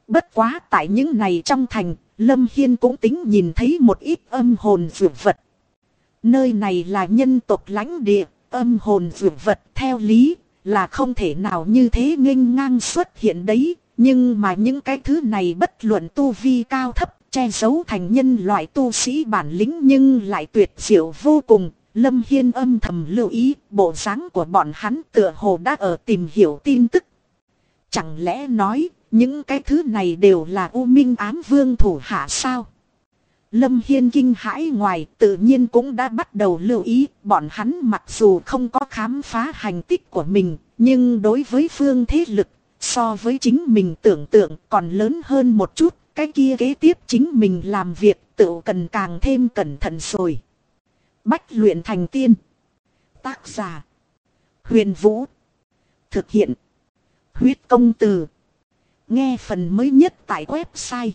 Bất quá tại những này trong thành, Lâm Hiên cũng tính nhìn thấy một ít âm hồn dược vật. Nơi này là nhân tộc lãnh địa, âm hồn dược vật theo lý là không thể nào như thế nghênh ngang xuất hiện đấy. Nhưng mà những cái thứ này bất luận tu vi cao thấp, che giấu thành nhân loại tu sĩ bản lĩnh nhưng lại tuyệt diệu vô cùng. Lâm Hiên âm thầm lưu ý, bộ dáng của bọn hắn tựa hồ đã ở tìm hiểu tin tức. Chẳng lẽ nói, những cái thứ này đều là U Minh Ám Vương thủ hạ sao? Lâm Hiên kinh hãi ngoài tự nhiên cũng đã bắt đầu lưu ý, bọn hắn mặc dù không có khám phá hành tích của mình, nhưng đối với phương thế lực, so với chính mình tưởng tượng còn lớn hơn một chút, cái kia kế tiếp chính mình làm việc tự cần càng thêm cẩn thận rồi. Bách luyện thành tiên. Tác giả: Huyền Vũ. Thực hiện: Huyết Công Từ. Nghe phần mới nhất tại website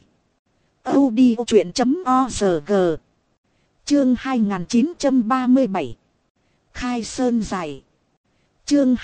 audiochuyện.org. Chương 2937. Khai Sơn Giải. Chương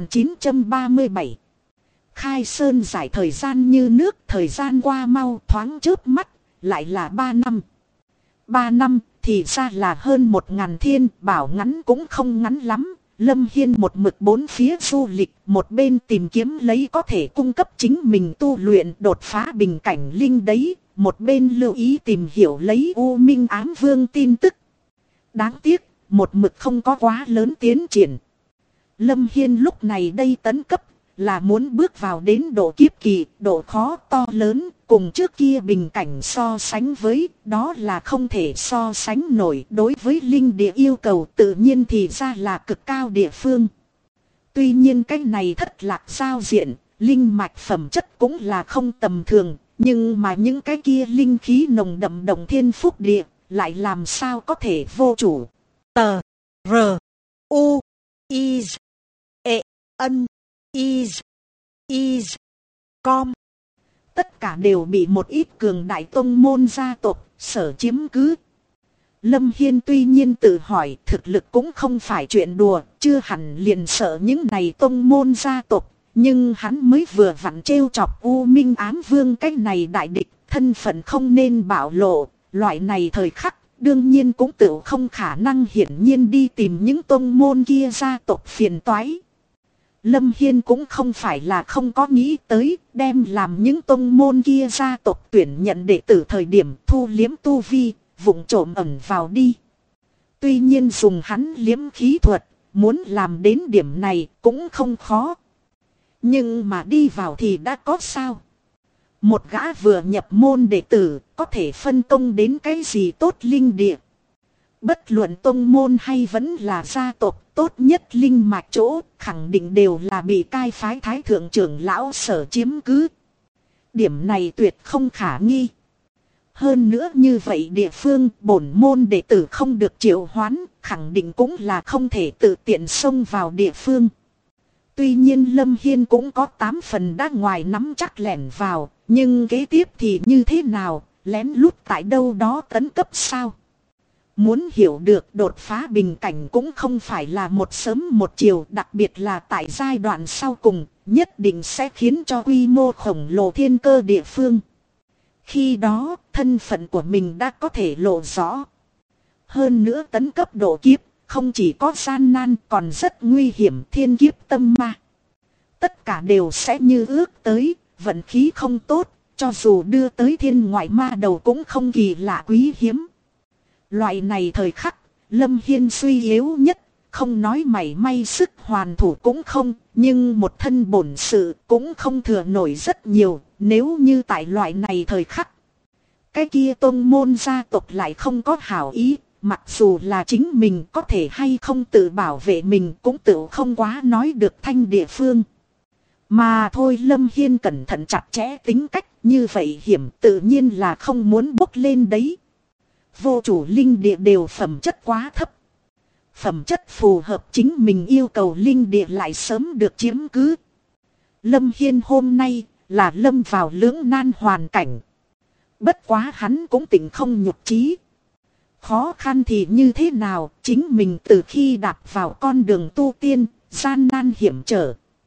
2937. Khai Sơn Giải. Thời gian như nước, thời gian qua mau thoáng chớp mắt, lại là 3 năm. 3 năm thì ra là hơn 1000 thiên, bảo ngắn cũng không ngắn lắm. Lâm Hiên một mực bốn phía du lịch, một bên tìm kiếm lấy có thể cung cấp chính mình tu luyện đột phá bình cảnh linh đấy, một bên lưu ý tìm hiểu lấy U Minh Ám Vương tin tức. Đáng tiếc, một mực không có quá lớn tiến triển. Lâm Hiên lúc này đây tấn cấp, là muốn bước vào đến độ kiếp kỳ, độ khó to lớn, cùng trước kia bình cảnh so sánh với, đó là không thể so sánh nổi. Đối với linh địa yêu cầu tự nhiên thì ra là cực cao địa phương. Tuy nhiên cái này thất lạc giao diện, linh mạch phẩm chất cũng là không tầm thường, nhưng mà những cái kia linh khí nồng đậm động thiên phúc địa, lại làm sao có thể vô chủ. Tờ R U I E N I Com. Tất cả đều bị một ít cường đại tông môn gia tộc sở chiếm cứ. Lâm Hiên tuy nhiên tự hỏi thực lực cũng không phải chuyện đùa, chưa hẳn liền sợ những này tông môn gia tộc. Nhưng hắn mới vừa vặn trêu chọc U Minh Ám Vương cái này đại địch, thân phận không nên bạo lộ. Loại này thời khắc đương nhiên cũng tự không khả năng hiển nhiên đi tìm những tông môn kia gia tộc phiền toái. Lâm Hiên cũng không phải là không có nghĩ tới đem làm những tông môn kia gia tộc tuyển nhận đệ tử thời điểm thu liếm tu vi, vụng trộm ẩn vào đi. Tuy nhiên dùng hắn liếm khí thuật, muốn làm đến điểm này cũng không khó. Nhưng mà đi vào thì đã có sao? Một gã vừa nhập môn đệ tử có thể phân công đến cái gì tốt linh địa. Bất luận tông môn hay vẫn là gia tộc, tốt nhất linh mạch chỗ khẳng định đều là bị cai phái thái thượng trưởng lão sở chiếm cứ. Điểm này tuyệt không khả nghi. Hơn nữa như vậy địa phương bổn môn đệ tử không được triệu hoán, khẳng định cũng là không thể tự tiện xông vào địa phương. Tuy nhiên Lâm Hiên cũng có 8 phần đã ngoài nắm chắc lẻn vào, nhưng kế tiếp thì như thế nào, lén lút tại đâu đó tấn cấp sao? Muốn hiểu được đột phá bình cảnh cũng không phải là một sớm một chiều, đặc biệt là tại giai đoạn sau cùng, nhất định sẽ khiến cho quy mô khổng lồ thiên cơ địa phương. Khi đó, thân phận của mình đã có thể lộ rõ. Hơn nữa tấn cấp độ kiếp, không chỉ có gian nan còn rất nguy hiểm, thiên kiếp tâm ma. Tất cả đều sẽ như ước tới, vận khí không tốt, cho dù đưa tới thiên ngoại ma đầu cũng không kỳ lạ quý hiếm. Loại này thời khắc, Lâm Hiên suy yếu nhất, không nói mảy may sức hoàn thủ cũng không, nhưng một thân bổn sự cũng không thừa nổi rất nhiều, nếu như tại loại này thời khắc. Cái kia tông môn gia tộc lại không có hảo ý, mặc dù là chính mình có thể hay không tự bảo vệ mình cũng tự không quá nói được thanh địa phương. Mà thôi Lâm Hiên cẩn thận chặt chẽ tính cách, như vậy hiểm tự nhiên là không muốn bốc lên đấy. Vô chủ linh địa đều phẩm chất quá thấp. Phẩm chất phù hợp chính mình yêu cầu linh địa lại sớm được chiếm cứ. Lâm Hiên hôm nay là lâm vào lưỡng nan hoàn cảnh. Bất quá hắn cũng tỉnh không nhục trí. Khó khăn thì như thế nào, chính mình từ khi đạp vào con đường tu tiên, gian nan hiểm trở.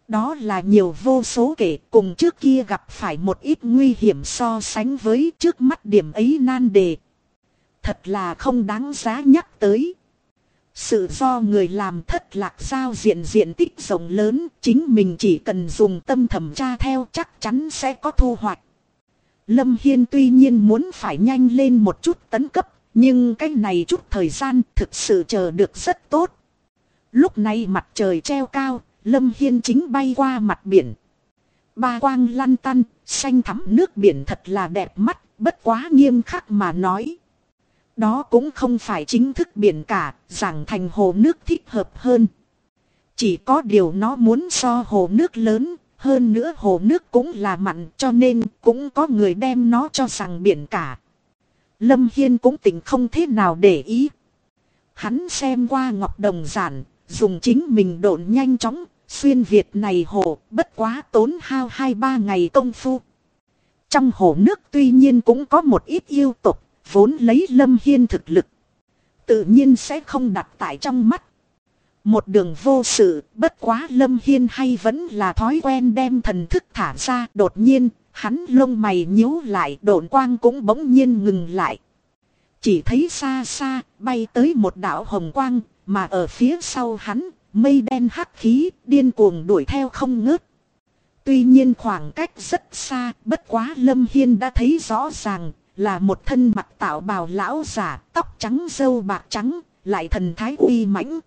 Đó là nhiều vô số kể, cùng trước kia gặp phải một ít nguy hiểm so sánh với trước mắt điểm ấy nan đề. Thật là không đáng giá nhắc tới. Sự do người làm thất lạc giao diện tích rộng lớn, chính mình chỉ cần dùng tâm thẩm tra theo chắc chắn sẽ có thu hoạch. Lâm Hiên tuy nhiên muốn phải nhanh lên một chút tấn cấp, nhưng cái này chút thời gian thực sự chờ được rất tốt. Lúc này mặt trời treo cao, Lâm Hiên chính bay qua mặt biển. Ba quang lăn tăn, xanh thắm nước biển thật là đẹp mắt, bất quá nghiêm khắc mà nói. Đó cũng không phải chính thức biển cả, giảng thành hồ nước thích hợp hơn. Chỉ có điều nó muốn so hồ nước lớn, hơn nữa hồ nước cũng là mặn cho nên cũng có người đem nó cho rằng biển cả. Lâm Hiên cũng tỉnh không thế nào để ý. Hắn xem qua ngọc đồng giản, dùng chính mình độn nhanh chóng, xuyên Việt này hồ bất quá tốn hao 2-3 ngày công phu. Trong hồ nước tuy nhiên cũng có một ít yêu tục, vốn lấy Lâm Hiên thực lực tự nhiên sẽ không đặt tại trong mắt. Một đường vô sự, bất quá Lâm Hiên hay vẫn là thói quen đem thần thức thả ra. Đột nhiên, hắn lông mày nhíu lại, độn quang cũng bỗng nhiên ngừng lại. Chỉ thấy xa xa, bay tới một đạo hồng quang, mà ở phía sau hắn, mây đen hắc khí, điên cuồng đuổi theo không ngớt. Tuy nhiên khoảng cách rất xa, bất quá Lâm Hiên đã thấy rõ ràng, là một thân mặc tạo bào lão giả, tóc trắng râu bạc trắng, lại thần thái uy mãnh.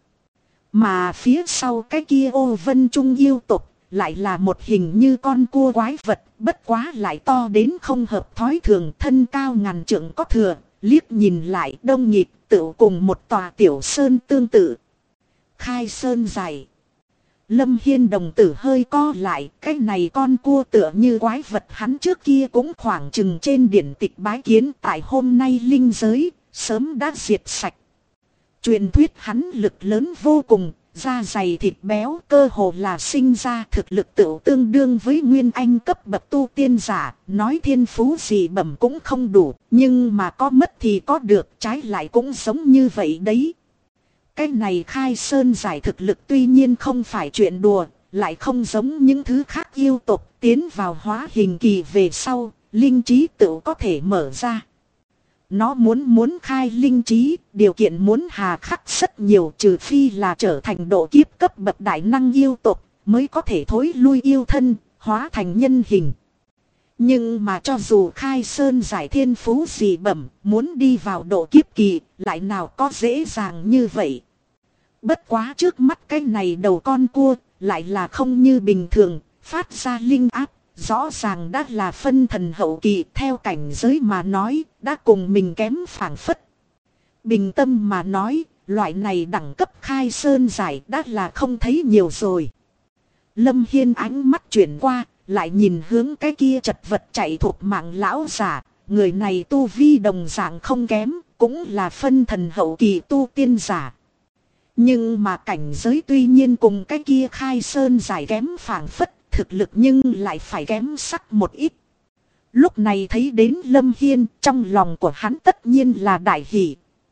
Mà phía sau cái kia ô vân trung yêu tục, lại là một hình như con cua quái vật, bất quá lại to đến không hợp thói thường, thân cao ngàn trượng có thừa, liếc nhìn lại đông nghịt, tựu cùng một tòa tiểu sơn tương tự. Khai sơn dày. Lâm Hiên đồng tử hơi co lại, cái này con cua tựa như quái vật hắn trước kia cũng khoảng chừng trên điển tịch bái kiến, tại hôm nay linh giới, sớm đã diệt sạch. Truyền thuyết hắn lực lớn vô cùng, da dày thịt béo, cơ hồ là sinh ra thực lực tựu tương đương với nguyên anh cấp bậc tu tiên giả, nói thiên phú gì bẩm cũng không đủ, nhưng mà có mất thì có được, trái lại cũng giống như vậy đấy. Cái này khai sơn giải thực lực tuy nhiên không phải chuyện đùa, lại không giống những thứ khác yêu tục, tiến vào hóa hình kỳ về sau, linh trí tự có thể mở ra. Nó muốn khai linh trí, điều kiện muốn hà khắc rất nhiều, trừ phi là trở thành độ kiếp cấp bậc đại năng yêu tục, mới có thể thối lui yêu thân, hóa thành nhân hình. Nhưng mà cho dù khai sơn giải thiên phú gì bẩm, muốn đi vào độ kiếp kỳ, lại nào có dễ dàng như vậy. Bất quá trước mắt cái này đầu con cua, lại là không như bình thường, phát ra linh áp, rõ ràng đã là phân thần hậu kỳ, theo cảnh giới mà nói, đã cùng mình kém phảng phất. Bình tâm mà nói, loại này đẳng cấp khai sơn giải đã là không thấy nhiều rồi. Lâm Hiên ánh mắt chuyển qua, lại nhìn hướng cái kia chật vật chạy thuộc mạng lão giả, người này tu vi đồng dạng không kém, cũng là phân thần hậu kỳ tu tiên giả. Nhưng mà cảnh giới tuy nhiên cùng cái kia khai sơn giải kém phảng phất, thực lực nhưng lại phải kém sắc một ít. Lúc này thấy đến Lâm Hiên, trong lòng của hắn tất nhiên là đại hỷ.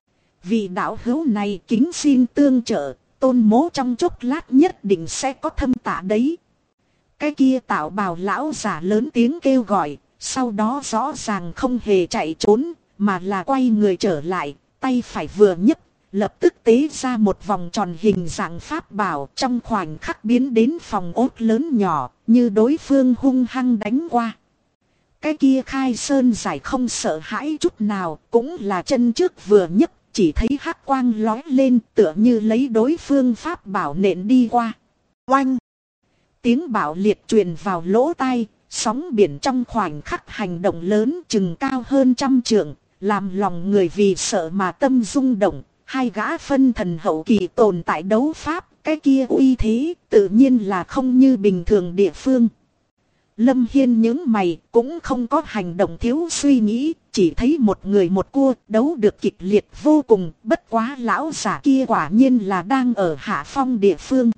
Vị đạo hữu này kính xin tương trợ, Tôn mỗ trong chốc lát nhất định sẽ có thâm tạ đấy. Cái kia tạo bào lão giả lớn tiếng kêu gọi, sau đó rõ ràng không hề chạy trốn, mà là quay người trở lại, tay phải vừa nhấc, lập tức tế ra một vòng tròn hình dạng pháp bảo, trong khoảnh khắc biến đến phòng ốt lớn nhỏ, như đối phương hung hăng đánh qua. Cái kia khai sơn giải không sợ hãi chút nào, cũng là chân trước vừa nhấc, chỉ thấy hắc quang lói lên, tựa như lấy đối phương pháp bảo nện đi qua. Oanh! Tiếng bạo liệt truyền vào lỗ tai, sóng biển trong khoảnh khắc hành động lớn chừng cao hơn 100 trượng, làm lòng người vì sợ mà tâm rung động. Hai gã phân thần hậu kỳ tồn tại đấu pháp, cái kia uy thế tự nhiên là không như bình thường địa phương. Lâm Hiên nhướng mày, cũng không có hành động thiếu suy nghĩ, chỉ thấy một người một cua đấu được kịch liệt vô cùng, bất quá lão giả kia quả nhiên là đang ở hạ phong địa phương.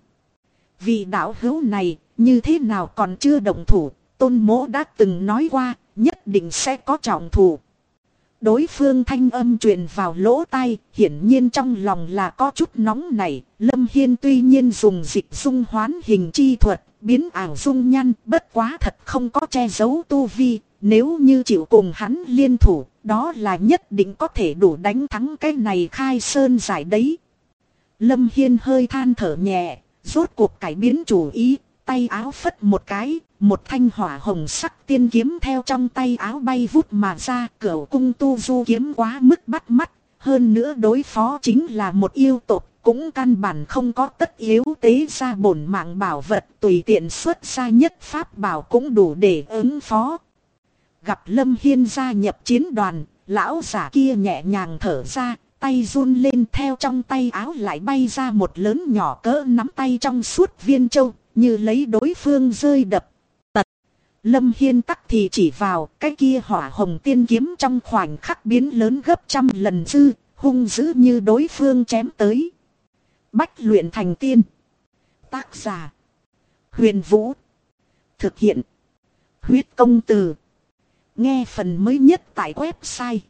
Vì đạo hữu này, như thế nào còn chưa động thủ, Tôn mỗ đã từng nói qua, nhất định sẽ có trọng thủ. Đối phương thanh âm truyền vào lỗ tai, hiển nhiên trong lòng là có chút nóng nảy. Lâm Hiên tuy nhiên dùng dịch dung hoán hình chi thuật, biến ảo dung nhan, bất quá thật không có che giấu tu vi. Nếu như chịu cùng hắn liên thủ, đó là nhất định có thể đủ đánh thắng cái này Khai Sơn Giải đấy. Lâm Hiên hơi than thở nhẹ, rốt cuộc cải biến chủ ý, tay áo phất một cái, một thanh hỏa hồng sắc tiên kiếm theo trong tay áo bay vút mà ra. Cửu cung tu du kiếm quá mức bắt mắt, hơn nữa đối phó chính là một yêu tộc, cũng căn bản không có tất yếu tế ra bổn mạng bảo vật, tùy tiện xuất ra nhất pháp bảo cũng đủ để ứng phó. Gặp Lâm Hiên gia nhập chiến đoàn, lão giả kia nhẹ nhàng thở ra, tay run lên, theo trong tay áo lại bay ra một lớn nhỏ cỡ nắm tay trong suốt viên châu, như lấy đối phương rơi đập. Tật. Lâm Hiên tắc thì chỉ vào cái kia hỏa hồng tiên kiếm trong khoảnh khắc biến lớn gấp trăm lần dư, hung dữ như đối phương chém tới. Bách luyện thành tiên. Tác giả: Huyền Vũ. Thực hiện: Huyết Công Từ. Nghe phần mới nhất tại website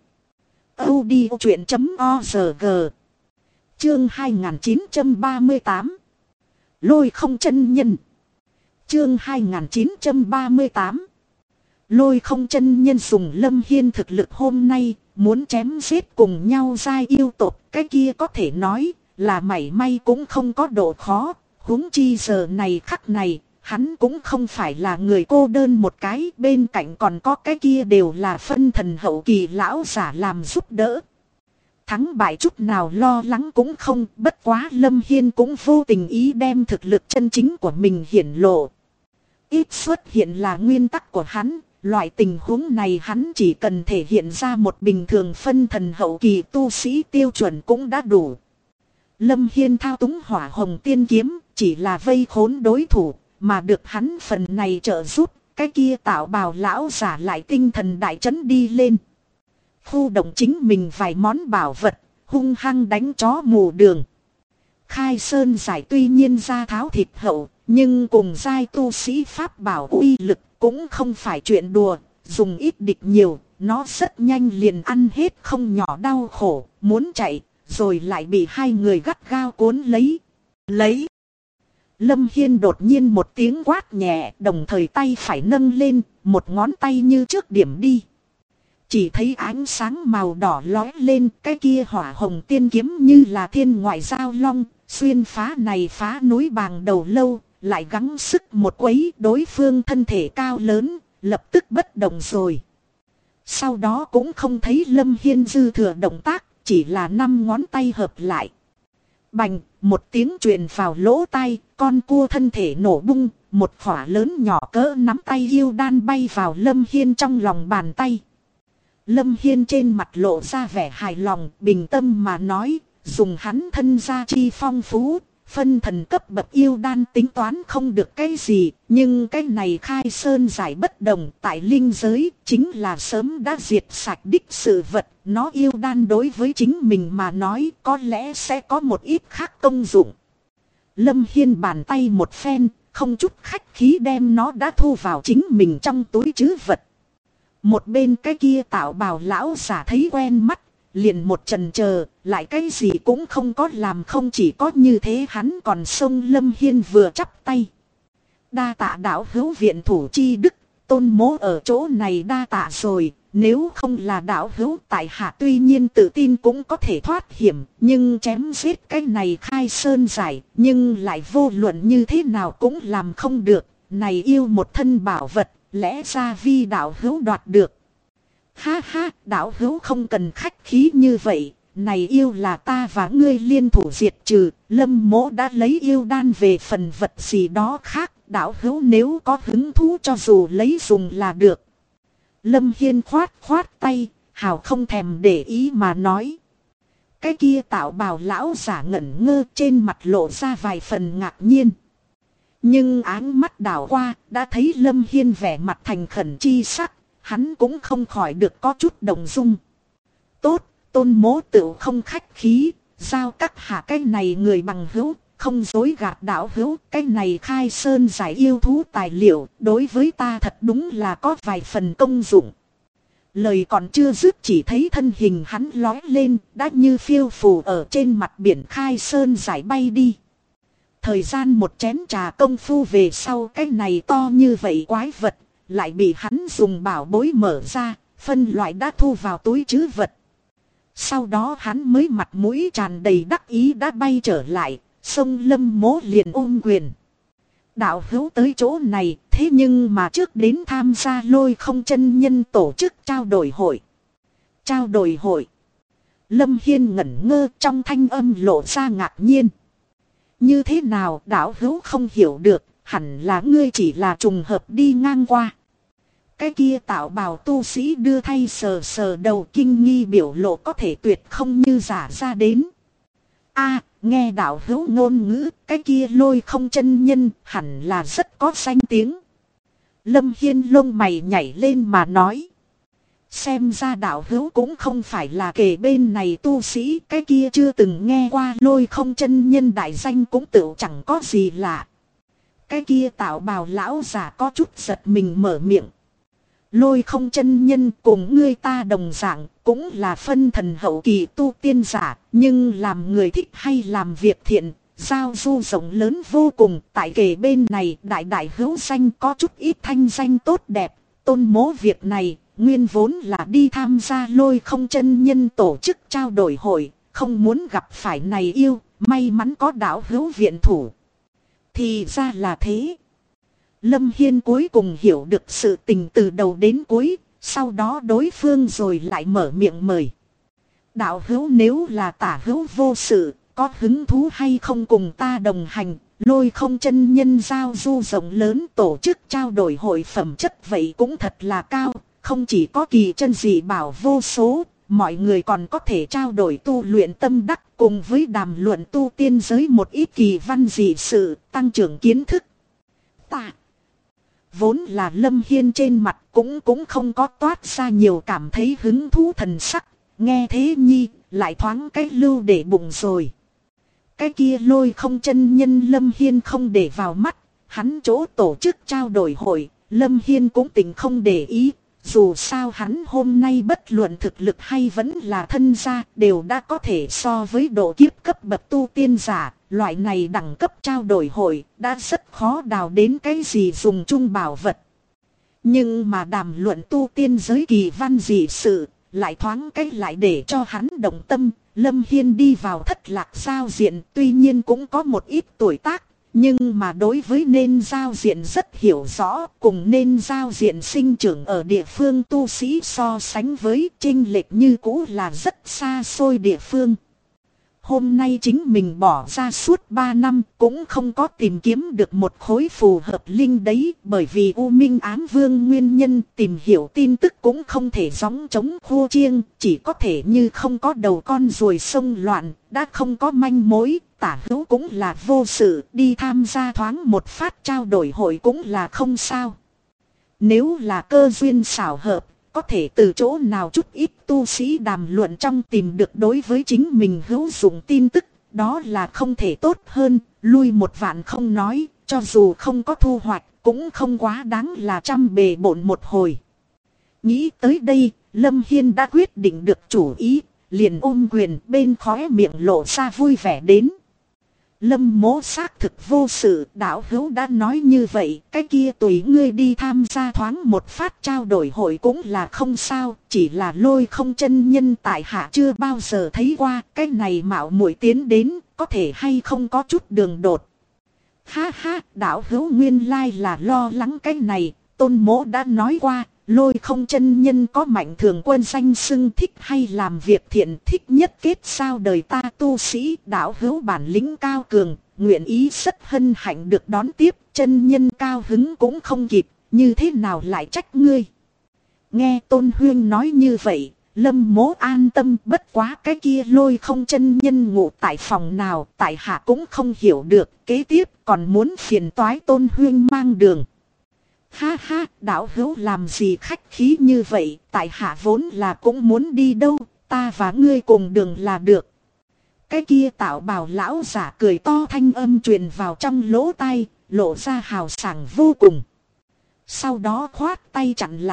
audiochuyện.org. Chương 2938. Lôi không chân nhân. Chương 2938. Lôi không chân nhân dùng Lâm Hiên thực lực hôm nay, muốn chém giết cùng nhau giai yêu tộc, cái kia có thể nói là mảy may cũng không có độ khó. Huống chi giờ này khắc này, hắn cũng không phải là người cô đơn một cái, bên cạnh còn có cái kia đều là phân thần hậu kỳ lão giả làm giúp đỡ. Thắng bại chút nào lo lắng cũng không, bất quá Lâm Hiên cũng vô tình ý đem thực lực chân chính của mình hiển lộ. Ít xuất hiện là nguyên tắc của hắn, loại tình huống này hắn chỉ cần thể hiện ra một bình thường phân thần hậu kỳ tu sĩ tiêu chuẩn cũng đã đủ. Lâm Hiên thao túng hỏa hồng tiên kiếm, chỉ là vây khốn đối thủ, mà được hắn phần này trợ giúp, cái kia tạo bào lão giả lại tinh thần đại chấn đi lên. Khu động chính mình vài món bảo vật, hung hăng đánh chó mù đường. Khai Sơn Giải tuy nhiên ra tháo thịt hậu, nhưng cùng giai tu sĩ pháp bảo uy lực cũng không phải chuyện đùa, dùng ít địch nhiều, nó rất nhanh liền ăn hết không nhỏ đau khổ, muốn chạy, rồi lại bị hai người gắt gao cuốn lấy. Lâm Hiên đột nhiên một tiếng quát nhẹ, đồng thời tay phải nâng lên, một ngón tay như trước điểm đi. Chỉ thấy ánh sáng màu đỏ lóe lên, cái kia hỏa hồng tiên kiếm như là thiên ngoại giao long, xuyên phá này phá núi bàng đầu lâu, lại gắng sức một quấy, đối phương thân thể cao lớn, lập tức bất động rồi. Sau đó cũng không thấy Lâm Hiên dư thừa động tác, chỉ là 5 ngón tay hợp lại. Bành, một tiếng truyền vào lỗ tai, con cua thân thể nổ bung, một khỏa lớn nhỏ cỡ nắm tay yêu đan bay vào Lâm Hiên trong lòng bàn tay. Lâm Hiên trên mặt lộ ra vẻ hài lòng, bình tâm mà nói, dùng hắn thân gia chi phong phú, phân thần cấp bậc yêu đan tính toán không được cái gì, nhưng cái này Khai Sơn Giải bất đồng, tại linh giới chính là sớm đã diệt sạch đích sự vật, nó yêu đan đối với chính mình mà nói có lẽ sẽ có một ít khác công dụng. Lâm Hiên bàn tay một phen, không chút khách khí đem nó đã thu vào chính mình trong túi trữ vật. Một bên cái kia tạo bào lão giả thấy quen mắt, liền một chần chờ, lại cái gì cũng không có làm, không chỉ có như thế hắn còn xông Lâm Hiên vừa chắp tay. Đa tạ đạo hữu viện thủ chi đức, tôn mố ở chỗ này đa tạ rồi, nếu không là đạo hữu tại hạ tuy nhiên tự tin cũng có thể thoát hiểm, nhưng chém giết cái này Khai Sơn Giải, nhưng lại vô luận như thế nào cũng làm không được, này yêu một thân bảo vật, lẽ ra vi đạo hữu đoạt được. Ha ha, đạo hữu không cần khách khí như vậy, này yêu là ta và ngươi liên thủ diệt trừ, Lâm mỗ đã lấy yêu đan về phần vật gì đó khác, đạo hữu nếu có hứng thú cho dù lấy dùng là được. Lâm Hiên khoát tay, hào không thèm để ý mà nói. Cái kia tạo bào lão giả ngẩn ngơ, trên mặt lộ ra vài phần ngạc nhiên. Nhưng áng mắt đảo qua, đã thấy Lâm Hiên vẻ mặt thành khẩn chi sắc, hắn cũng không khỏi được có chút động dung. Tốt, tôn mố tựu không khách khí, giao các hạ cái này người bằng hữu, không dối gạt đạo hữu, cái này Khai Sơn Giải yêu thú tài liệu, đối với ta thật đúng là có vài phần công dụng. Lời còn chưa dứt chỉ thấy thân hình hắn lói lên, đã như phiêu phù ở trên mặt biển khai sơn giải bay đi. Thời gian một chén trà công phu về sau, cái này to như vậy quái vật lại bị hắn dùng bảo bối mở ra, phân loại đã thu vào túi trữ vật. Sau đó hắn mới mặt mũi tràn đầy đắc ý đã bay trở lại, xông Lâm Mỗ liền ôm quyền. Đạo hữu tới chỗ này, thế nhưng mà trước đến tham gia Lôi Không chân nhân tổ chức trao đổi hội. Trao đổi hội. Lâm Hiên ngẩn ngơ, trong thanh âm lộ ra ngạc nhiên. Như thế nào đạo hữu không hiểu được, hẳn là ngươi chỉ là trùng hợp đi ngang qua. Cái kia tạo bào tu sĩ đưa thay sờ sờ đầu, kinh nghi biểu lộ có thể tuyệt không như giả ra đến. A, nghe đạo hữu ngôn ngữ, cái kia Lôi Không chân nhân hẳn là rất có danh tiếng. Lâm Hiên lông mày nhảy lên mà nói. Xem ra đạo hữu cũng không phải là kề bên này tu sĩ, cái kia chưa từng nghe qua Lôi Không chân nhân đại danh cũng tự chẳng có gì lạ. Cái kia tạo bào lão giả có chút giật mình mở miệng. Lôi Không chân nhân cùng ngươi ta đồng dạng, cũng là phân thần hậu kỳ tu tiên giả, nhưng làm người thích hay làm việc thiện, giao du rộng lớn vô cùng. Tại kề bên này đại đại hữu danh, có chút ít thanh danh tốt đẹp. Tôn mỗ việc này nguyên vốn là đi tham gia Lôi Không chân nhân tổ chức trao đổi hội, không muốn gặp phải này yêu, may mắn có đạo hữu viện thủ. Thì ra là thế. Lâm Hiên cuối cùng hiểu được sự tình từ đầu đến cuối, sau đó đối phương rồi lại mở miệng mời. Đạo hữu nếu là tả hữu vô sự, có hứng thú hay không cùng ta đồng hành, Lôi Không chân nhân giao du rộng lớn tổ chức trao đổi hội phẩm chất vậy cũng thật là cao, không chỉ có kỳ chân dị bảo vô số, mọi người còn có thể trao đổi tu luyện tâm đắc cùng với đàm luận tu tiên giới một ít kỳ văn dị sự, tăng trưởng kiến thức. Ta vốn là Lâm Hiên trên mặt cũng không có toát ra nhiều cảm thấy hứng thú thần sắc, nghe thế nhi lại thoáng cái lưu để bụng rồi. Cái kia Lôi Không chân nhân Lâm Hiên không để vào mắt, hắn chỗ tổ chức trao đổi hội, Lâm Hiên cũng tình không để ý. Dù sao hắn hôm nay bất luận thực lực hay vẫn là thân gia đều đã có thể so với độ kiếp cấp bậc tu tiên giả. Loại này đẳng cấp trao đổi hội đã rất khó đào đến cái gì dùng chung bảo vật. Nhưng mà đàm luận tu tiên giới kỳ văn dị sự lại thoáng cái lại để cho hắn động tâm. Lâm Hiên đi vào thất lạc giao diện tuy nhiên cũng có một ít tuổi tác. Nhưng mà đối với nên giao diện rất hiểu rõ, cùng nên giao diện sinh trưởng ở địa phương tu sĩ so sánh với chênh lệch như cũ là rất xa xôi địa phương. Hôm nay chính mình bỏ ra suốt 3 năm cũng không có tìm kiếm được một khối phù hợp linh đấy, bởi vì U Minh Ám Vương nguyên nhân tìm hiểu tin tức cũng không thể gióng trống khua chiêng, chỉ có thể như không có đầu con ruồi sông loạn, đã không có manh mối. Tả hữu cũng là vô sự, đi tham gia thoáng một phát trao đổi hội cũng là không sao. Nếu là cơ duyên xảo hợp, có thể từ chỗ nào chút ít tu sĩ đàm luận trong tìm được đối với chính mình hữu dụng tin tức, đó là không thể tốt hơn, lui một vạn không nói, cho dù không có thu hoạch, cũng không quá đáng là trăm bề bộn một hồi. Nghĩ tới đây, Lâm Hiên đã quyết định được chủ ý, liền ôm quyền bên khóe miệng lộ ra vui vẻ đến. Lâm mỗ xác thực vô sự, đạo hữu đã nói như vậy, cái kia tùy ngươi đi tham gia thoáng một phát trao đổi hội cũng là không sao, chỉ là Lôi Không chân nhân tại hạ chưa bao giờ thấy qua, cái này mạo muội tiến đến, có thể hay không có chút đường đột. Ha ha, đạo hữu nguyên lai là lo lắng cái này, tôn mỗ đã nói qua. Lôi Không chân nhân có mạnh thường quân danh xưng, thích hay làm việc thiện, thích nhất kết sao đời ta tu sĩ, đạo hữu bản lĩnh cao cường, nguyện ý rất hân hạnh được đón tiếp, chân nhân cao hứng cũng không kịp, như thế nào lại trách ngươi. Nghe Tôn Huyên nói như vậy, Lâm mỗ an tâm, bất quá cái kia Lôi Không chân nhân ngủ tại phòng nào, tại hạ cũng không hiểu được, kế tiếp còn muốn phiền toái Tôn Huyên mang đường. Ha ha, đạo hữu làm gì khách khí như vậy, tại hạ vốn là cũng muốn đi đâu, ta và ngươi cùng đường là được. Cái kia tạo bào lão giả cười to, thanh âm truyền vào trong lỗ tai, lộ ra hào sảng vô cùng. Sau đó khoát tay chặn lại,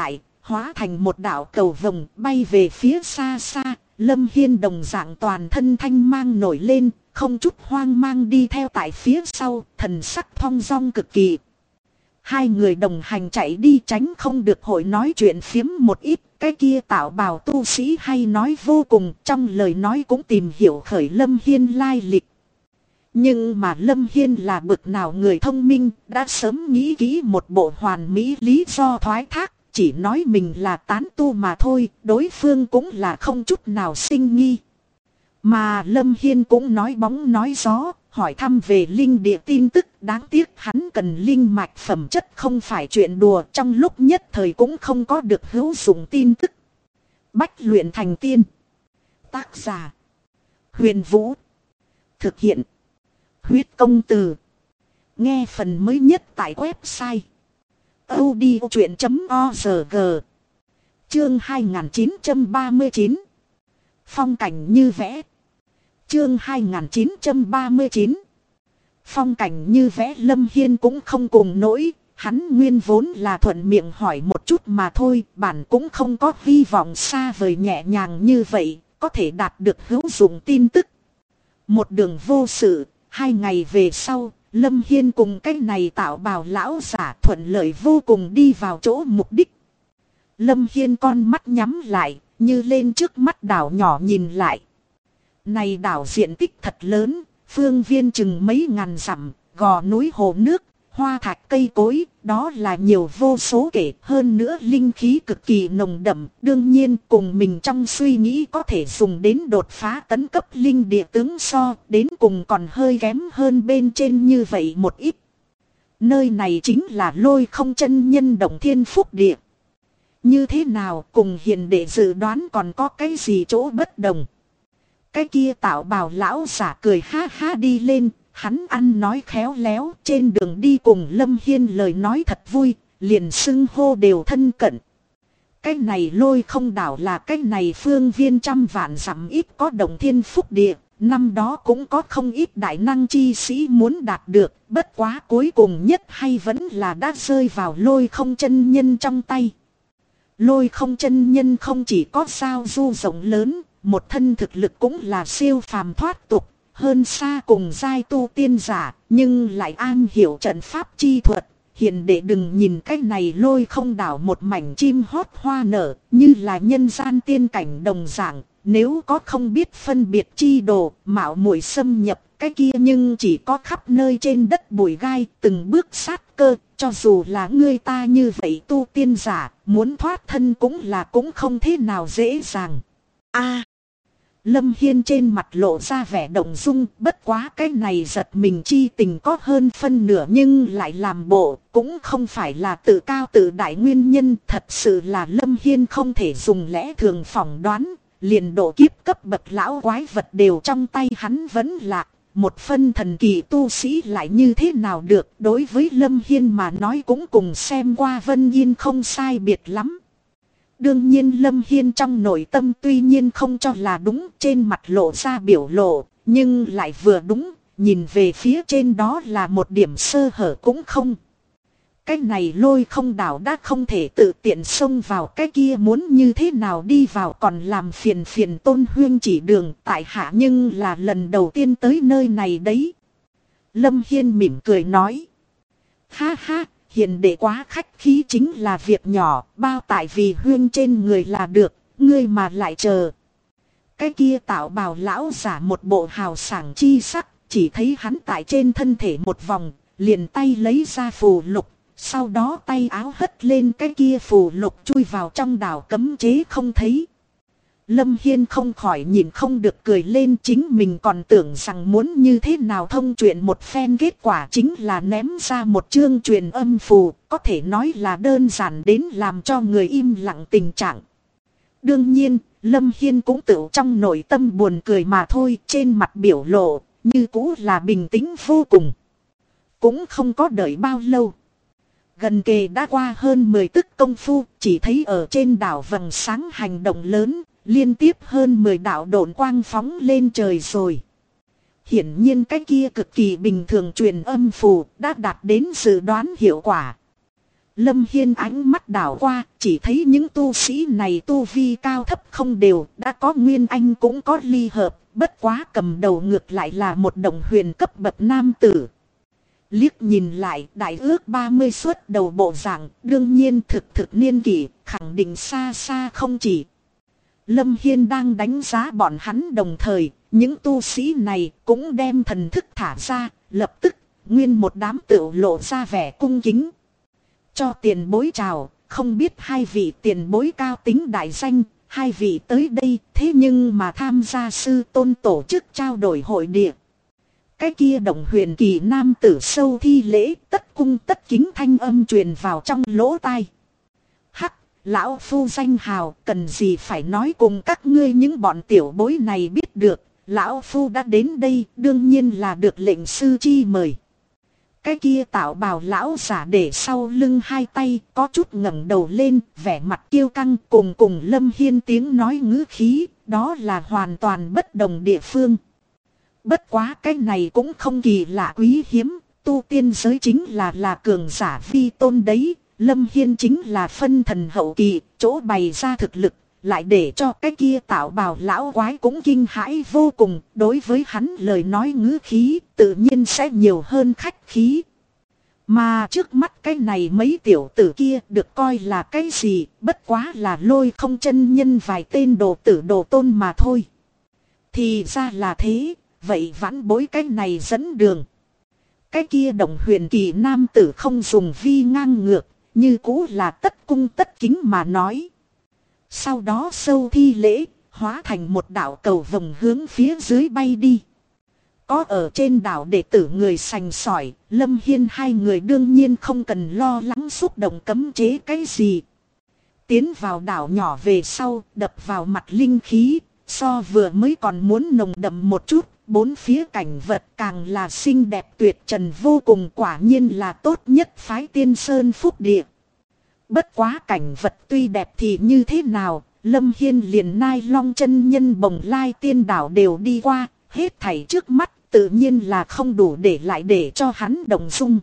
hóa thành một đạo cầu vồng bay về phía xa xa. Lâm Hiên đồng dạng toàn thân thanh mang nổi lên, không chút hoang mang đi theo tại phía sau, thần sắc thong dong cực kỳ. Hai người đồng hành chạy đi tránh không được hội nói chuyện phiếm một ít, cái kia tạo bào tu sĩ hay nói vô cùng, trong lời nói cũng tìm hiểu khởi Lâm Hiên lai lịch. Nhưng mà Lâm Hiên là bực nào người thông minh, đã sớm nghĩ kỹ một bộ hoàn mỹ lý do thoái thác, chỉ nói mình là tán tu mà thôi, đối phương cũng là không chút nào sinh nghi. Mà Lâm Hiên cũng nói bóng nói gió, hỏi thăm về linh địa tin tức, đáng tiếc hắn cần linh mạch phẩm chất không phải chuyện đùa, trong lúc nhất thời cũng không có được hữu dụng tin tức. Bách luyện thành tiên. Tác giả: Huyền Vũ. Thực hiện: Huyết Công Từ. Nghe phần mới nhất tại website audiochuyện.org. Chương 2939. Phong cảnh như vẽ. Chương 2939. Phong cảnh như vẽ. Lâm Hiên cũng không cùng nỗi, hắn nguyên vốn là thuận miệng hỏi một chút mà thôi, bản cũng không có hy vọng xa vời nhẹ nhàng như vậy, có thể đạt được hữu dụng tin tức. Một đường vô sự, 2 ngày về sau, Lâm Hiên cùng cái này tạo bào lão giả thuận lợi vô cùng đi vào chỗ mục đích. Lâm Hiên con mắt nhắm lại, như lên trước mắt đảo nhỏ nhìn lại. Này đảo diện tích thật lớn, phương viên chừng mấy ngàn dặm, gò núi hồ nước, hoa thạch cây cối, đó là nhiều vô số kể. Hơn nữa linh khí cực kỳ nồng đậm, đương nhiên cùng mình trong suy nghĩ có thể dùng đến đột phá tấn cấp linh địa tướng so, đến cùng còn hơi kém hơn bên trên như vậy một ít. Nơi này chính là Lôi Không chân nhân Động Thiên Phúc Địa. Như thế nào cùng hiền đệ dự đoán còn có cái gì chỗ bất đồng? Cái kia tạo bào lão giả cười ha ha đi lên, hắn ăn nói khéo léo, trên đường đi cùng Lâm Hiên lời nói thật vui, liền xưng hô đều thân cận. Cái này Lôi Không đảo là cái này phương viên trăm vạn dặm ít có Động Thiên Phúc Địa, năm đó cũng có không ít đại năng chi sĩ muốn đạt được, bất quá cuối cùng nhất hay vẫn là đã rơi vào Lôi Không chân nhân trong tay. Lôi Không chân nhân không chỉ có sao du rộng lớn, một thân thực lực cũng là siêu phàm thoát tục, hơn xa cùng giai tu tiên giả, nhưng lại an hiểu trận pháp chi thuật. Hiền đệ đừng nhìn cái này Lôi Không đảo một mảnh chim hót hoa nở, như là nhân gian tiên cảnh đồng dạng, nếu có không biết phân biệt chi đồ, mạo muội xâm nhập, cái kia nhưng chỉ có khắp nơi trên đất bụi gai, từng bước sát cơ, cho dù là ngươi ta như vậy tu tiên giả, muốn thoát thân cũng không thế nào dễ dàng. Lâm Hiên trên mặt lộ ra vẻ động dung, bất quá cái này giật mình chi tình có hơn phân nửa nhưng lại làm bộ, cũng không phải là tự cao tự đại nguyên nhân, thật sự là Lâm Hiên không thể dùng lẽ thường phỏng đoán, liền độ kiếp cấp bậc lão quái vật đều trong tay hắn vẫn lạc, một phân thần kỳ tu sĩ lại như thế nào được, đối với Lâm Hiên mà nói cũng cùng xem qua Vân Yên không sai biệt lắm. Đương nhiên Lâm Hiên trong nội tâm tuy nhiên không cho là đúng, trên mặt lộ ra biểu lộ, nhưng lại vừa đúng, nhìn về phía trên đó là một điểm sơ hở cũng không. Cái này Lôi Không đảo đã không thể tự tiện xông vào, cái kia muốn như thế nào đi vào còn làm phiền Tôn Huyên chỉ đường, tại hạ nhưng là lần đầu tiên tới nơi này đấy. Lâm Hiên mỉm cười nói. Ha ha, hiền đệ quá khách khí, chính là việc nhỏ, bao tại vì Huyên trên người là được, ngươi mà lại chờ. Cái kia tạo bào lão giả một bộ hào sảng chi sắc, chỉ thấy hắn tại trên thân thể một vòng, liền tay lấy ra phù lục. Sau đó tay áo hất lên, cái kia phù lục chui vào trong đảo cấm chế không thấy. Lâm Hiên không khỏi nhìn không được cười lên, chính mình còn tưởng rằng muốn như thế nào thông chuyện một phen, kết quả chính là ném ra một chương truyền âm phù, có thể nói là đơn giản đến làm cho người im lặng tình trạng. Đương nhiên, Lâm Hiên cũng tự trong nội tâm buồn cười mà thôi, trên mặt biểu lộ như cũ là bình tĩnh vô cùng. Cũng không có đợi bao lâu. Gần kề đã qua hơn 10 tức công phu, chỉ thấy ở trên đảo vầng sáng hành động lớn, liên tiếp hơn 10 đạo độn quang phóng lên trời rồi. Hiển nhiên cái kia cực kỳ bình thường truyền âm phù đã đạt đến dự đoán hiệu quả. Lâm Hiên ánh mắt đảo qua, chỉ thấy những tu sĩ này tu vi cao thấp không đều, đã có nguyên anh cũng có ly hợp, bất quá cầm đầu ngược lại là một đồng huyền cấp bậc nam tử. Liếc nhìn lại, đại ước 30 xuất đầu bộ dạng, đương nhiên thực niên kỷ, khẳng định xa xa không chỉ. Lâm Hiên đang đánh giá bọn hắn đồng thời, những tu sĩ này cũng đem thần thức thả ra, lập tức, nguyên một đám tựu lộ ra vẻ cung kính. Cho tiền bối chào, không biết hai vị tiền bối cao tính đại danh, hai vị tới đây thế nhưng mà tham gia sư tôn tổ chức trao đổi hội địa. Cái kia đồng huyền kỳ nam tử sâu thi lễ, tất cung tất kính thanh âm truyền vào trong lỗ tai. Hắc, lão phu danh hào, cần gì phải nói cùng các ngươi những bọn tiểu bối này biết được, lão phu đã đến đây, đương nhiên là được lệnh sư chi mời. Cái kia tạo bào lão giả để sau lưng hai tay, có chút ngẩng đầu lên, vẻ mặt kiêu căng, cùng Lâm Hiên tiếng nói ngữ khí, đó là hoàn toàn bất đồng địa phương. Bất quá cái này cũng không kỳ lạ quý hiếm, tu tiên giới chính là cường giả vi tôn đấy, Lâm Hiên chính là phân thần hậu kỳ, chỗ bày ra thực lực, lại để cho cái kia tạo bào lão quái cũng kinh hãi vô cùng, đối với hắn lời nói ngữ khí, tự nhiên sẽ nhiều hơn khách khí. Mà trước mắt cái này mấy tiểu tử kia được coi là cái gì, bất quá là Lôi Không chân nhân vài tên đồ tử đồ tôn mà thôi. Thì ra là thế, vậy vãn bối cái này dẫn đường. Cái kia đồng huyền kỳ nam tử không dùng vi ngang ngược, như cũ là tất cung tất kính mà nói. Sau đó sâu thi lễ, hóa thành một đạo cầu vồng hướng phía dưới bay đi. Có ở trên đảo đệ tử người sành sỏi, Lâm Hiên hai người đương nhiên không cần lo lắng xúc động cấm chế cái gì. Tiến vào đảo nhỏ về sau, đập vào mặt linh khí, so vừa mới còn muốn nồng đậm một chút, bốn phía cảnh vật càng là xinh đẹp tuyệt trần vô cùng, quả nhiên là tốt nhất phái Tiên Sơn Phúc Địa. Bất quá cảnh vật tuy đẹp thì như thế nào, Lâm Hiên liền Nai Long chân nhân Bồng Lai tiên đảo đều đi qua, hết thảy trước mắt tự nhiên là không đủ để lại để cho hắn động dung.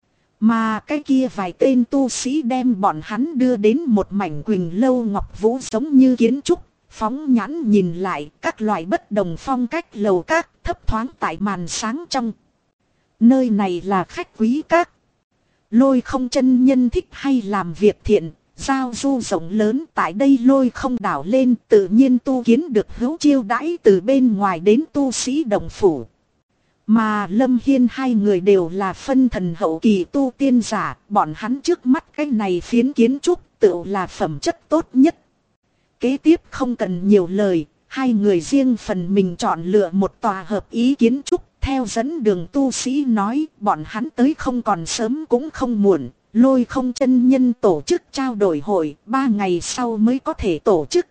Mà cái kia vài tên tu sĩ đem bọn hắn đưa đến một mảnh Quỳnh Lâu Ngọc Vũ giống như kiến trúc, phóng nhãn nhìn lại các loại bất đồng phong cách lầu các thấp thoáng tại màn sáng trong. Nơi này là khách quý các. Lôi Không chân nhân thích hay làm việc thiện, giao du rộng lớn tại đây Lôi Không đảo lên, tự nhiên tu kiến được hữu chiêu đãi từ bên ngoài đến tu sĩ đồng phủ. Mà Lâm Hiên hai người đều là phân thần hậu kỳ tu tiên giả, bọn hắn trước mắt cái này phiến kiến trúc tự là phẩm chất tốt nhất. Kế tiếp không cần nhiều lời, hai người riêng phần mình chọn lựa một tòa hợp ý kiến trúc. Theo dẫn đường tu sĩ nói, bọn hắn tới không còn sớm cũng không muộn, Lôi Không chân nhân tổ chức trao đổi hội, 3 ngày sau mới có thể tổ chức.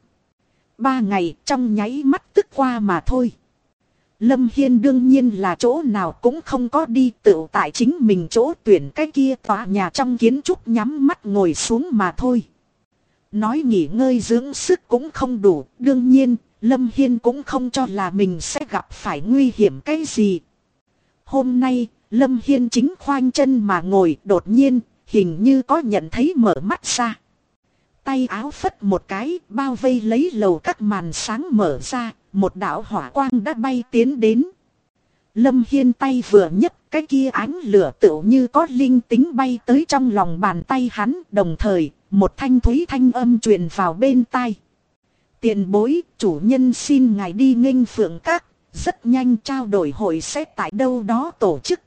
3 ngày trong nháy mắt tức qua mà thôi. Lâm Hiên đương nhiên là chỗ nào cũng không có đi, tự tại chính mình chỗ tuyển cái kia tòa nhà trong kiến trúc nhắm mắt ngồi xuống mà thôi. Nói nghỉ ngơi dưỡng sức cũng không đủ, đương nhiên, Lâm Hiên cũng không cho là mình sẽ gặp phải nguy hiểm cái gì. Hôm nay, Lâm Hiên chính khoanh chân mà ngồi, đột nhiên, hình như có nhận thấy mở mắt ra. Tay áo phất một cái, bao vây lấy lầu các màn sáng mở ra, một đạo hỏa quang đã bay tiến đến. Lâm Hiên tay vừa nhấc, cái kia ánh lửa tựu như có linh tính bay tới trong lòng bàn tay hắn, đồng thời, một thanh thúy thanh âm truyền vào bên tai. Tiền bối, chủ nhân xin ngài đi nghênh phượng các, rất nhanh trao đổi hội sẽ tại đâu đó tổ chức.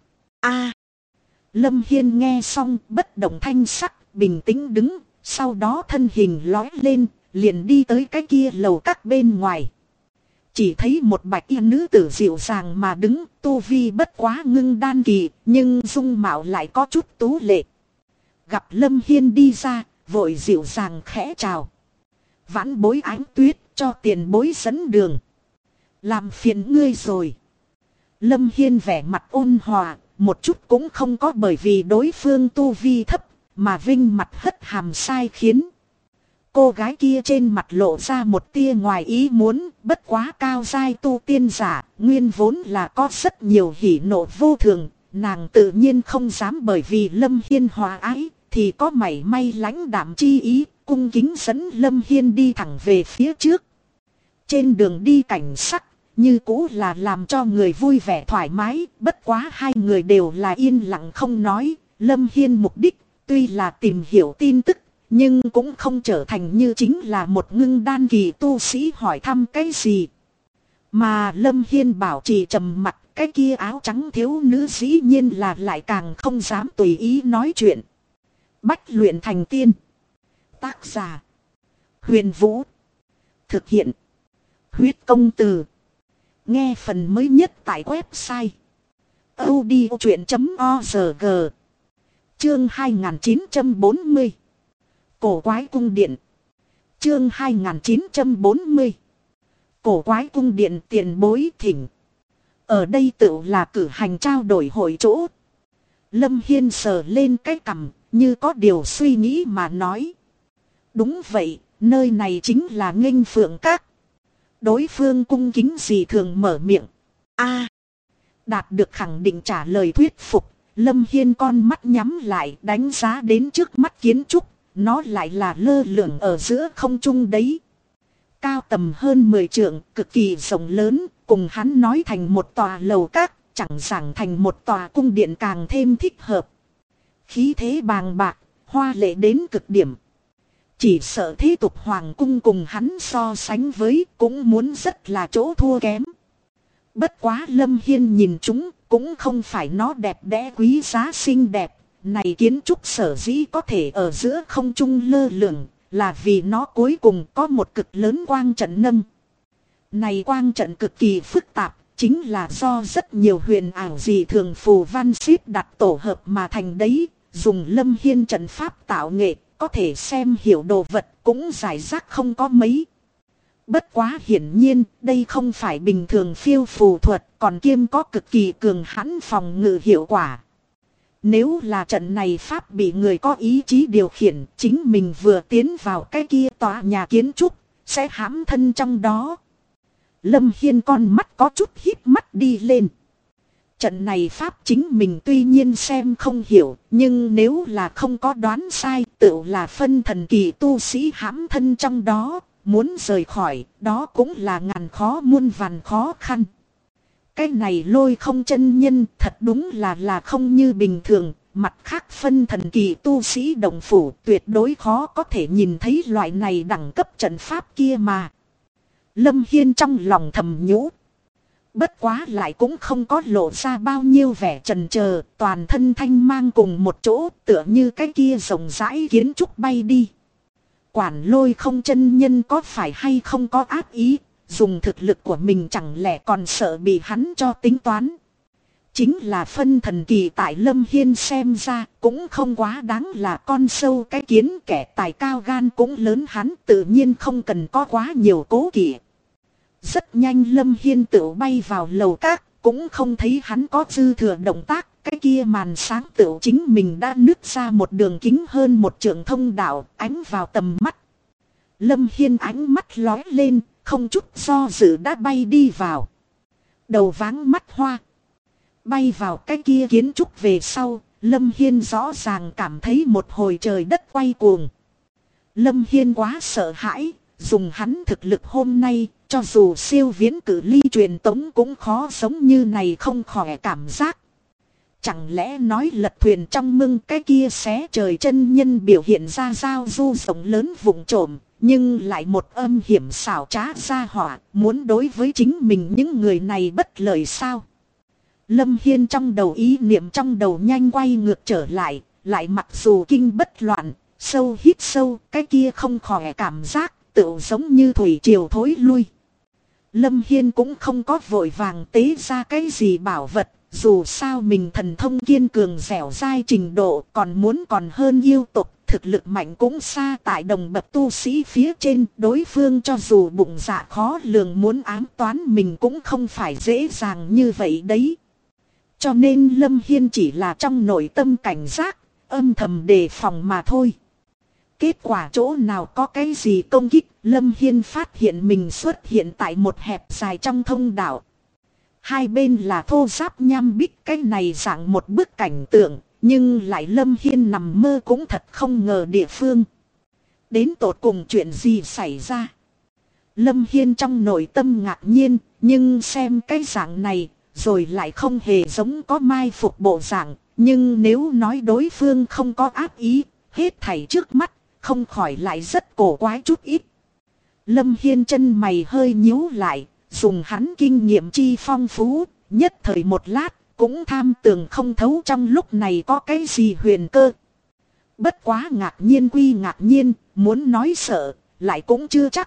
Lâm Hiên nghe xong bất động thanh sắc, bình tĩnh đứng, sau đó thân hình lói lên, liền đi tới cái kia lầu các bên ngoài. Chỉ thấy một bạch y nữ tử dịu dàng mà đứng, tu vi bất quá ngưng đan kỳ, nhưng dung mạo lại có chút tú lệ. Gặp Lâm Hiên đi ra, vội dịu dàng khẽ chào. Vãn bối Ánh Tuyết, cho tiền bối dẫn đường. Làm phiền ngươi rồi. Lâm Hiên vẻ mặt ôn hòa, một chút cũng không có bởi vì đối phương tu vi thấp, mà vinh mặt hất hàm sai khiến. Cô gái kia trên mặt lộ ra một tia ngoài ý muốn, bất quá cao giai tu tiên giả, nguyên vốn là có rất nhiều hỉ nộ vô thường, nàng tự nhiên không dám bởi vì Lâm Hiên hòa ái, thì có mảy may lãnh đạm chi ý, cung kính dẫn Lâm Hiên đi thẳng về phía trước. Trên đường đi cảnh sắc, như cũ là làm cho người vui vẻ thoải mái, bất quá hai người đều là yên lặng không nói. Lâm Hiên mục đích, tuy là tìm hiểu tin tức, nhưng cũng không trở thành như chính là một ngưng đan kỳ tu sĩ hỏi thăm cái gì. Mà Lâm Hiên bảo trì trầm mặt, cái kia áo trắng thiếu nữ dĩ nhiên là lại càng không dám tùy ý nói chuyện. Bách luyện thành tiên. Tác giả: Huyền Vũ. Thực hiện: Huyết Công Từ. Nghe phần mới nhất tại website audiochuyện.org. Chương 2940. Cổ quái cung điện. Chương 2940. Cổ quái cung điện. Tiền bối thỉnh. Ở đây tự là cử hành trao đổi hội chỗ. Lâm Hiên sờ lên cái cằm, như có điều suy nghĩ mà nói. Đúng vậy, nơi này chính là Nghênh Phượng Các. Đối phương cung kính gì thường mở miệng. Đạt được khẳng định trả lời thuyết phục, Lâm Hiên con mắt nhắm lại đánh giá đến trước mắt kiến trúc. Nó lại là lơ lửng ở giữa không trung đấy. Cao tầm hơn 10 trượng, cực kỳ rộng lớn, cùng hắn nói thành một tòa lầu các, chẳng giảng thành một tòa cung điện càng thêm thích hợp. Khí thế bàng bạc, hoa lệ đến cực điểm. Chỉ sợ thế tục hoàng cung cùng hắn so sánh với cũng muốn rất là chỗ thua kém. Bất quá Lâm Hiên nhìn chúng cũng không phải nó đẹp đẽ quý giá xinh đẹp. Này kiến trúc sở dĩ có thể ở giữa không trung lơ lửng là vì nó cuối cùng có một cực lớn quang trận nâng. Này quang trận cực kỳ phức tạp, chính là do rất nhiều huyền ảo dị thường phù văn xếp đặt tổ hợp mà thành đấy. Dùng Lâm Hiên trận pháp tạo nghệ, có thể xem hiểu đồ vật cũng giải rác không có mấy. Bất quá hiển nhiên, đây không phải bình thường phiêu phù thuật, còn kiêm có cực kỳ cường hãn phòng ngự hiệu quả. Nếu là trận này pháp bị người có ý chí điều khiển, chính mình vừa tiến vào cái kia tòa nhà kiến trúc, sẽ hãm thân trong đó. Lâm Hiên con mắt có chút híp mắt đi lên. Trận này pháp chính mình tuy nhiên xem không hiểu, nhưng nếu là không có đoán sai, tự là phân thần kỳ tu sĩ hãm thân trong đó, muốn rời khỏi, đó cũng là ngàn khó muôn vàn khó khăn. Cái này Lôi Không chân nhân thật đúng là không như bình thường, mặt khác phân thần kỳ tu sĩ đồng phủ tuyệt đối khó có thể nhìn thấy loại này đẳng cấp trận pháp kia mà. Lâm Hiên trong lòng thầm nhủ. Bất quá lại cũng không có lộ ra bao nhiêu vẻ chần chờ, toàn thân thanh mang cùng một chỗ tựa như cái kia rộng rãi kiến trúc bay đi. Quản Lôi Không chân nhân có phải hay không có ác ý, dùng thực lực của mình chẳng lẽ còn sợ bị hắn cho tính toán. Chính là phân thần kỳ tại Lâm Hiên xem ra cũng không quá đáng là con sâu cái kiến, kẻ tài cao gan cũng lớn, hắn tự nhiên không cần có quá nhiều cố kỵ. Rất nhanh Lâm Hiên tự bay vào lầu các, cũng không thấy hắn có dư thừa động tác, cái kia màn sáng tự chính mình đã nứt ra một đường kính hơn một trượng thông đạo, ánh vào tầm mắt. Lâm Hiên ánh mắt lóe lên, không chút do dự đã bay đi vào. Đầu váng mắt hoa. Bay vào cái kia kiến trúc về sau, Lâm Hiên rõ ràng cảm thấy một hồi trời đất quay cuồng. Lâm Hiên quá sợ hãi, dùng hắn thực lực hôm nay, cho dù siêu viễn cử ly truyền tống cũng khó sống như này không khỏi cảm giác. Chẳng lẽ nói lật thuyền trong mưng, cái kia xé trời chân nhân biểu hiện ra giao du rộng lớn vụng trộm, nhưng lại một âm hiểm xảo trá ra hỏa, muốn đối với chính mình những người này bất lợi sao? Lâm Hiên trong đầu ý niệm trong đầu nhanh quay ngược trở lại, lại mặc dù kinh bất loạn, sâu hít sâu, cái kia không khỏi cảm giác, tựu giống như thủy triều thối lui. Lâm Hiên cũng không có vội vàng tế ra cái gì bảo vật, dù sao mình thần thông kiên cường dẻo dai trình độ còn muốn còn hơn yêu tục, thực lực mạnh cũng xa tại đồng bậc tu sĩ phía trên, đối phương cho dù bụng dạ khó lường muốn ám toán mình cũng không phải dễ dàng như vậy đấy. Cho nên Lâm Hiên chỉ là trong nội tâm cảnh giác, âm thầm đề phòng mà thôi. Kết quả chỗ nào có cái gì công kích, Lâm Hiên phát hiện mình xuất hiện tại một hẹp dài trong thông đạo. Hai bên là thô ráp nham bích, cái này dạng một bức cảnh tượng, Nhưng lại Lâm Hiên nằm mơ cũng thật không ngờ địa phương. Đến tột cùng chuyện gì xảy ra? Lâm Hiên trong nội tâm ngạc nhiên, nhưng xem cái dạng này, rồi lại không hề giống có mai phục bộ dạng. Nhưng nếu nói đối phương không có ác ý, hết thảy trước mắt, không khỏi lại rất cổ quái chút ít. Lâm Hiên chân mày hơi nhíu lại, dùng hắn kinh nghiệm chi phong phú, nhất thời một lát, cũng tham tưởng không thấu trong lúc này có cái gì huyền cơ. Bất quá ngạc nhiên quy ngạc nhiên, muốn nói sợ, lại cũng chưa chắc.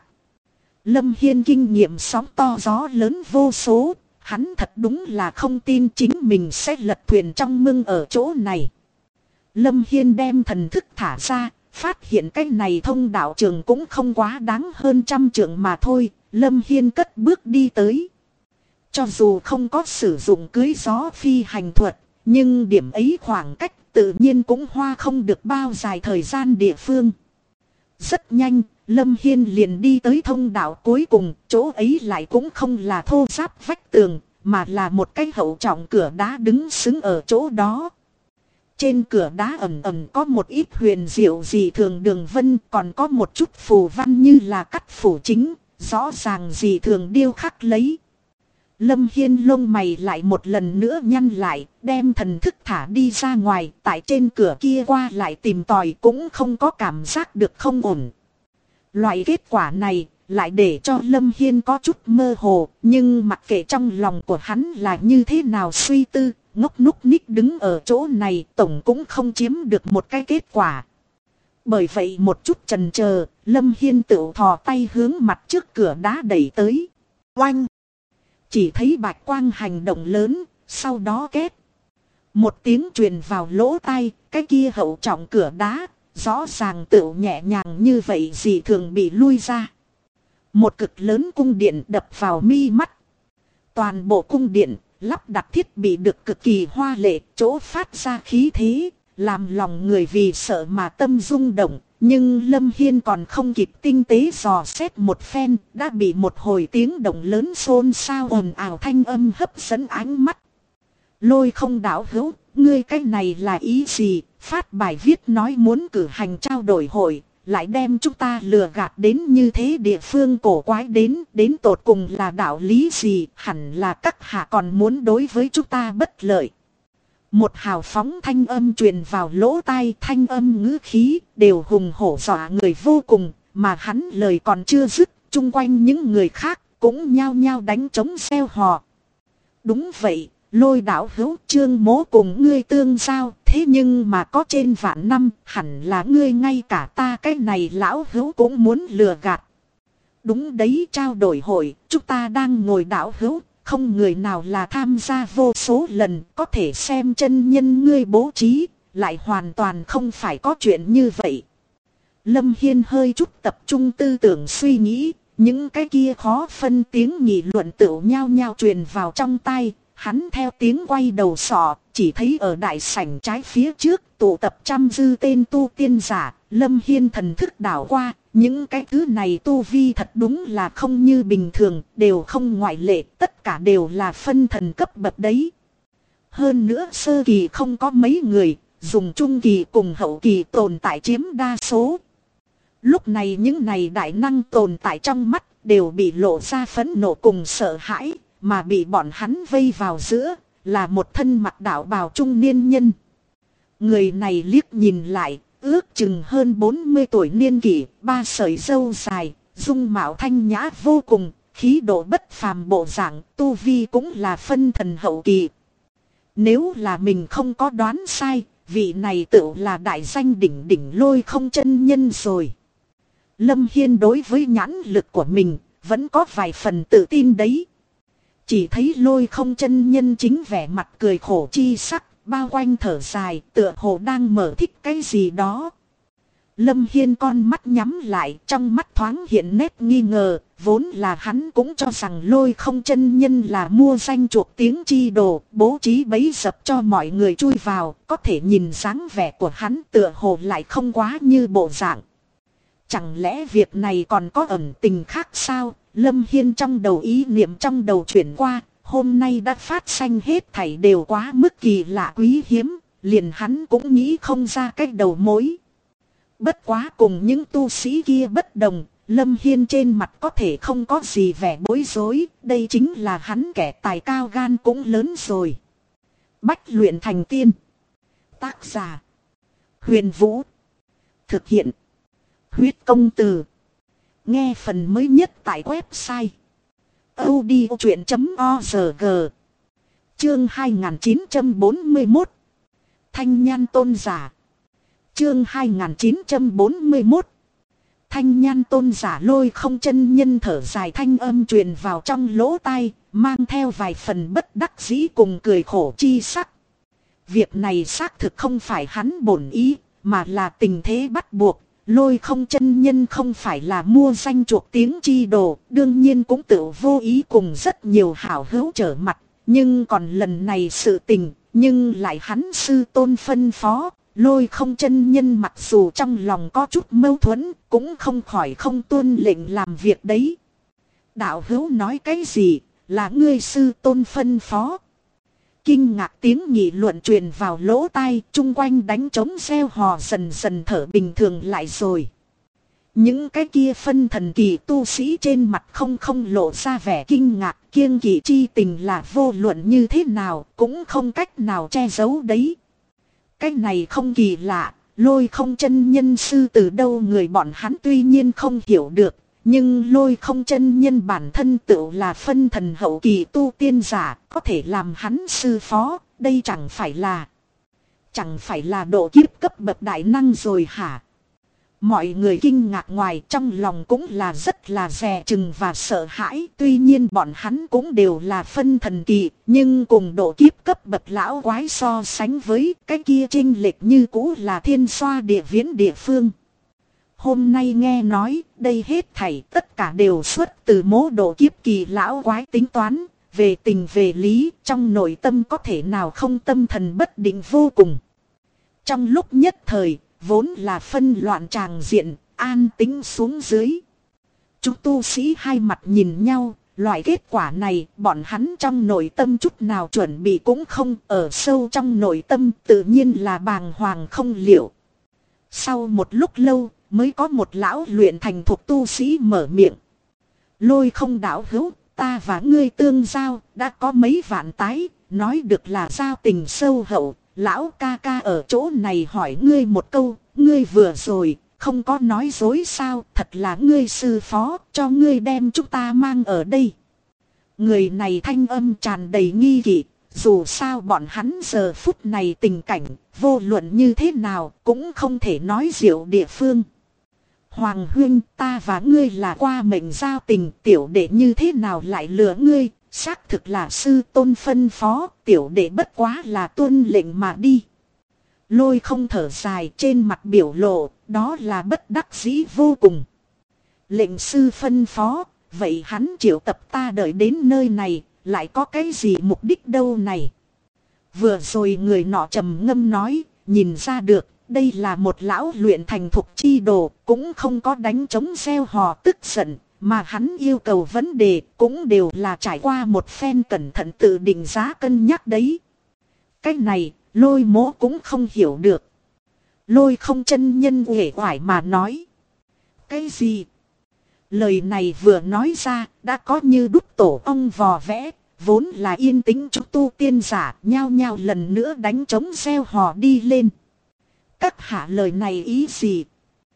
Lâm Hiên kinh nghiệm sóng to gió lớn vô số, hắn thật đúng là không tin chính mình sẽ lật thuyền trong mưng ở chỗ này. Lâm Hiên đem thần thức thả ra, phát hiện cái này thông đạo trường cũng không quá đáng hơn 100 trượng mà thôi. Lâm Hiên cất bước đi tới. Cho dù không có sử dụng cưới gió phi hành thuật, nhưng điểm ấy khoảng cách tự nhiên cũng hoa không được bao dài thời gian địa phương. Rất nhanh, Lâm Hiên liền đi tới thông đạo cuối cùng, chỗ ấy lại cũng không là thô ráp vách tường, mà là một cái hậu trọng cửa đá đứng xứng ở chỗ đó. Trên cửa đá ẩn ẩn có một ít huyền diệu dị thường đường vân, còn có một chút phù văn như là cắt phủ chính, rõ ràng dị thường điêu khắc lấy. Lâm Hiên lông mày lại một lần nữa nhăn lại, đem thần thức thả đi ra ngoài, tại trên cửa kia qua lại tìm tòi cũng không có cảm giác được không ổn. Loại kết quả này lại để cho Lâm Hiên có chút mơ hồ, nhưng mặc kệ trong lòng của hắn là như thế nào suy tư, ngốc núc ních đứng ở chỗ này tổng cũng không chiếm được một cái kết quả. Bởi vậy một chút chần chờ, Lâm Hiên tự thò tay hướng mặt trước cửa đá đẩy tới. Oanh! Chỉ thấy bạch quang hành động lớn, sau đó két. Một tiếng truyền vào lỗ tai, cái kia hậu trọng cửa đá, rõ ràng tự nhẹ nhàng như vậy gì thường bị lui ra. Một cực lớn cung điện đập vào mi mắt. Toàn bộ cung điện, lắp đặt thiết bị được cực kỳ hoa lệ, chỗ phát ra khí thế, làm lòng người vì sợ mà tâm rung động. Nhưng Lâm Hiên còn không kịp tinh tế dò xét một phen, đã bị một hồi tiếng động lớn xôn xao ồn ào thanh âm hấp dẫn ánh mắt. Lôi Không đạo hữu, ngươi cái này là ý gì? Phát bài viết nói muốn cử hành trao đổi hội, lại đem chúng ta lừa gạt đến như thế địa phương cổ quái đến tột cùng là đạo lý gì? Hẳn là các hạ còn muốn đối với chúng ta bất lợi. Một hào phóng thanh âm truyền vào lỗ tai, thanh âm ngữ khí đều hùng hổ dọa người vô cùng, mà hắn lời còn chưa dứt, chung quanh những người khác cũng nhao nhao đánh trống reo hò. Đúng vậy, Lôi đạo hữu, Trương Mỗ cùng ngươi tương giao, thế nhưng mà có trên vạn năm, hẳn là ngươi ngay cả ta cái này lão hữu cũng muốn lừa gạt. Đúng đấy, trao đổi hội, chúng ta đang ngồi đạo hữu. Không người nào là tham gia vô số lần, có thể xem chân nhân ngươi bố trí, lại hoàn toàn không phải có chuyện như vậy. Lâm Hiên hơi chút tập trung tư tưởng suy nghĩ, những cái kia khó phân tiếng nghị luận tựu nhao nhao truyền vào trong tai. Hắn theo tiếng quay đầu sọ, chỉ thấy ở đại sảnh trái phía trước tụ tập trăm dư tên tu tiên giả. Lâm Hiên thần thức đảo qua, những cái thứ này tu vi thật đúng là không như bình thường, đều không ngoại lệ, tất cả đều là phân thần cấp bậc đấy. Hơn nữa sơ kỳ không có mấy người, dùng trung kỳ cùng hậu kỳ tồn tại chiếm đa số. Lúc này những này đại năng tồn tại trong mắt đều bị lộ ra phẫn nộ cùng sợ hãi, mà bị bọn hắn vây vào giữa là một thân mặc đạo bào trung niên nhân. Người này liếc nhìn lại, ước chừng hơn 40 tuổi niên kỷ, 3 sợi râu dài, dung mạo thanh nhã vô cùng, khí độ bất phàm bộ dạng, tu vi cũng là phân thần hậu kỳ. Nếu là mình không có đoán sai, vị này tự là đại danh đỉnh đỉnh Lôi Không chân nhân rồi. Lâm Hiên đối với nhãn lực của mình, vẫn có vài phần tự tin đấy. Chỉ thấy Lôi Không chân nhân chính vẻ mặt cười khổ chi sắc, bao quanh thở dài, tựa hồ đang mở thích cái gì đó. Lâm Hiên con mắt nhắm lại, trong mắt thoáng hiện nét nghi ngờ, vốn là hắn cũng cho rằng Lôi Không chân nhân là mua danh chuộc tiếng chi đồ, bố trí bẫy dập cho mọi người chui vào, có thể nhìn dáng vẻ của hắn tựa hồ lại không quá như bộ dạng. Chẳng lẽ việc này còn có ẩn tình khác sao? Lâm Hiên trong đầu ý niệm trong đầu chuyển qua, hôm nay đã phát sanh hết thảy đều quá mức kỳ lạ quý hiếm, liền hắn cũng nghĩ không ra cách đầu mối. Bất quá cùng những tu sĩ kia bất đồng, Lâm Hiên trên mặt có thể không có gì vẻ bối rối, đây chính là hắn kẻ tài cao gan cũng lớn rồi. Bách luyện thành tiên. Tác giả: Huyền Vũ. Thực hiện: Huyết Công Từ. Nghe phần mới nhất tại website audiochuyện.org. Chương 2941. Thanh Nhan Tôn Giả. Chương 2941. Thanh Nhan Tôn Giả. Lôi Không chân nhân thở dài thanh âm truyền vào trong lỗ tai, mang theo vài phần bất đắc dĩ cùng cười khổ chi sắc. Việc này xác thực không phải hắn bổn ý, mà là tình thế bắt buộc. Lôi Không chân nhân không phải là mua danh chuộc tiếng chi đồ, đương nhiên cũng tự vô ý cùng rất nhiều hảo hữu trở mặt. Nhưng còn lần này sự tình, nhưng lại hắn sư tôn phân phó. Lôi Không chân nhân mặc dù trong lòng có chút mâu thuẫn, cũng không khỏi không tuân lệnh làm việc đấy. Đạo hữu nói cái gì, là ngươi sư tôn phân phó? Kinh ngạc tiếng nghị luận truyền vào lỗ tai, chung quanh đánh trống reo hò dần dần thở bình thường lại rồi. Những cái kia phân thần kỳ tu sĩ trên mặt không lộ ra vẻ kinh ngạc, kiêng kỵ chi tình là vô luận như thế nào, cũng không cách nào che giấu đấy. Cái này không kỳ lạ, Lôi Không chân nhân sư từ đâu người bọn hắn tuy nhiên không hiểu được. Nhưng Lôi Không chân nhân bản thân tự là phân thần hậu kỳ tu tiên giả, có thể làm hắn sư phó, đây chẳng phải là độ kiếp cấp bậc đại năng rồi hả? Mọi người kinh ngạc ngoài, trong lòng cũng là rất là dè chừng và sợ hãi. Tuy nhiên bọn hắn cũng đều là phân thần kỳ, nhưng cùng độ kiếp cấp bậc lão quái so sánh với cái kia chênh lệch như cũ là thiên xoa địa viễn địa phương. Hôm nay nghe nói, đây hết thảy tất cả đều xuất từ mố độ kiếp kỳ lão quái tính toán, về tình về lý, trong nội tâm có thể nào không tâm thần bất định vô cùng. Trong lúc nhất thời, vốn là phân loạn tràng diện, an tĩnh xuống dưới. Chúng tu sĩ hai mặt nhìn nhau, loại kết quả này bọn hắn trong nội tâm chút nào chuẩn bị cũng không, ở sâu trong nội tâm tự nhiên là bàng hoàng không liệu. Sau một lúc lâu, mới có một lão luyện thành thuộc tu sĩ mở miệng. Lôi Không đạo hữu, ta và ngươi tương giao, đã có mấy vạn tái, nói được là giao tình sâu hậu. Lão ca ca ở chỗ này hỏi ngươi một câu, ngươi vừa rồi, không có nói dối sao, thật là ngươi sư phó, cho ngươi đem chúng ta mang ở đây. Người này thanh âm tràn đầy nghi kỵ, dù sao bọn hắn giờ phút này tình cảnh, vô luận như thế nào, cũng không thể nói diệu địa phương. Hoàng huynh, ta và ngươi là qua mệnh giao tình, tiểu đệ như thế nào lại lừa ngươi, xác thực là sư tôn phân phó, tiểu đệ bất quá là tuân lệnh mà đi. Lôi Không thở dài, trên mặt biểu lộ, đó là bất đắc dĩ vô cùng. Lệnh sư phân phó, vậy hắn triệu tập ta đợi đến nơi này, lại có cái gì mục đích đâu này? Vừa rồi người nọ trầm ngâm nói, nhìn ra được, đây là một lão luyện thành thục chi đồ, cũng không có đánh trống reo hò tức giận, mà hắn yêu cầu vấn đề cũng đều là trải qua một phen cẩn thận tự định giá cân nhắc đấy. Cái này, Lôi Mỗ cũng không hiểu được. Lôi Không chân nhân uể oải mà nói. Cái gì? Lời này vừa nói ra, đã có như đúc tổ ong vò vẽ, vốn là yên tĩnh chúng tu tiên giả, nhao nhao lần nữa đánh trống reo hò đi lên. Các hạ lời này ý gì?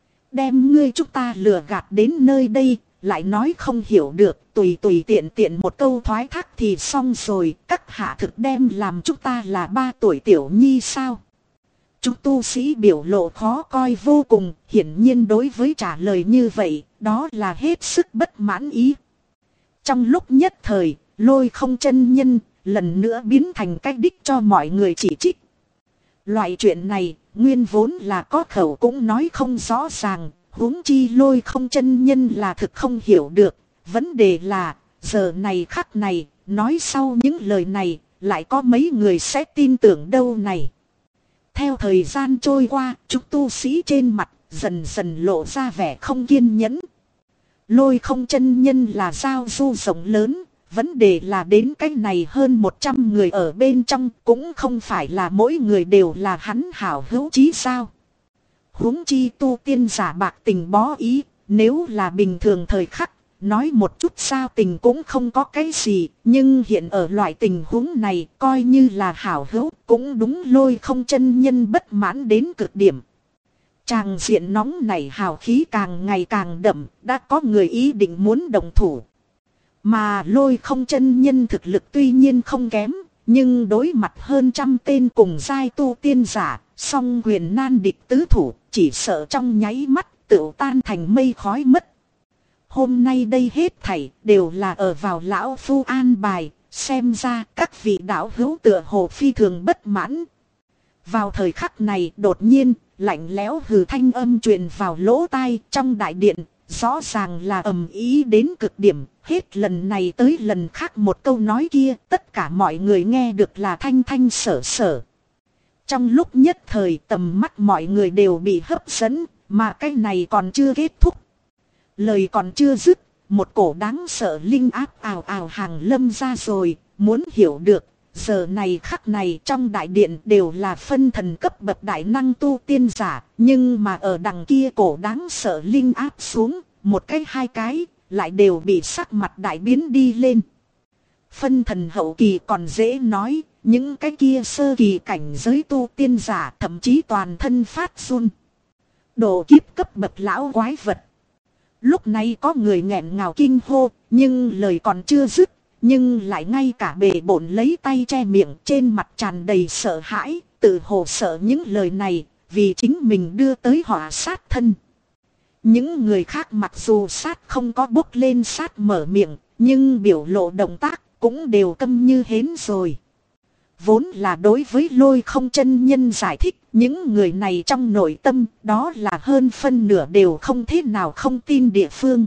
Đem ngươi chúng ta lừa gạt đến nơi đây, lại nói không hiểu được, tùy tiện một câu thoái thác thì xong rồi, các hạ thực đem làm chúng ta là 3 tuổi tiểu nhi sao? Chúng tu sĩ biểu lộ khó coi vô cùng, hiển nhiên đối với trả lời như vậy, đó là hết sức bất mãn ý. Trong lúc nhất thời, Lôi Không chân nhân, lần nữa biến thành cách đích cho mọi người chỉ trích. Loại chuyện này, nguyên vốn là có khẩu cũng nói không rõ ràng, huống chi Lôi Không chân nhân là thực không hiểu được. Vấn đề là, giờ này khắc này, nói sau những lời này, lại có mấy người sẽ tin tưởng đâu này. Theo thời gian trôi qua, chúng tu sĩ trên mặt dần dần lộ ra vẻ không kiên nhẫn. Lôi Không chân nhân là giao du rộng lớn, Vấn đề là đến cái này hơn 100 người ở bên trong cũng không phải là mỗi người đều là hắn hảo hữu chí sao. Huống chi tu tiên giả bạc tình bó ý, nếu là bình thường thời khắc, nói một chút sao tình cũng không có cái gì, nhưng hiện ở loại tình huống này coi như là hảo hữu cũng đúng Lôi Không chân nhân bất mãn đến cực điểm. Tràng diện nóng này hào khí càng ngày càng đậm, đã có người ý định muốn đồng thủ. Mà Lôi Không chân nhân thực lực tuy nhiên không kém, nhưng đối mặt hơn 100 tên cùng giai tu tiên giả, song quyền nan địch tứ thủ, chỉ sợ trong nháy mắt tựu tan thành mây khói mất. Hôm nay đây hết thảy đều là ở vào lão phu an bài, xem ra các vị đạo hữu tựa hồ phi thường bất mãn. Vào thời khắc này đột nhiên, lạnh lẽo hừ thanh âm truyền vào lỗ tai trong đại điện, rõ ràng là ầm ý đến cực điểm, hết lần này tới lần khác một câu nói kia, tất cả mọi người nghe được là thanh thanh sở sở. Trong lúc nhất thời tầm mắt mọi người đều bị hấp dẫn, mà cái này còn chưa kết thúc. Lời còn chưa dứt, một cổ đáng sợ linh áp ào ào hàng lâm ra rồi, muốn hiểu được, giờ này khắc này trong đại điện đều là phân thần cấp bậc đại năng tu tiên giả, nhưng mà ở đằng kia cổ đáng sợ linh áp xuống, một cái hai cái, lại đều bị sắc mặt đại biến đi lên. Phân thần hậu kỳ còn dễ nói, những cái kia sơ kỳ cảnh giới tu tiên giả thậm chí toàn thân phát run. Độ kiếp cấp bậc lão quái vật. Lúc này có người nghẹn ngào kinh hô, nhưng lời còn chưa dứt, nhưng lại ngay cả bề bộn lấy tay che miệng, trên mặt tràn đầy sợ hãi, tự hồ sợ những lời này, vì chính mình đưa tới họa sát thân. Những người khác mặc dù sát không có bốc lên sát mở miệng, nhưng biểu lộ động tác cũng đều câm như hến rồi. Vốn là đối với Lôi Không chân nhân giải thích, những người này trong nội tâm đó là hơn phân nửa đều không thế nào không tin địa phương.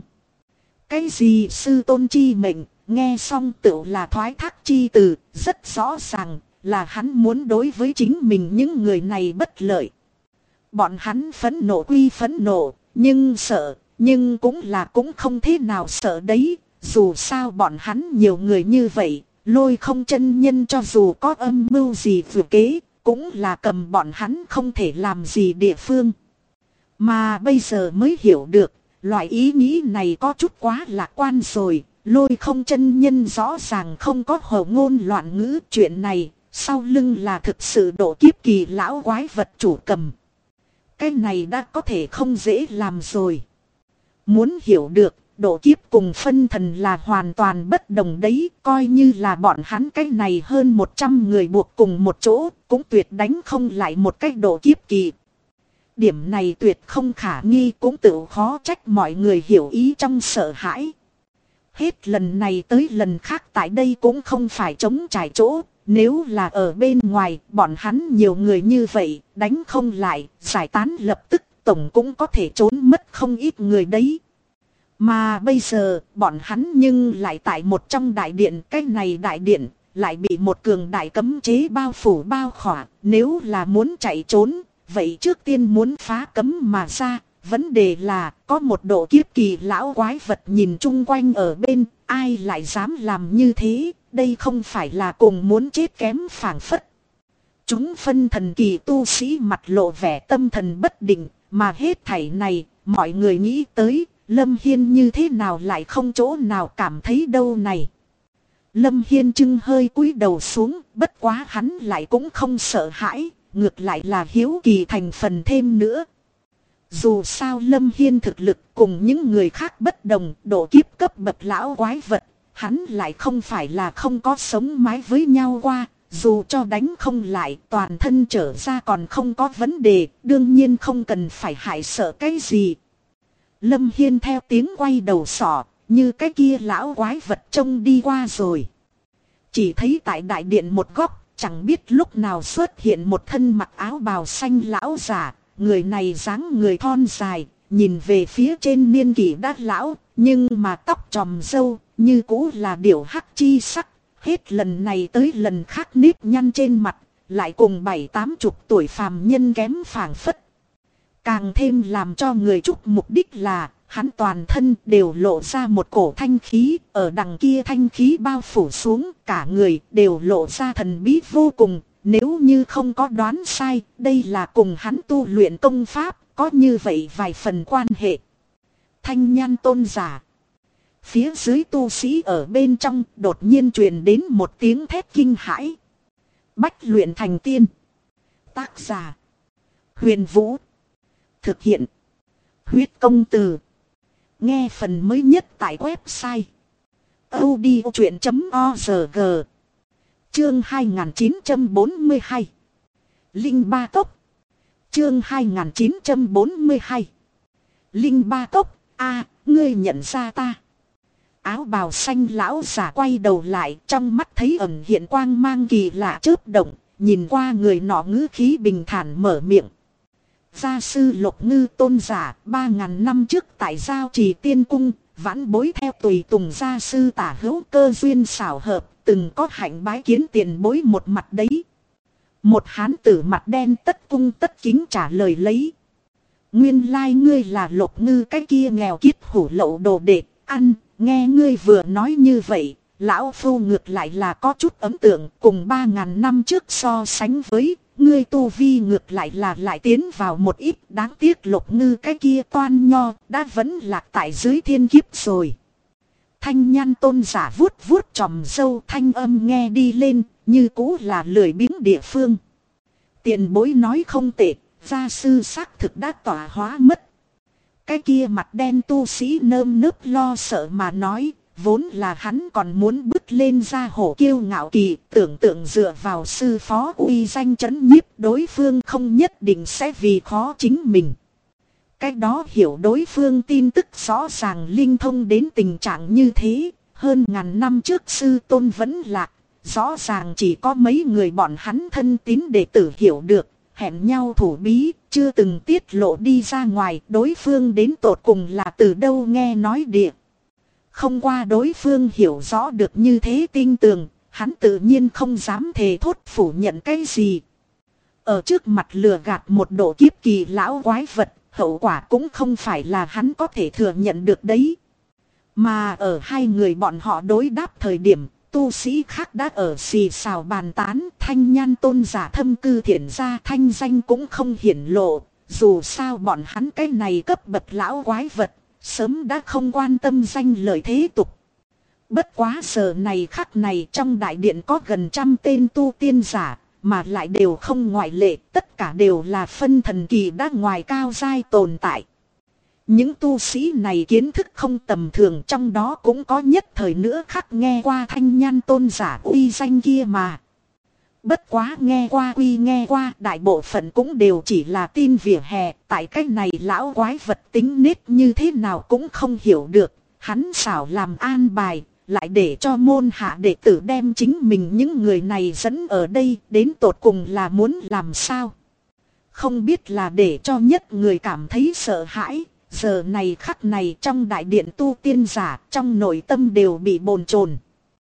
Cái gì sư tôn chi mệnh, nghe xong tựu là thoái thác chi từ, rất rõ ràng là hắn muốn đối với chính mình những người này bất lợi. Bọn hắn phẫn nộ quy phẫn nộ, nhưng sợ, nhưng cũng không thế nào sợ đấy, dù sao bọn hắn nhiều người như vậy. Lôi Không chân nhân cho dù có âm mưu gì vừa kế, cũng là cầm bọn hắn không thể làm gì địa phương. Mà bây giờ mới hiểu được, loại ý nghĩ này có chút quá lạc quan rồi. Lôi Không chân nhân rõ ràng không có hồ ngôn loạn ngữ chuyện này, sau lưng là thực sự độ kiếp kỳ lão quái vật chủ cầm. Cái này đã có thể không dễ làm rồi. Muốn hiểu được, độ kiếp cùng phân thần là hoàn toàn bất đồng đấy, coi như là bọn hắn cái này hơn 100 người buộc cùng một chỗ, cũng tuyệt đánh không lại một cái độ kiếp kỳ. Điểm này tuyệt không khả nghi, cũng tự khó trách mọi người hiểu ý trong sợ hãi. Hết lần này tới lần khác tại đây cũng không phải chống trải chỗ, nếu là ở bên ngoài, bọn hắn nhiều người như vậy, đánh không lại, giải tán lập tức, tổng cũng có thể trốn mất không ít người đấy. Mà bây giờ, bọn hắn nhưng lại tại một trong đại điện, cái này đại điện, lại bị một cường đại cấm chế bao phủ bao khỏa, nếu là muốn chạy trốn, vậy trước tiên muốn phá cấm mà ra, vấn đề là, có một độ kiếp kỳ lão quái vật nhìn chung quanh ở bên, ai lại dám làm như thế, đây không phải là cùng muốn chết kém phảng phất. Chúng phân thần kỳ tu sĩ mặt lộ vẻ tâm thần bất định, mà hết thảy này, mọi người nghĩ tới, Lâm Hiên như thế nào lại không chỗ nào cảm thấy đâu này. Lâm Hiên chưng hơi cúi đầu xuống, bất quá hắn lại cũng không sợ hãi, ngược lại là hiếu kỳ thành phần thêm nữa. Dù sao Lâm Hiên thực lực cùng những người khác bất đồng, độ kiếp cấp bậc lão quái vật, hắn lại không phải là không có sống mái với nhau qua, dù cho đánh không lại toàn thân trở ra còn không có vấn đề, đương nhiên không cần phải hại sợ cái gì. Lâm Hiên theo tiếng quay đầu sỏ, như cái kia lão quái vật trông đi qua rồi. Chỉ thấy tại đại điện một góc, chẳng biết lúc nào xuất hiện một thân mặc áo bào xanh lão giả. Người này dáng người thon dài, nhìn về phía trên niên kỷ đã lão, nhưng mà tóc tròm râu, như cũ là điểu hắc chi sắc. Hết lần này tới lần khác nếp nhăn trên mặt, lại cùng 7-80 tuổi phàm nhân kém phảng phất. Càng thêm làm cho người chúc mục đích là, hắn toàn thân đều lộ ra một cổ thanh khí, ở đằng kia thanh khí bao phủ xuống, cả người đều lộ ra thần bí vô cùng. Nếu như không có đoán sai, đây là cùng hắn tu luyện công pháp, có như vậy vài phần quan hệ. Thanh Nhan tôn giả. Phía dưới tu sĩ ở bên trong đột nhiên truyền đến một tiếng thét kinh hãi. Bách luyện thành tiên. Tác giả: Huyền Vũ. Thực hiện: Huyết Công Từ. Nghe phần mới nhất tại website audiochuyện.org. Chương 2942. Linh Ba Cốc. Chương 2942. Linh Ba Cốc. A, ngươi nhận ra ta? Áo bào xanh lão giả quay đầu lại, trong mắt thấy ẩn hiện quang mang kỳ lạ chớp động, nhìn qua người nọ ngữ khí bình thản mở miệng. Gia sư Lục Ngư tôn giả, 3000 năm trước tại Giao Trì Tiên Cung, vãn bối theo tùy tùng gia sư tả hữu cơ duyên xảo hợp, từng có hạnh bái kiến tiền bối một mặt đấy. Một hán tử mặt đen tất cung tất kính trả lời lấy. Nguyên lai ngươi là Lục Ngư cái kia nghèo kiết hủ lậu đồ đệ, ăn, nghe ngươi vừa nói như vậy, lão phu ngược lại là có chút ấn tượng, cùng 3000 năm trước so sánh với, ngươi tu vi ngược lại là lại tiến vào một ít, đáng tiếc Lục Ngư cái kia toan nho, đã vẫn lạc tại dưới thiên kiếp rồi. Thanh Nhan tôn giả vuốt vuốt tròm râu, thanh âm nghe đi lên, như cũ là lười biếng địa phương. Tiền bối nói không tệ, gia sư xác thực đã tỏa hóa mất. Cái kia mặt đen tu sĩ nơm nớp lo sợ mà nói, vốn là hắn còn muốn bước lên ra hổ kiêu ngạo kỳ, tưởng tượng dựa vào sư phó uy danh trấn nhiếp đối phương không nhất định sẽ vì khó chính mình. Cái đó hiểu đối phương tin tức rõ ràng linh thông đến tình trạng như thế, hơn ngàn năm trước sư tôn vẫn lạc, rõ ràng chỉ có mấy người bọn hắn thân tín đệ tử hiểu được, hẹn nhau thủ bí, chưa từng tiết lộ đi ra ngoài, đối phương đến tột cùng là từ đâu nghe nói địa. Không qua đối phương hiểu rõ được như thế tin tưởng, hắn tự nhiên không dám thề thốt phủ nhận cái gì. Ở trước mặt lừa gạt một độ kiếp kỳ lão quái vật, hậu quả cũng không phải là hắn có thể thừa nhận được đấy. Mà ở hai người bọn họ đối đáp thời điểm, tu sĩ khác đã ở xì xào bàn tán. Thanh Nhan tôn giả thâm cư thiện gia thanh danh cũng không hiển lộ. Dù sao bọn hắn cái này cấp bậc lão quái vật, sớm đã không quan tâm danh lợi thế tục. Bất quá giờ này khắc này trong đại điện có gần 100 tên tu tiên giả, mà lại đều không ngoại lệ, tất cả đều là phân thần kỳ đã ngoài cao giai tồn tại. Những tu sĩ này kiến thức không tầm thường, trong đó cũng có nhất thời nữa khắc nghe qua Thanh Nhan tôn giả uy danh kia mà. Bất quá nghe qua, đại bộ phận cũng đều chỉ là tin vỉa hè, tại cách này lão quái vật tính nết như thế nào cũng không hiểu được, hắn xảo làm an bài, lại để cho môn hạ đệ tử đem chính mình những người này dẫn ở đây, đến tột cùng là muốn làm sao. Không biết là để cho nhất người cảm thấy sợ hãi, giờ này khắc này trong đại điện tu tiên giả, trong nội tâm đều bị bồn chồn.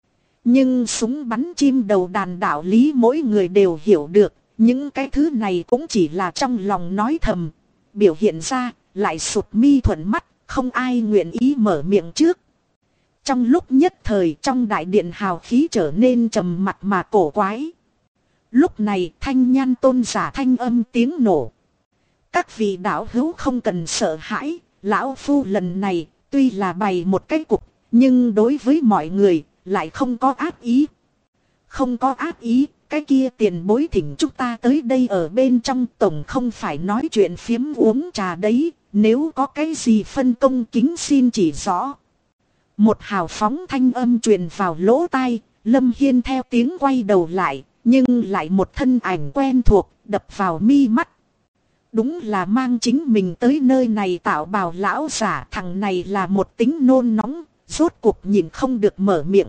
Nhưng súng bắn chim đầu đàn đạo lý mỗi người đều hiểu được, những cái thứ này cũng chỉ là trong lòng nói thầm, biểu hiện ra lại sụt mi thuận mắt, không ai nguyện ý mở miệng trước. Trong lúc nhất thời trong đại điện hào khí trở nên trầm mặc mà cổ quái. Lúc này Thanh Nhan tôn giả thanh âm tiếng nổ. Các vị đạo hữu không cần sợ hãi, lão phu lần này tuy là bày một cái cục, nhưng đối với mọi người lại không có ác ý. Không có ác ý, cái kia tiền bối thỉnh chúng ta tới đây ở bên trong tổng không phải nói chuyện phiếm uống trà đấy, nếu có cái gì phân công kính xin chỉ rõ. Một hào phóng thanh âm truyền vào lỗ tai, Lâm Hiên theo tiếng quay đầu lại, nhưng lại một thân ảnh quen thuộc đập vào mi mắt. Đúng là mang chính mình tới nơi này tạo bào lão giả, thằng này là một tính nôn nóng, rốt cuộc nhìn không được mở miệng.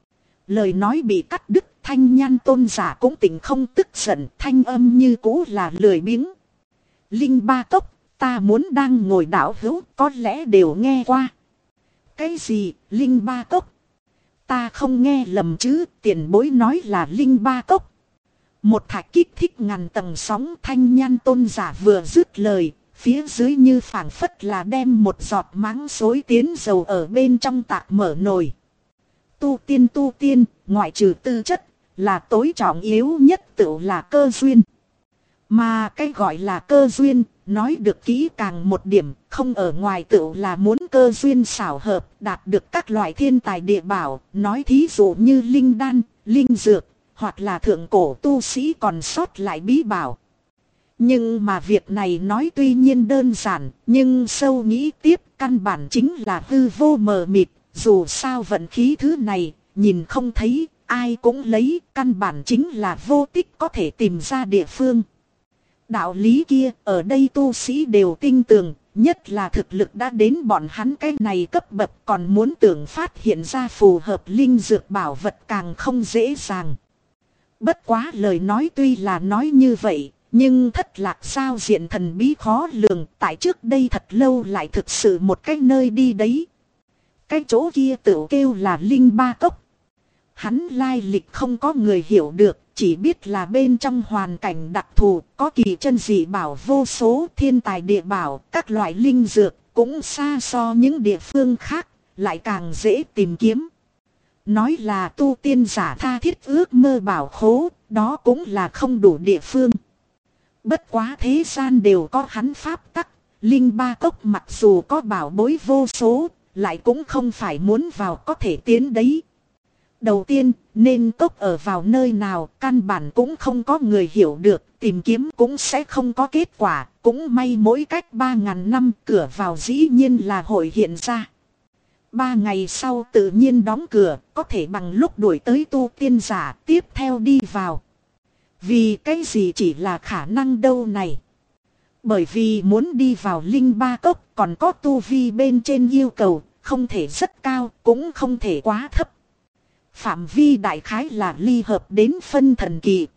Lời nói bị cắt đứt, Thanh Nhan tôn giả cũng tỉnh không tức giận, thanh âm như cũ là lười biếng. Linh Ba Cốc, ta muốn đang ngồi đảo hữu, có lẽ đều nghe qua. Cái gì, Linh Ba Cốc? Ta không nghe lầm chứ, tiền bối nói là Linh Ba Cốc. Một thạch kích thích ngàn tầng sóng. Thanh Nhan tôn giả vừa dứt lời, Phía dưới như phảng phất là đem một giọt máng xối tiến dầu ở bên trong tạc mở nồi. Tu tiên, ngoại trừ tư chất, là tối trọng yếu nhất tự là cơ duyên. Mà cái gọi là cơ duyên, nói được kỹ càng một điểm, không ở ngoài tự là muốn cơ duyên xảo hợp, đạt được các loại thiên tài địa bảo, nói thí dụ như linh đan, linh dược, hoặc là thượng cổ tu sĩ còn sót lại bí bảo. Nhưng mà việc này nói tuy nhiên đơn giản, nhưng sâu nghĩ tiếp căn bản chính là hư vô mờ mịt, dù sao vận khí thứ này, nhìn không thấy, ai cũng lấy, căn bản chính là vô tích có thể tìm ra địa phương. Đạo lý kia, ở đây tu sĩ đều tin tưởng, nhất là thực lực đã đến bọn hắn cái này cấp bậc còn muốn tưởng phát hiện ra phù hợp linh dược bảo vật càng không dễ dàng. Bất quá lời nói tuy là nói như vậy, nhưng thất lạc sao diện thần bí khó lường, tại trước đây thật lâu lại thực sự một cái nơi đi đấy. Cái chỗ kia tự kêu là Linh Ba Cốc. Hắn lai lịch không có người hiểu được, chỉ biết là bên trong hoàn cảnh đặc thù, có kỳ chân dị bảo vô số, thiên tài địa bảo, các loại linh dược, cũng xa so những địa phương khác, lại càng dễ tìm kiếm. Nói là tu tiên giả tha thiết ước mơ bảo khố, đó cũng là không đủ địa phương. Bất quá thế gian đều có hắn pháp tắc, Linh Ba Cốc mặc dù có bảo bối vô số, lại cũng không phải muốn vào có thể tiến đấy. Đầu tiên, nên cốc ở vào nơi nào, căn bản cũng không có người hiểu được, tìm kiếm cũng sẽ không có kết quả, cũng may mỗi cách 3.000 năm cửa vào dĩ nhiên là hội hiện ra. 3 ngày sau tự nhiên đóng cửa, có thể bằng lúc đuổi tới tu tiên giả tiếp theo đi vào. Vì cái gì chỉ là khả năng đâu này? Bởi vì muốn đi vào Linh Ba Cốc còn có tu vi bên trên yêu cầu, không thể rất cao, cũng không thể quá thấp. Phạm vi đại khái là ly hợp đến phân thần kỳ.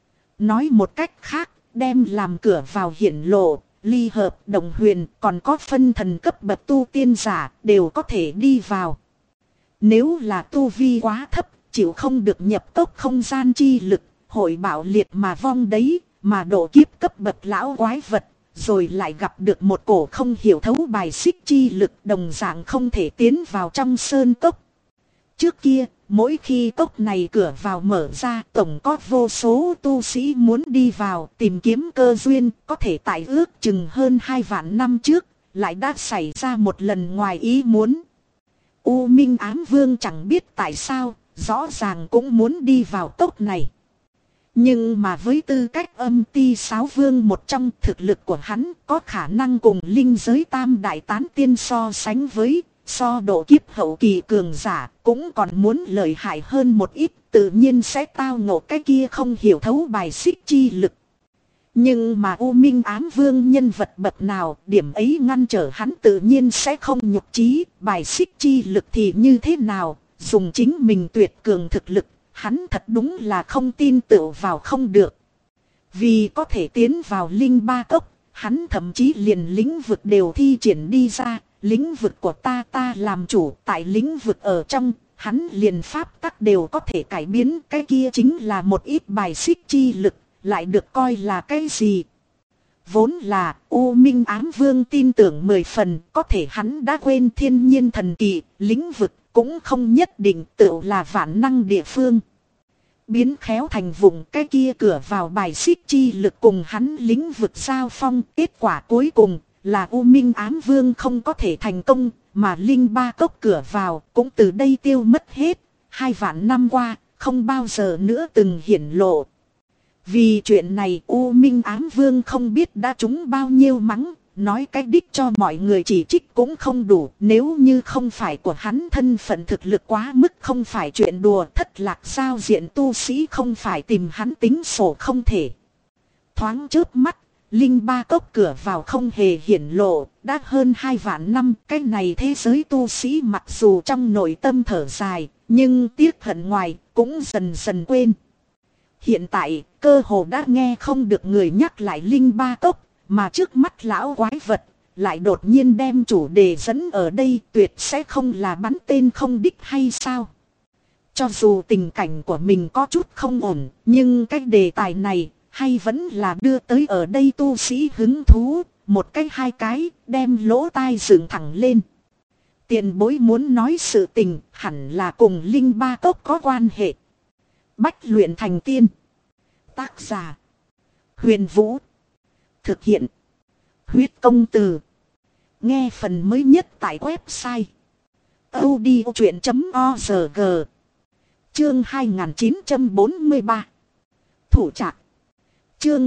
Nói một cách khác, đem làm cửa vào hiển lộ, ly hợp, đồng huyền, còn có phân thần cấp bậc tu tiên giả, đều có thể đi vào. Nếu là tu vi quá thấp, chịu không được nhập cốc không gian chi lực, hội bạo liệt mà vong đấy, mà độ kiếp cấp bậc lão quái vật, rồi lại gặp được một cổ không hiểu thấu bài xích chi lực đồng dạng không thể tiến vào trong sơn cốc. Trước kia, mỗi khi cốc này cửa vào mở ra, tổng có vô số tu sĩ muốn đi vào tìm kiếm cơ duyên, có thể tại ước chừng hơn 2 vạn năm trước, lại đã xảy ra một lần ngoài ý muốn. U Minh Ám Vương chẳng biết tại sao, rõ ràng cũng muốn đi vào cốc này. Nhưng mà với tư cách âm ti 6 vương một trong, thực lực của hắn có khả năng cùng linh giới tam đại tán tiên so sánh với, so độ kiếp hậu kỳ cường giả, cũng còn muốn lợi hại hơn một ít, tự nhiên sẽ tao ngộ cái kia không hiểu thấu bài xích chi lực. Nhưng mà U Minh Ám Vương nhân vật bậc nào, điểm ấy ngăn trở hắn tự nhiên sẽ không nhục chí, bài xích chi lực thì như thế nào, dùng chính mình tuyệt cường thực lực, hắn thật đúng là không tin tưởng vào không được. Vì có thể tiến vào Linh Ba Cốc, hắn thậm chí liền lĩnh vực đều thi triển đi ra, lĩnh vực của ta làm chủ, tại lĩnh vực ở trong, hắn liền pháp tắc đều có thể cải biến, cái kia chính là một ít bài xích chi lực, lại được coi là cái gì? Vốn là U Minh Ám Vương tin tưởng 10 phần, có thể hắn đã quên thiên nhiên thần kỳ, lĩnh vực cũng không nhất định tự là vạn năng địa phương. Biến khéo thành vùng, cái kia cửa vào bài xích chi lực cùng hắn lĩnh vực giao phong, kết quả cuối cùng là U Minh Ám Vương không có thể thành công, mà Linh Ba Cốc cửa vào cũng từ đây tiêu mất hết. 2 vạn năm qua, không bao giờ nữa từng hiển lộ. Vì chuyện này U Minh Ám Vương không biết đã trúng bao nhiêu mắng, nói cái đích cho mọi người chỉ trích cũng không đủ. Nếu như không phải của hắn thân phận thực lực quá mức không phải chuyện đùa, thất lạc sao diện tu sĩ không phải tìm hắn tính sổ không thể. Thoáng chớp mắt, Linh Ba Cốc cửa vào không hề hiển lộ, đã hơn 2 vạn năm, cái này thế giới tu sĩ mặc dù trong nội tâm thở dài, nhưng tiếc hận ngoài, cũng dần dần quên. Hiện tại, cơ hồ đã nghe không được người nhắc lại Linh Ba Cốc, mà trước mắt lão quái vật, lại đột nhiên đem chủ đề dẫn ở đây, tuyệt sẽ không là bắn tên không đích hay sao? Cho dù tình cảnh của mình có chút không ổn, nhưng cái đề tài này, hay vẫn là đưa tới ở đây tu sĩ hứng thú, một cái hai cái, đem lỗ tai dựng thẳng lên. Tiền bối muốn nói sự tình, hẳn là cùng Linh Ba Cốc có quan hệ. Bách luyện thành tiên. Tác giả: Huyền Vũ. Thực hiện: Huyết Công Từ. Nghe phần mới nhất tại website audiochuyện.org. Chương 2943. Thủ trạc. Chương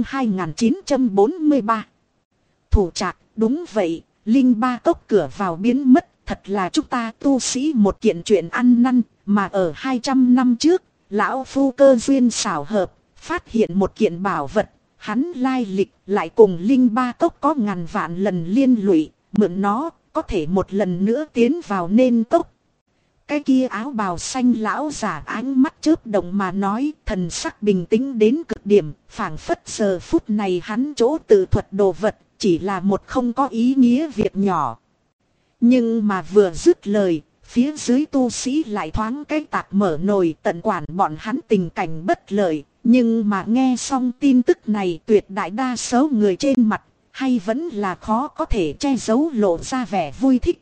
2943. Thủ trạc. Đúng vậy, Linh Ba Cốc cửa vào biến mất. Thật là chúng ta tu sĩ một kiện chuyện ăn năn. Mà ở 200 năm trước, lão phu cơ duyên xảo hợp, phát hiện một kiện bảo vật. Hắn lai lịch lại cùng Linh Ba Cốc có ngàn vạn lần liên lụy. Mượn nó có thể một lần nữa tiến vào nên cốc. Cái kia áo bào xanh lão giả ánh mắt chớp động mà nói, thần sắc bình tĩnh đến cực điểm, phảng phất giờ phút này hắn chỗ tự thuật đồ vật, chỉ là một không có ý nghĩa việc nhỏ. Nhưng mà vừa dứt lời, phía dưới tu sĩ lại thoáng cái tạc mở nồi tận quản bọn hắn tình cảnh bất lợi. Nhưng mà nghe xong tin tức này, tuyệt đại đa số người trên mặt, hay vẫn là khó có thể che giấu lộ ra vẻ vui thích.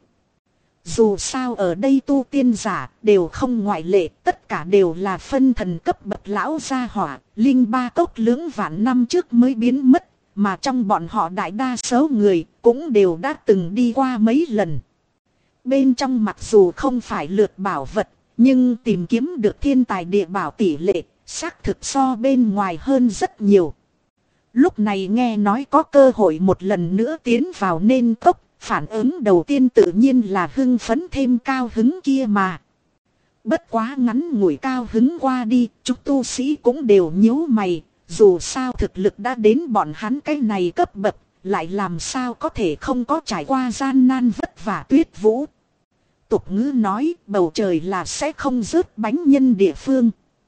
Dù sao ở đây tu tiên giả đều không ngoại lệ, tất cả đều là phân thần cấp bậc lão gia hỏa. Linh Ba Cốc lưỡng vạn năm trước mới biến mất, mà trong bọn họ đại đa số người cũng đều đã từng đi qua mấy lần. Bên trong mặc dù không phải lượt bảo vật, nhưng tìm kiếm được thiên tài địa bảo tỷ lệ xác thực so bên ngoài hơn rất nhiều. Lúc này nghe nói có cơ hội một lần nữa tiến vào nên cốc, phản ứng đầu tiên tự nhiên là hưng phấn thêm cao hứng kia mà. Bất quá ngắn ngủi cao hứng qua đi, chúng tu sĩ cũng đều nhíu mày, dù sao thực lực đã đến bọn hắn cái này cấp bậc, lại làm sao có thể không có trải qua gian nan vất vả tuyết vũ. Tục ngữ nói bầu trời là sẽ không rớt bánh nhân địa phương.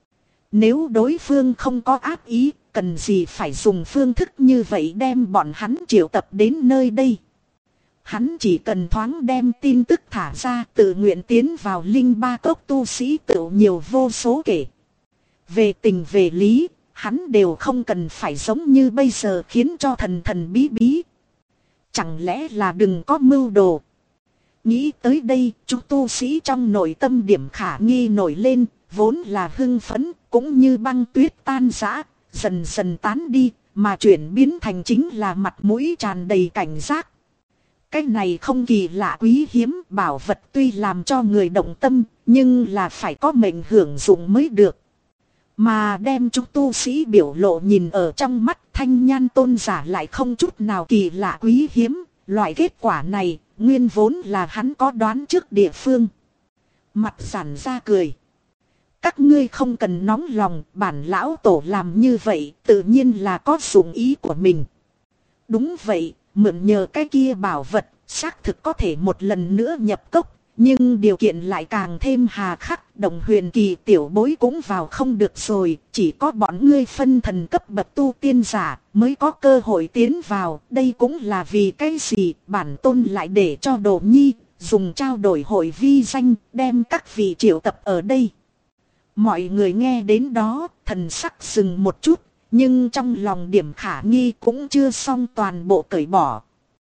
Nếu đối phương không có ác ý, cần gì phải dùng phương thức như vậy đem bọn hắn triệu tập đến nơi đây. Hắn chỉ cần thoáng đem tin tức thả ra, tự nguyện tiến vào Linh Ba Cốc tu sĩ tự nhiều vô số kể. Về tình về lý, hắn đều không cần phải giống như bây giờ khiến cho thần thần bí bí. Chẳng lẽ là đừng có mưu đồ. Nghĩ tới đây, chúng tu sĩ trong nội tâm điểm khả nghi nổi lên, vốn là hưng phấn, cũng như băng tuyết tan rã, dần dần tán đi, mà chuyển biến thành chính là mặt mũi tràn đầy cảnh giác. Cái này không kỳ lạ quý hiếm, bảo vật tuy làm cho người động tâm, nhưng là phải có mệnh hưởng dụng mới được. Mà đem chúng tu sĩ biểu lộ nhìn ở trong mắt, Thanh Nhan tôn giả lại không chút nào kỳ lạ quý hiếm. Loại kết quả này, nguyên vốn là hắn có đoán trước địa phương. Mặt giản ra cười. Các ngươi không cần nóng lòng, bản lão tổ làm như vậy, tự nhiên là có dụng ý của mình. Đúng vậy, mượn nhờ cái kia bảo vật, xác thực có thể một lần nữa nhập cốc, nhưng điều kiện lại càng thêm hà khắc. Đồng huyền kỳ tiểu bối cũng vào không được rồi, chỉ có bọn ngươi phân thần cấp bậc tu tiên giả mới có cơ hội tiến vào. Đây cũng là vì cái gì bản tôn lại để cho Đồ Nhi dùng trao đổi hội vi danh, đem các vị triệu tập ở đây. Mọi người nghe đến đó, thần sắc dừng một chút, nhưng trong lòng điểm khả nghi cũng chưa xong toàn bộ cởi bỏ.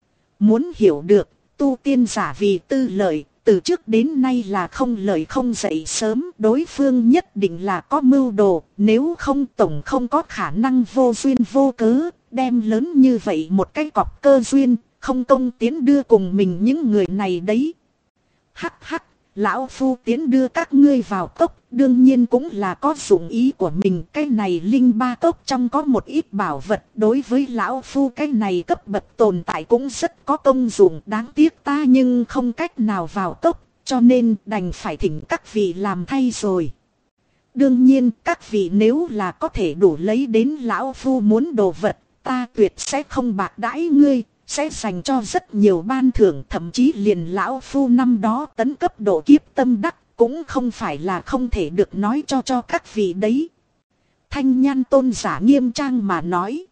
Muốn hiểu được, tu tiên giả vì tư lợi, từ trước đến nay là không lời không dậy sớm, đối phương nhất định là có mưu đồ, nếu không tổng không có khả năng vô duyên vô cớ, đem lớn như vậy một cái cọc cơ duyên, không công tiến đưa cùng mình những người này đấy. Hắc hắc, lão phu tiến đưa các ngươi vào cốc, đương nhiên cũng là có dụng ý của mình. Cái này Linh Ba Cốc trong có một ít bảo vật, đối với lão phu cái này cấp bậc tồn tại cũng rất có công dụng. Đáng tiếc ta nhưng không cách nào vào cốc, cho nên đành phải thỉnh các vị làm thay rồi. Đương nhiên các vị nếu là có thể đủ lấy đến lão phu muốn đồ vật, ta tuyệt sẽ không bạc đãi ngươi, sẽ dành cho rất nhiều ban thưởng, thậm chí liền lão phu năm đó tấn cấp độ kiếp tâm đắc cũng không phải là không thể được nói cho các vị đấy. Thanh Nhan tôn giả nghiêm trang mà nói.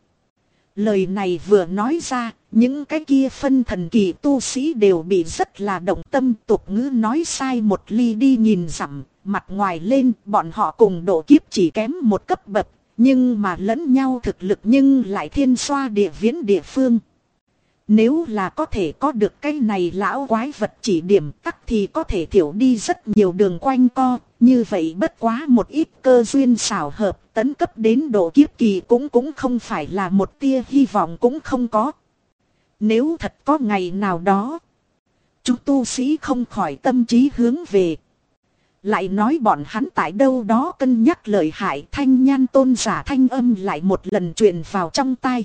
Lời này vừa nói ra, những cái kia phân thần kỳ tu sĩ đều bị rất là động tâm. Tục ngữ nói sai một ly đi nhìn dặm, mặt ngoài lên bọn họ cùng độ kiếp chỉ kém một cấp bậc, nhưng mà lẫn nhau thực lực nhưng lại thiên xoa địa viễn địa phương. Nếu là có thể có được cái này lão quái vật chỉ điểm tắc thì có thể thiểu đi rất nhiều đường quanh co. Như vậy bất quá một ít cơ duyên xảo hợp tấn cấp đến độ kiếp kỳ cũng không phải là một tia hy vọng cũng không có. Nếu thật có ngày nào đó, chúng tu sĩ không khỏi tâm trí hướng về. Lại nói bọn hắn tại đâu đó cân nhắc lợi hại, Thanh Nhan tôn giả thanh âm lại một lần truyền vào trong tai.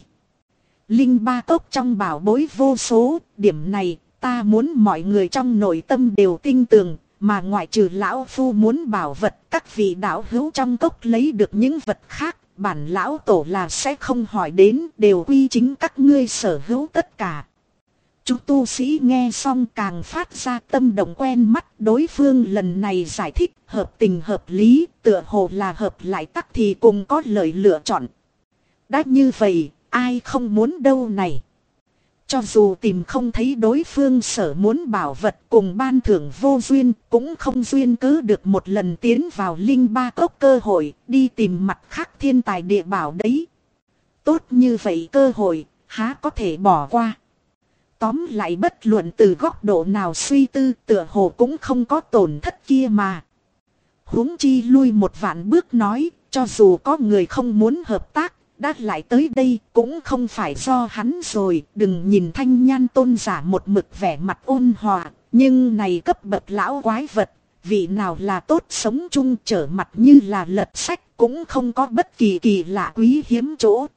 Linh ba cốc trong bảo bối vô số, điểm này ta muốn mọi người trong nội tâm đều tin tưởng, mà ngoại trừ lão phu muốn bảo vật, các vị đạo hữu trong cốc lấy được những vật khác, bản lão tổ là sẽ không hỏi đến, đều quy chính các ngươi sở hữu tất cả. Chúng tu sĩ nghe xong càng phát ra tâm động quen mắt, đối phương lần này giải thích hợp tình hợp lý, tựa hồ là hợp lại tắc thì cùng có lời lựa chọn. Đã như vậy, ai không muốn đâu này. Cho dù tìm không thấy đối phương sở muốn bảo vật cùng ban thưởng vô duyên, cũng không duyên cứ được một lần tiến vào linh ba cốc cơ hội, đi tìm mặt khác thiên tài địa bảo đấy. Tốt như vậy cơ hội, há có thể bỏ qua. Tóm lại bất luận từ góc độ nào suy tư, tựa hồ cũng không có tổn thất kia mà. Huống chi lui một vạn bước nói, cho dù có người không muốn hợp tác, đã lại tới đây cũng không phải do hắn rồi. Đừng nhìn Thanh Nhan tôn giả một mực vẻ mặt ôn hòa, nhưng này cấp bậc lão quái vật, vị nào là tốt sống chung, trở mặt như là lật sách, cũng không có bất kỳ kỳ lạ quý hiếm chỗ.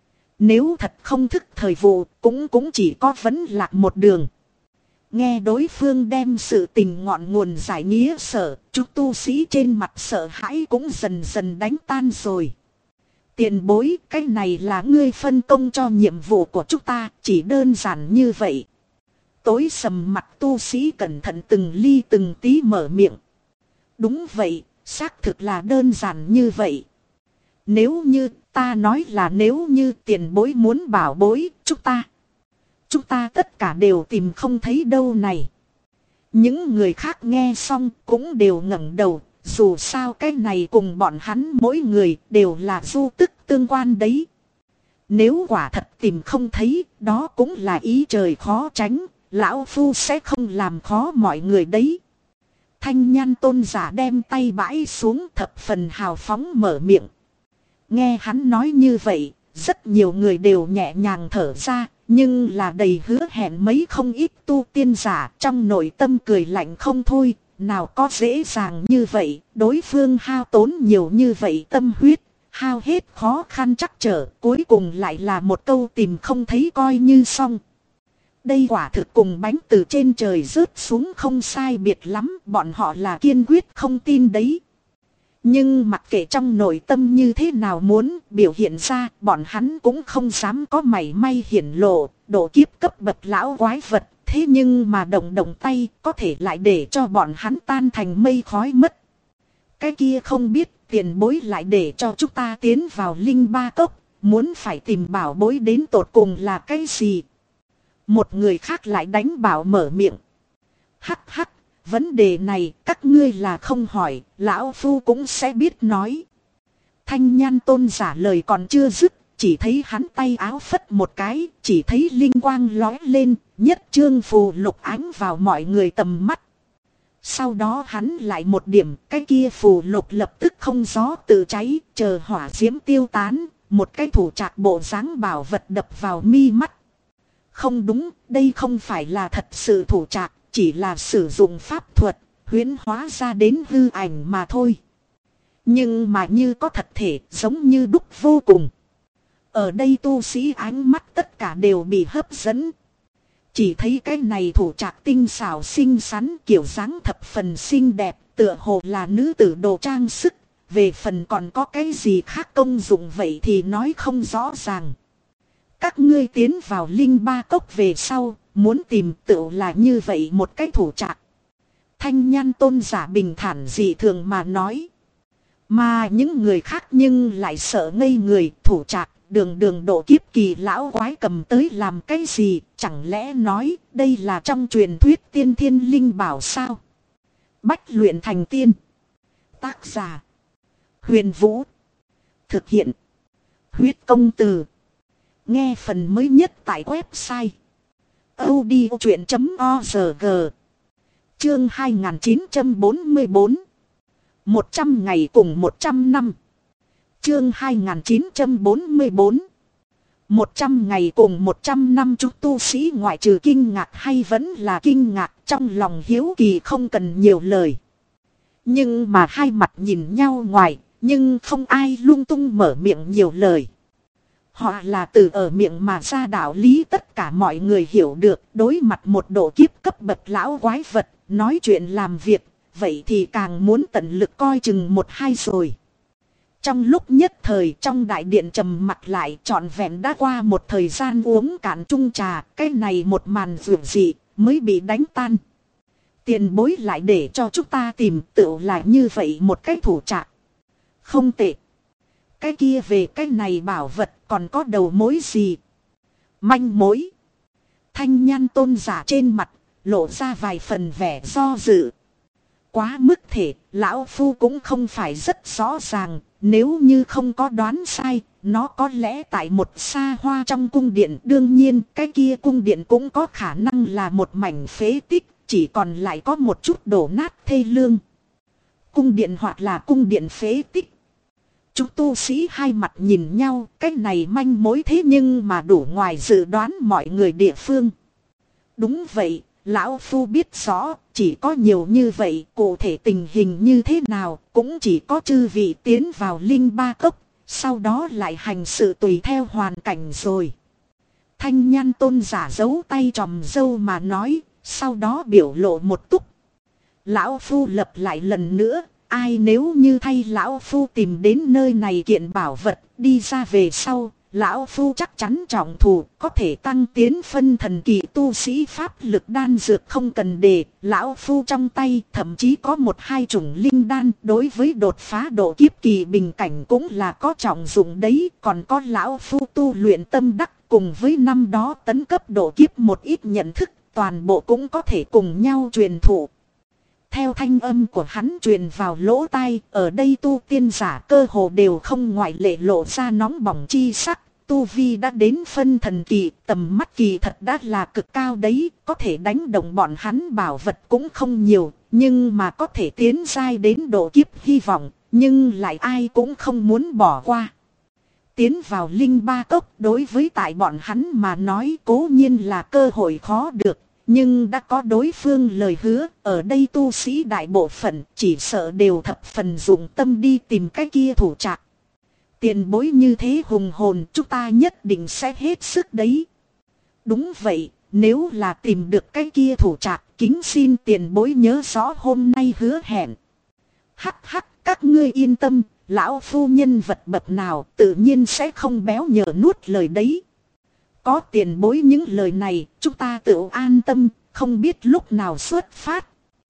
Nếu thật không thức thời vụ, cũng chỉ có vấn lạc một đường. Nghe đối phương đem sự tình ngọn nguồn giải nghĩa sở, chúng tu sĩ trên mặt sợ hãi cũng dần dần đánh tan rồi. Tiền bối, cái này là ngươi phân công cho nhiệm vụ của chúng ta, chỉ đơn giản như vậy. Tối sầm mặt tu sĩ cẩn thận từng ly từng tí mở miệng. Đúng vậy, xác thực là đơn giản như vậy. Nếu như ta nói là nếu như tiền bối muốn bảo bối, chúng ta tất cả đều tìm không thấy đâu này. Những người khác nghe xong cũng đều ngẩng đầu, dù sao cái này cùng bọn hắn mỗi người đều là du tức tương quan đấy. Nếu quả thật tìm không thấy, đó cũng là ý trời khó tránh, lão phu sẽ không làm khó mọi người đấy. Thanh Nhan tôn giả đem tay bãi xuống, thập phần hào phóng mở miệng. Nghe hắn nói như vậy, rất nhiều người đều nhẹ nhàng thở ra, nhưng là đầy hứa hẹn mấy không ít tu tiên giả trong nội tâm cười lạnh không thôi, nào có dễ dàng như vậy, đối phương hao tốn nhiều như vậy tâm huyết, hao hết khó khăn trắc trở, cuối cùng lại là một câu tìm không thấy coi như xong. Đây quả thực cùng bánh từ trên trời rớt xuống không sai biệt lắm, bọn họ là kiên quyết không tin đấy. Nhưng mặc kệ trong nội tâm như thế nào muốn biểu hiện ra, bọn hắn cũng không dám có mảy may hiển lộ, độ kiếp cấp bậc lão quái vật, thế nhưng mà động tay có thể lại để cho bọn hắn tan thành mây khói mất. Cái kia không biết tiền bối lại để cho chúng ta tiến vào linh ba cốc, muốn phải tìm bảo bối đến tột cùng là cái gì? Một người khác lại đánh bảo mở miệng. Hắc hắc. Vấn đề này các ngươi là không hỏi, lão phu cũng sẽ biết nói. Thanh Nhan tôn giả lời còn chưa dứt, chỉ thấy hắn tay áo phất một cái, chỉ thấy linh quang lói lên, nhất chương phù lục ánh vào mọi người tầm mắt. Sau đó hắn lại một điểm, cái kia phù lục lập tức không gió tự cháy, chờ hỏa diễm tiêu tán, một cái thủ trạc bộ dáng bảo vật đập vào mi mắt. Không đúng, đây không phải là thật sự thủ trạc. Chỉ là sử dụng pháp thuật, huyễn hóa ra đến hư ảnh mà thôi. Nhưng mà như có thật thể, giống như đúc vô cùng. Ở đây tu sĩ ánh mắt tất cả đều bị hấp dẫn. Chỉ thấy cái này thủ trạc tinh xảo xinh xắn, kiểu dáng thập phần xinh đẹp, tựa hồ là nữ tử đồ trang sức. Về phần còn có cái gì khác công dụng vậy thì nói không rõ ràng. Các ngươi tiến vào linh ba cốc về sau, muốn tìm tựu là như vậy một cái thủ trạc. Thanh Nhan tôn giả bình thản dị thường mà nói. Mà những người khác nhưng lại sợ ngây người, thủ trạc, đường độ kiếp kỳ lão quái cầm tới làm cái gì, chẳng lẽ nói đây là trong truyền thuyết tiên thiên linh bảo sao? Bách luyện thành tiên. Tác giả Huyền Vũ. Thực hiện Huyết Công Từ. Nghe phần mới nhất tại website audiochuyện.org. Chương 2944. 100 ngày cùng 100 năm. Chương 2944. 100 ngày cùng 100 năm. Chúng tu sĩ ngoại trừ kinh ngạc hay vẫn là kinh ngạc, trong lòng hiếu kỳ không cần nhiều lời. Nhưng mà hai mặt nhìn nhau ngoài, nhưng không ai lung tung mở miệng nhiều lời. Họ là từ ở miệng mà ra đạo lý tất cả mọi người hiểu được. Đối mặt một độ kiếp cấp bậc lão quái vật, nói chuyện làm việc, vậy thì càng muốn tận lực coi chừng một hai rồi. Trong lúc nhất thời trong đại điện trầm mặc lại, trọn vẹn đã qua một thời gian uống cạn chung trà, cái này một màn vượt dị mới bị đánh tan. Tiền bối lại để cho chúng ta tìm, tựu là như vậy một cái thủ trạng. Không tệ. Cái kia về cái này bảo vật còn có đầu mối gì? Manh mối. Thanh Nhan Tôn giả trên mặt lộ ra vài phần vẻ do dự. Quá mức thể, lão phu cũng không phải rất rõ ràng. Nếu như không có đoán sai, nó có lẽ tại một xa hoa trong cung điện. Đương nhiên cái kia cung điện cũng có khả năng là một mảnh phế tích, chỉ còn lại có một chút đổ nát thê lương. Cung điện hoặc là cung điện phế tích. Chúng tu sĩ hai mặt nhìn nhau, cái này manh mối thế nhưng mà đủ ngoài dự đoán mọi người địa phương. Đúng vậy, lão phu biết rõ, chỉ có nhiều như vậy, cụ thể tình hình như thế nào, cũng chỉ có chư vị tiến vào linh ba cốc, sau đó lại hành sự tùy theo hoàn cảnh rồi. Thanh Nhan Tôn giả giấu tay tròm dâu mà nói, sau đó biểu lộ một túc. Lão phu lập lại lần nữa. Ai nếu như thay lão phu tìm đến nơi này kiện bảo vật đi ra về sau, lão phu chắc chắn trọng thù, có thể tăng tiến phân thần kỳ tu sĩ pháp lực đan dược không cần đề. Lão phu trong tay thậm chí có một hai chủng linh đan, đối với đột phá độ kiếp kỳ bình cảnh cũng là có trọng dụng đấy. Còn có lão phu tu luyện tâm đắc cùng với năm đó tấn cấp độ kiếp một ít nhận thức, toàn bộ cũng có thể cùng nhau truyền thụ. Theo thanh âm của hắn truyền vào lỗ tai, ở đây tu tiên giả cơ hồ đều không ngoại lệ lộ ra nóng bỏng chi sắc. Tu vi đã đến phân thần kỳ, tầm mắt kỳ thật đã là cực cao đấy, có thể đánh động bọn hắn bảo vật cũng không nhiều, nhưng mà có thể tiến giai đến độ kiếp hy vọng, nhưng lại ai cũng không muốn bỏ qua. Tiến vào linh ba cốc đối với tại bọn hắn mà nói cố nhiên là cơ hội khó được. Nhưng đã có đối phương lời hứa, ở đây tu sĩ đại bộ phận chỉ sợ đều thập phần dụng tâm đi tìm cái kia thủ trạc. Tiền bối như thế hùng hồn, chúng ta nhất định sẽ hết sức đấy. Đúng vậy, nếu là tìm được cái kia thủ trạc, kính xin tiền bối nhớ rõ hôm nay hứa hẹn. Hắc hắc, các ngươi yên tâm, lão phu nhân vật bậc nào tự nhiên sẽ không béo nhờ nuốt lời đấy. Có tiền bối những lời này, chúng ta tự an tâm, không biết lúc nào xuất phát.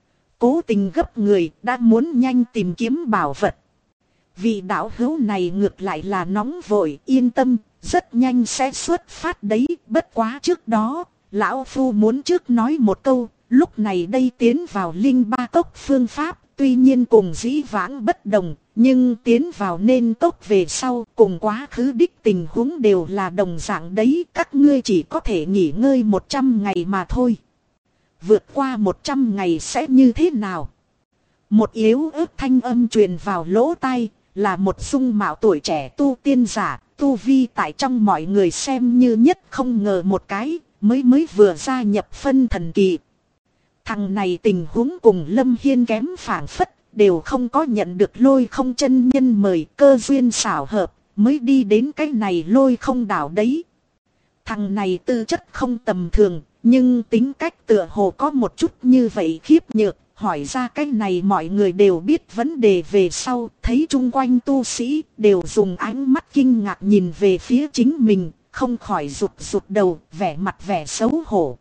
Cố tình gấp người, đã muốn nhanh tìm kiếm bảo vật. Vị đạo hữu này ngược lại là nóng vội, yên tâm, rất nhanh sẽ xuất phát đấy. Bất quá trước đó, lão phu muốn trước nói một câu, lúc này đây tiến vào linh ba cốc phương pháp, tuy nhiên cùng dĩ vãng bất đồng. Nhưng tiến vào nên cốc về sau cùng quá khứ đích tình huống đều là đồng dạng đấy. Các ngươi chỉ có thể nghỉ ngơi 100 ngày mà thôi. Vượt qua 100 ngày sẽ như thế nào? Một yếu ớt thanh âm truyền vào lỗ tai, là một dung mạo tuổi trẻ tu tiên giả, tu vi tại trong mọi người xem như nhất không ngờ một cái, mới vừa gia nhập phân thần kỳ. Thằng này tình huống cùng Lâm Hiên kém phảng phất, đều không có nhận được Lôi Không chân nhân mời, cơ duyên xảo hợp, mới đi đến cái này Lôi Không đảo đấy. Thằng này tư chất không tầm thường, nhưng tính cách tựa hồ có một chút như vậy khiếp nhược. Hỏi ra cái này mọi người đều biết vấn đề về sau, thấy chung quanh tu sĩ đều dùng ánh mắt kinh ngạc nhìn về phía chính mình, không khỏi rụt đầu, vẻ mặt vẻ xấu hổ.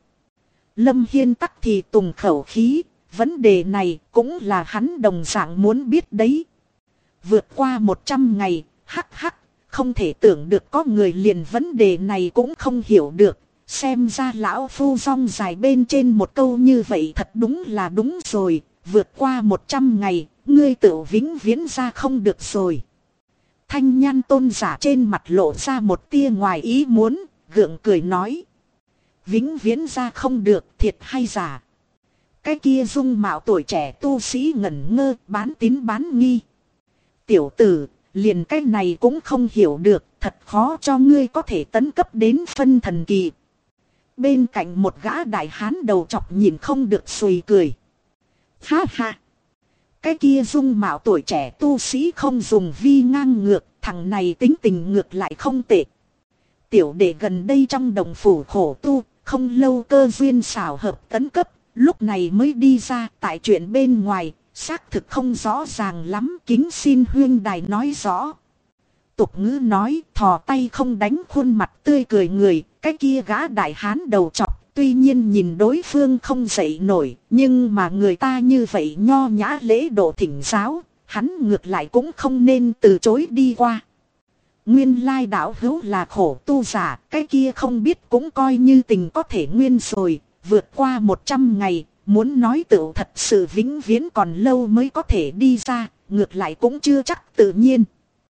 Lâm Hiên tắc thì tùng khẩu khí, vấn đề này cũng là hắn đồng dạng muốn biết đấy. Vượt qua 100 ngày, hắc hắc, không thể tưởng được có người liền vấn đề này cũng không hiểu được. Xem ra lão phu rong dài bên trên một câu như vậy thật đúng là đúng rồi. Vượt qua 100 ngày, ngươi tự vĩnh viễn ra không được rồi. Thanh Nhan Tôn giả trên mặt lộ ra một tia ngoài ý muốn, gượng cười nói. vĩnh viễn ra không được, thiệt hay giả? Cái kia dung mạo tuổi trẻ tu sĩ ngẩn ngơ, bán tín bán nghi. Tiểu tử, liền cái này cũng không hiểu được, thật khó cho ngươi có thể tấn cấp đến phân thần kỳ. Bên cạnh một gã đại hán đầu chọc nhìn không được sùi cười. Ha ha! Cái kia dung mạo tuổi trẻ tu sĩ không dùng vi ngang ngược, thằng này tính tình ngược lại không tệ. Tiểu đệ gần đây trong đồng phủ khổ tu, không lâu cơ duyên xảo hợp tấn cấp, lúc này mới đi ra. Tại chuyện bên ngoài, xác thực không rõ ràng lắm, kính xin huyên đài nói rõ. Tục ngữ nói, thò tay không đánh khuôn mặt tươi cười người. Cái kia gã đại hán đầu chọc, tuy nhiên nhìn đối phương không dậy nổi, nhưng mà người ta như vậy nho nhã lễ độ thỉnh giáo, hắn ngược lại cũng không nên từ chối đi qua. Nguyên lai đạo hữu là khổ tu giả, cái kia không biết cũng coi như tình có thể nguyên rồi, vượt qua 100 ngày, muốn nói tựu thật sự vĩnh viễn còn lâu mới có thể đi ra, ngược lại cũng chưa chắc tự nhiên.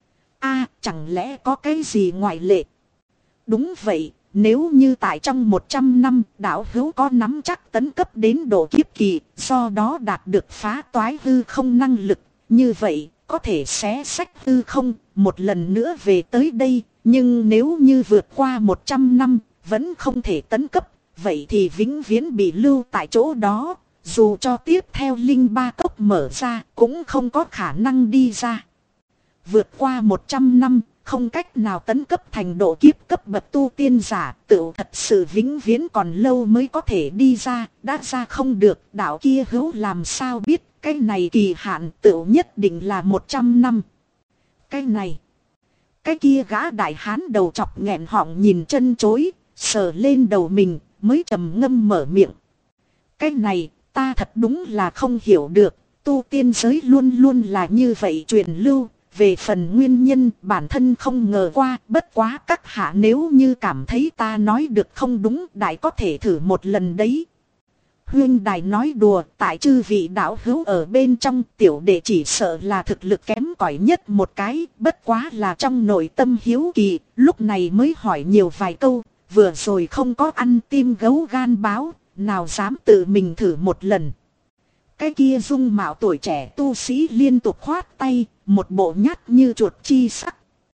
Chẳng lẽ có cái gì ngoại lệ? Đúng vậy, nếu như tại trong 100 năm đạo hữu có nắm chắc tấn cấp đến độ kiếp kỳ, do đó đạt được phá toái hư không năng lực, như vậy có thể xé sách hư không, một lần nữa về tới đây. Nhưng nếu như vượt qua 100 năm, vẫn không thể tấn cấp, vậy thì vĩnh viễn bị lưu tại chỗ đó, dù cho tiếp theo linh ba cốc mở ra, cũng không có khả năng đi ra. Vượt qua 100 năm, không cách nào tấn cấp thành độ kiếp cấp bậc tu tiên giả, tựu thật sự vĩnh viễn còn lâu mới có thể đi ra, đã ra không được, đạo kia hữu làm sao biết, cái này kỳ hạn tựu nhất định là 100 năm. Cái này, cái kia gã đại hán đầu chọc nghẹn họng nhìn chân chối, sờ lên đầu mình, mới trầm ngâm mở miệng. Cái này, ta thật đúng là không hiểu được, tu tiên giới luôn luôn là như vậy truyền lưu. Về phần nguyên nhân bản thân không ngờ qua, bất quá các hạ nếu như cảm thấy ta nói được không đúng, đại có thể thử một lần đấy. Huyên đài nói đùa, tại chư vị đạo hữu ở bên trong, tiểu đệ chỉ sợ là thực lực kém cỏi nhất một cái, bất quá là trong nội tâm hiếu kỳ, lúc này mới hỏi nhiều vài câu, vừa rồi không có ăn tim gấu gan báo, nào dám tự mình thử một lần. Cái kia dung mạo tuổi trẻ tu sĩ liên tục khoát tay, một bộ nhát như chuột chi sắc.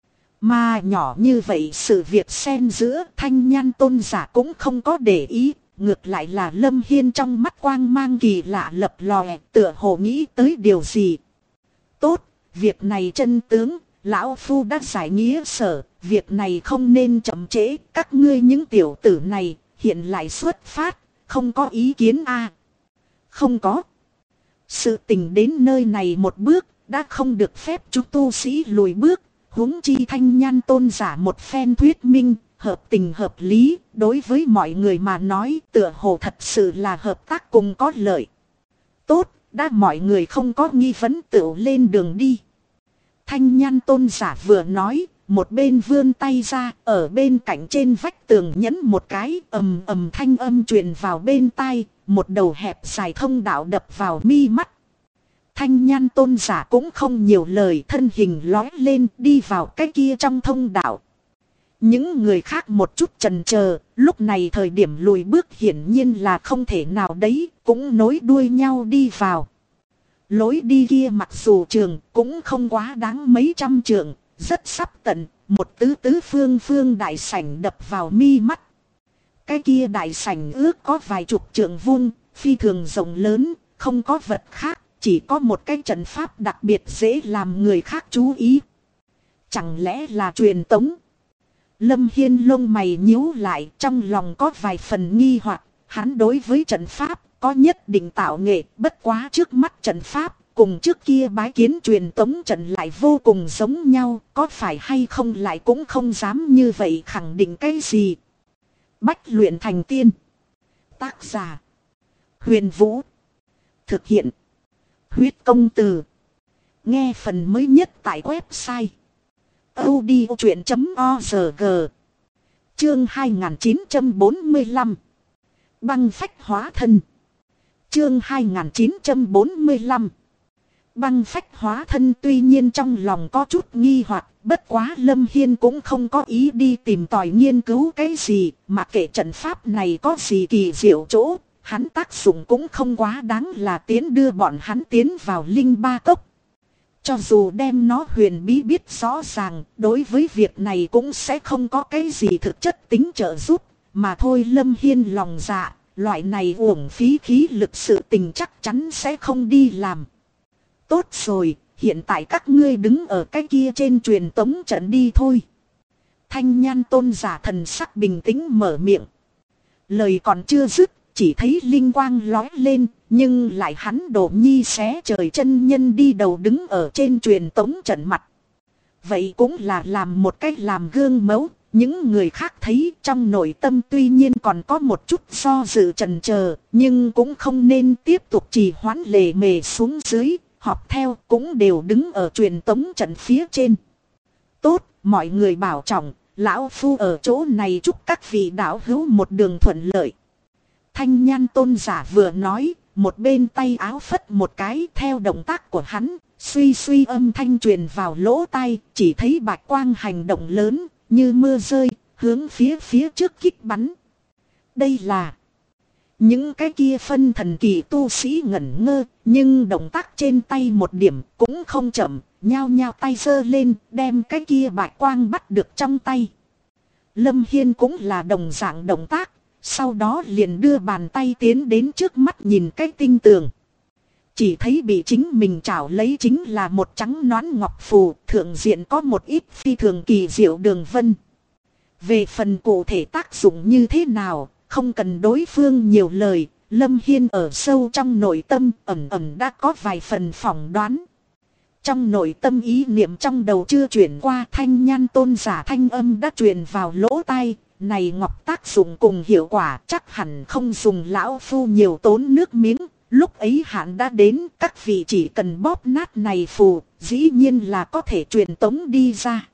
Mà nhỏ như vậy sự việc xen giữa Thanh Nhan tôn giả cũng không có để ý, ngược lại là Lâm Hiên trong mắt quang mang kỳ lạ lập lòe, tựa hồ nghĩ tới điều gì. Tốt, việc này chân tướng, lão phu đã giải nghĩa sở, việc này không nên chậm trễ, các ngươi những tiểu tử này, hiện lại xuất phát, không có ý kiến Không có. Sự tình đến nơi này một bước, đã không được phép chúng tu sĩ lùi bước, huống chi Thanh Nhan tôn giả một phen thuyết minh, hợp tình hợp lý, đối với mọi người mà nói tựa hồ thật sự là hợp tác cùng có lợi. Tốt, đã mọi người không có nghi vấn tựu lên đường đi. Thanh Nhan tôn giả vừa nói, một bên vươn tay ra, ở bên cạnh trên vách tường nhấn một cái, ầm ầm thanh âm truyền vào bên tai, một đầu hẹp dài thông đạo đập vào mi mắt. Thanh Nhan tôn giả cũng không nhiều lời, thân hình lói lên đi vào cái kia trong thông đạo. Những người khác một chút chần chờ, lúc này thời điểm lùi bước hiển nhiên là không thể nào đấy, cũng nối đuôi nhau đi vào. Lối đi kia mặc dù trường cũng không quá đáng mấy trăm trượng, rất sắp tận, một tứ phương đại sảnh đập vào mi mắt. Cái kia đại sảnh ước có vài chục trượng vuông, phi thường rộng lớn, không có vật khác, chỉ có một cái trận pháp đặc biệt dễ làm người khác chú ý. Chẳng lẽ là truyền tống? Lâm Hiên lông mày nhíu lại, trong lòng có vài phần nghi hoặc, hắn đối với trận pháp có nhất định tạo nghệ, bất quá trước mắt trận pháp cùng trước kia bái kiến truyền tống trận lại vô cùng giống nhau, có phải hay không lại cũng không dám như vậy khẳng định cái gì. Bách luyện thành tiên. Tác giả Huyền Vũ. Thực hiện Huyết Công Từ. Nghe phần mới nhất tại website audiochuyện.org. Chương 2945 Băng phách hóa thân. Chương 2945 Băng phách hóa thân tuy nhiên trong lòng có chút nghi hoặc, bất quá Lâm Hiên cũng không có ý đi tìm tòi nghiên cứu cái gì, mà kể trận pháp này có gì kỳ diệu chỗ, hắn tác dụng cũng không quá đáng là đưa bọn hắn tiến vào linh ba cốc. Cho dù đem nó huyền bí biết rõ ràng, đối với việc này cũng sẽ không có cái gì thực chất tính trợ giúp, mà thôi Lâm Hiên lòng dạ, loại này uổng phí khí lực sự tình chắc chắn sẽ không đi làm. Tốt rồi, hiện tại các ngươi đứng ở cái kia trên truyền tống trận đi thôi. Thanh Nhan Tôn giả thần sắc bình tĩnh mở miệng. Lời còn chưa dứt, chỉ thấy linh quang lói lên, nhưng lại hắn Đỗ Nhi xé trời chân nhân đi đầu đứng ở trên truyền tống trận mặt. Vậy cũng là làm một cách làm gương mẫu, những người khác thấy trong nội tâm tuy nhiên còn có một chút do dự chần chờ, nhưng cũng không nên tiếp tục trì hoãn lề mề xuống dưới, họp theo cũng đều đứng ở truyền tống trận phía trên. Tốt, mọi người bảo trọng, lão phu ở chỗ này chúc các vị đạo hữu một đường thuận lợi. Thanh Nhan Tôn giả vừa nói, một bên tay áo phất một cái theo động tác của hắn, suy suy âm thanh truyền vào lỗ tai, chỉ thấy bạch quang hành động lớn, như mưa rơi, hướng phía trước kích bắn. Đây là những cái kia phân thần kỳ tu sĩ ngẩn ngơ, nhưng động tác trên tay một điểm cũng không chậm, nhao nhao tay giơ lên, đem cái kia bạch quang bắt được trong tay. Lâm Hiên cũng là đồng dạng động tác, sau đó liền đưa bàn tay tiến đến trước mắt nhìn cái tinh tường. Chỉ thấy bị chính mình trảo lấy chính là một trắng nõn ngọc phù, thượng diện có một ít phi thường kỳ diệu đường vân. Về phần cụ thể tác dụng như thế nào, không cần đối phương nhiều lời, Lâm Hiên ở sâu trong nội tâm ẩn ẩn đã có vài phần phỏng đoán. Trong nội tâm ý niệm trong đầu chưa chuyển qua, Thanh Nhan Tôn giả thanh âm đã truyền vào lỗ tai. Này ngọc tác dụng cùng hiệu quả chắc hẳn không dùng lão phu nhiều tốn nước miếng. Lúc ấy hạn đã đến, các vị chỉ cần bóp nát này phù, dĩ nhiên là có thể truyền tống đi ra.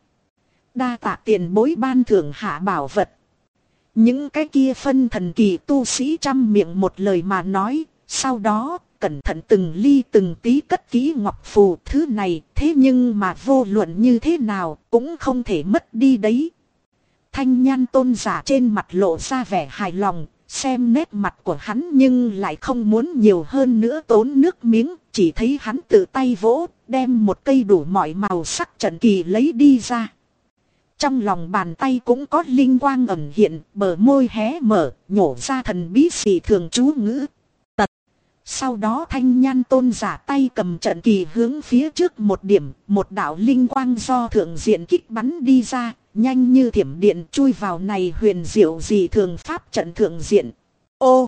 Đa tạ tiền bối ban thưởng hạ bảo vật. Những cái kia phân thần kỳ tu sĩ trăm miệng một lời mà nói, sau đó cẩn thận từng ly từng tí cất kỹ ngọc phù. Thứ này thế nhưng mà vô luận như thế nào cũng không thể mất đi đấy. Thanh Nhan Tôn giả trên mặt lộ ra vẻ hài lòng, xem nét mặt của hắn nhưng lại không muốn nhiều hơn nữa tốn nước miếng, chỉ thấy hắn tự tay vỗ, đem một cây đủ mọi màu sắc trận kỳ lấy đi ra. Trong lòng bàn tay cũng có linh quang ẩn hiện, bờ môi hé mở, nhổ ra thần bí dị thường chú ngữ. Tật. Sau đó Thanh Nhan Tôn giả tay cầm trận kỳ hướng phía trước một điểm, một đạo linh quang do thượng diện kích bắn đi ra, nhanh như thiểm điện chui vào này huyền diệu dị thường pháp trận thượng diện. Ô!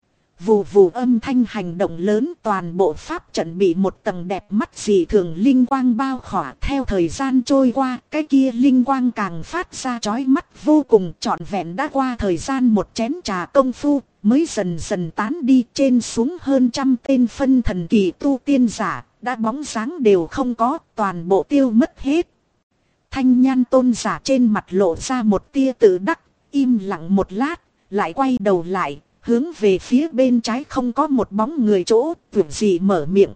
Vù vù âm thanh hành động lớn, toàn bộ pháp trận bị một tầng đẹp mắt dị thường linh quang bao khỏa. Theo thời gian trôi qua, cái kia linh quang càng phát ra chói mắt vô cùng, trọn vẹn đã qua thời gian một chén trà công phu, mới dần dần tán đi. Trên xuống hơn trăm tên phân thần kỳ tu tiên giả, đã bóng dáng đều không có, toàn bộ tiêu mất hết. Thanh Nhan Tôn giả trên mặt lộ ra một tia tự đắc, im lặng một lát, lại quay đầu lại, hướng về phía bên trái không có một bóng người chỗ, tưởng gì mở miệng.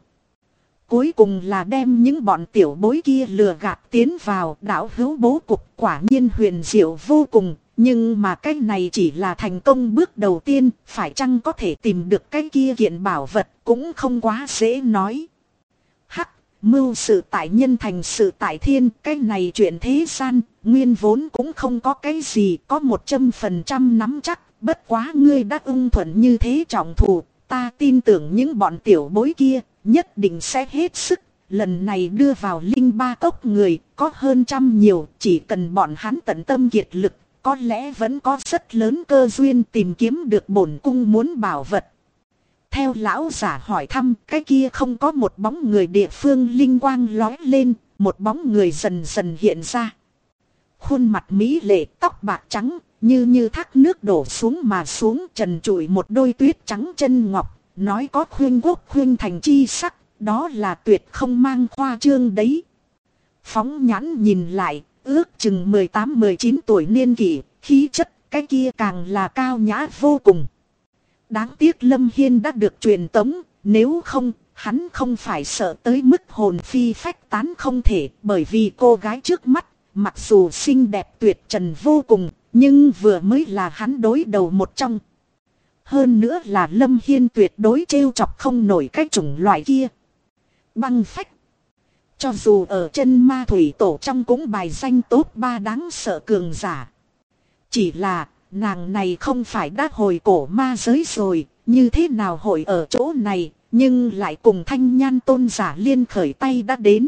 Cuối cùng là đem những bọn tiểu bối kia lừa gạt tiến vào. Đạo hữu bố cục quả nhiên huyền diệu vô cùng, nhưng mà cái này chỉ là thành công bước đầu tiên, phải chăng có thể tìm được cái kia kiện bảo vật cũng không quá dễ nói. Hắc! Mưu sự tại nhân thành sự tại thiên, cái này chuyện thế gian, nguyên vốn cũng không có cái gì, có 100% nắm chắc, bất quá ngươi đã ưng thuận như thế trọng thù, ta tin tưởng những bọn tiểu bối kia, nhất định sẽ hết sức, lần này đưa vào linh ba cốc người, có hơn trăm nhiều, chỉ cần bọn hắn tận tâm kiệt lực, có lẽ vẫn có rất lớn cơ duyên tìm kiếm được bổn cung muốn bảo vật. Theo lão giả hỏi thăm, cái kia không có một bóng người địa phương linh quang lói lên, một bóng người dần dần hiện ra. Khuôn mặt mỹ lệ, tóc bạc trắng, như thác nước đổ xuống mà xuống, trần trụi một đôi tuyết trắng chân ngọc, nói có khuyên quốc khuyên thành chi sắc, đó là tuyệt không mang khoa trương đấy. Phóng nhãn nhìn lại, ước chừng 18-19 tuổi niên kỷ, khí chất cái kia càng là cao nhã vô cùng. Đáng tiếc Lâm Hiên đã được truyền tống, nếu không, Hắn không phải sợ tới mức hồn phi phách tán không thể, bởi vì cô gái trước mắt, mặc dù xinh đẹp tuyệt trần vô cùng, nhưng vừa mới là hắn đối đầu một trong. Hơn nữa là Lâm Hiên tuyệt đối trêu chọc không nổi cái chủng loại kia. Băng phách. Cho dù ở chân ma thủy tổ trong cũng bài danh top 3 đáng sợ cường giả. Chỉ là, nàng này không phải đã hồi cổ ma giới rồi, như thế nào hồi ở chỗ này, nhưng lại cùng Thanh Nhan tôn giả liên khởi tay đã đến.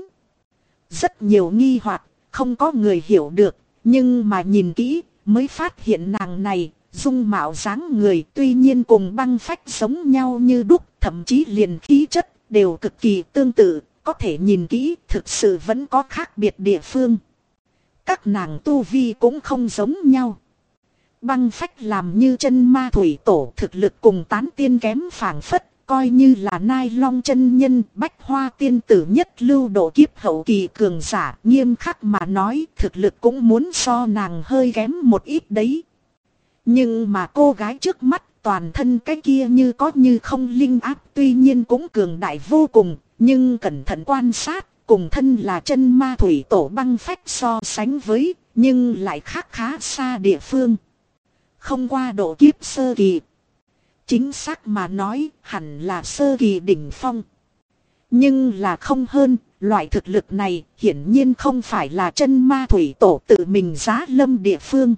Rất nhiều nghi hoặc, không có người hiểu được, nhưng mà nhìn kỹ, mới phát hiện nàng này, dung mạo dáng người tuy nhiên cùng băng phách giống nhau như đúc, thậm chí liền khí chất, đều cực kỳ tương tự, có thể nhìn kỹ, thực sự vẫn có khác biệt địa phương. Các nàng tu vi cũng không giống nhau. Băng phách làm như chân ma thủy tổ thực lực cùng tán tiên kém phảng phất, coi như là Nai Long chân nhân bách hoa tiên tử nhất lưu độ kiếp hậu kỳ cường giả, nghiêm khắc mà nói thực lực cũng muốn so nàng hơi kém một ít đấy. Nhưng mà cô gái trước mắt toàn thân cái kia như có như không linh áp tuy nhiên cũng cường đại vô cùng, nhưng cẩn thận quan sát cùng thân là chân ma thủy tổ băng phách so sánh với, nhưng lại khác khá xa địa phương. Không qua độ kiếp sơ kỳ. Chính xác mà nói hẳn là sơ kỳ đỉnh phong. Nhưng là không hơn, loại thực lực này hiển nhiên không phải là chân ma thủy tổ tự mình giá lâm địa phương.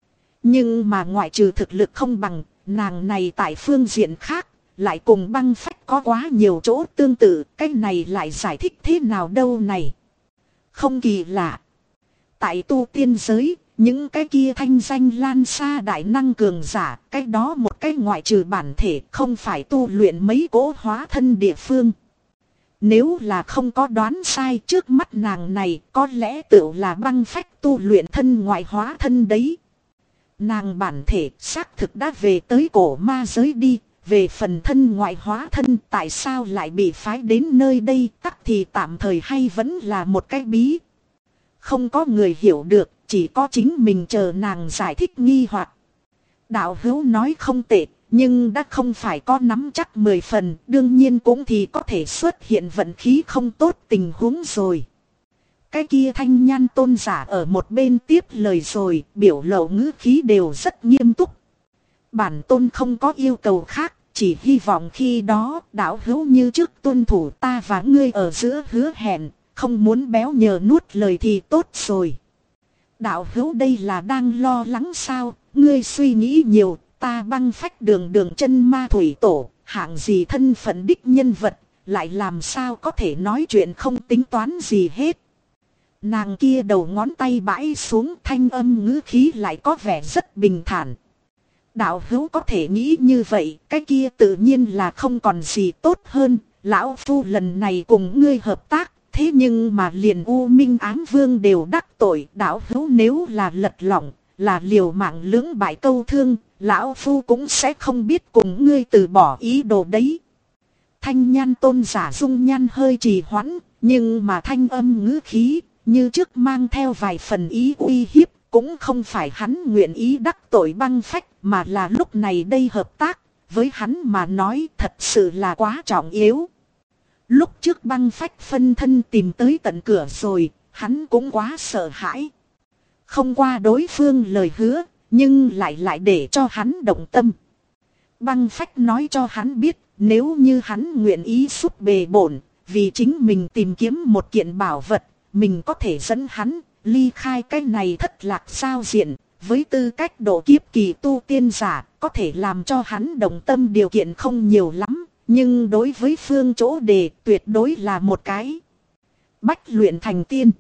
Nhưng mà ngoại trừ thực lực không bằng, nàng này tại phương diện khác, lại cùng băng phách có quá nhiều chỗ tương tự, cái này lại giải thích thế nào đâu này. Không kỳ lạ. Tại tu tiên giới, những cái kia thanh danh lan xa đại năng cường giả, cái đó một cái ngoại trừ bản thể không phải tu luyện mấy cỗ hóa thân địa phương. Nếu là không có đoán sai trước mắt nàng này có lẽ tựu là băng phách tu luyện thân ngoại hóa thân đấy. Nàng bản thể xác thực đã về tới cổ ma giới đi, về phần thân ngoại hóa thân tại sao lại bị phái đến nơi đây tắc thì tạm thời hay vẫn là một cái bí. Không có người hiểu được, chỉ có chính mình chờ nàng giải thích nghi hoặc. Đạo hữu nói không tệ, nhưng đã không phải có nắm chắc 10 phần, đương nhiên cũng thì có thể xuất hiện vận khí không tốt tình huống rồi. Cái kia Thanh Nhan tôn giả ở một bên tiếp lời rồi, biểu lộ ngữ khí đều rất nghiêm túc. Bản tôn không có yêu cầu khác, chỉ hy vọng khi đó đạo hữu như trước tuân thủ ta và ngươi ở giữa hứa hẹn, không muốn béo nhờ nuốt lời thì tốt rồi. Đạo hữu đây là đang lo lắng sao, ngươi suy nghĩ nhiều, ta băng phách đường đường chân ma thủy tổ, hạng gì thân phận đích nhân vật, lại làm sao có thể nói chuyện không tính toán gì hết. Nàng kia đầu ngón tay bãi xuống, thanh âm ngữ khí lại có vẻ rất bình thản. Đạo hữu có thể nghĩ như vậy, cái kia tự nhiên là không còn gì tốt hơn, lão phu lần này cùng ngươi hợp tác, thế nhưng mà liền U Minh Ám Vương đều đắc tội, đạo hữu nếu là lật lỏng, là liều mạng lưỡng bại câu thương, lão phu cũng sẽ không biết cùng ngươi từ bỏ ý đồ đấy. Thanh Nhan tôn giả dung nhan hơi trì hoãn, nhưng mà thanh âm ngữ khí như trước mang theo vài phần ý uy hiếp, cũng không phải hắn nguyện ý đắc tội băng phách, mà là lúc này đây hợp tác, với hắn mà nói thật sự là quá trọng yếu. Lúc trước băng phách phân thân tìm tới tận cửa rồi, hắn cũng quá sợ hãi. Không qua đối phương lời hứa, nhưng lại để cho hắn động tâm. Băng phách nói cho hắn biết, nếu như hắn nguyện ý giúp bề bổn, vì chính mình tìm kiếm một kiện bảo vật, mình có thể dẫn hắn ly khai cái này thất lạc giao diện. Với tư cách độ kiếp kỳ tu tiên giả, có thể làm cho hắn động tâm điều kiện không nhiều lắm. Nhưng đối với phương chỗ đề tuyệt đối là một cái. Bách luyện thành tiên.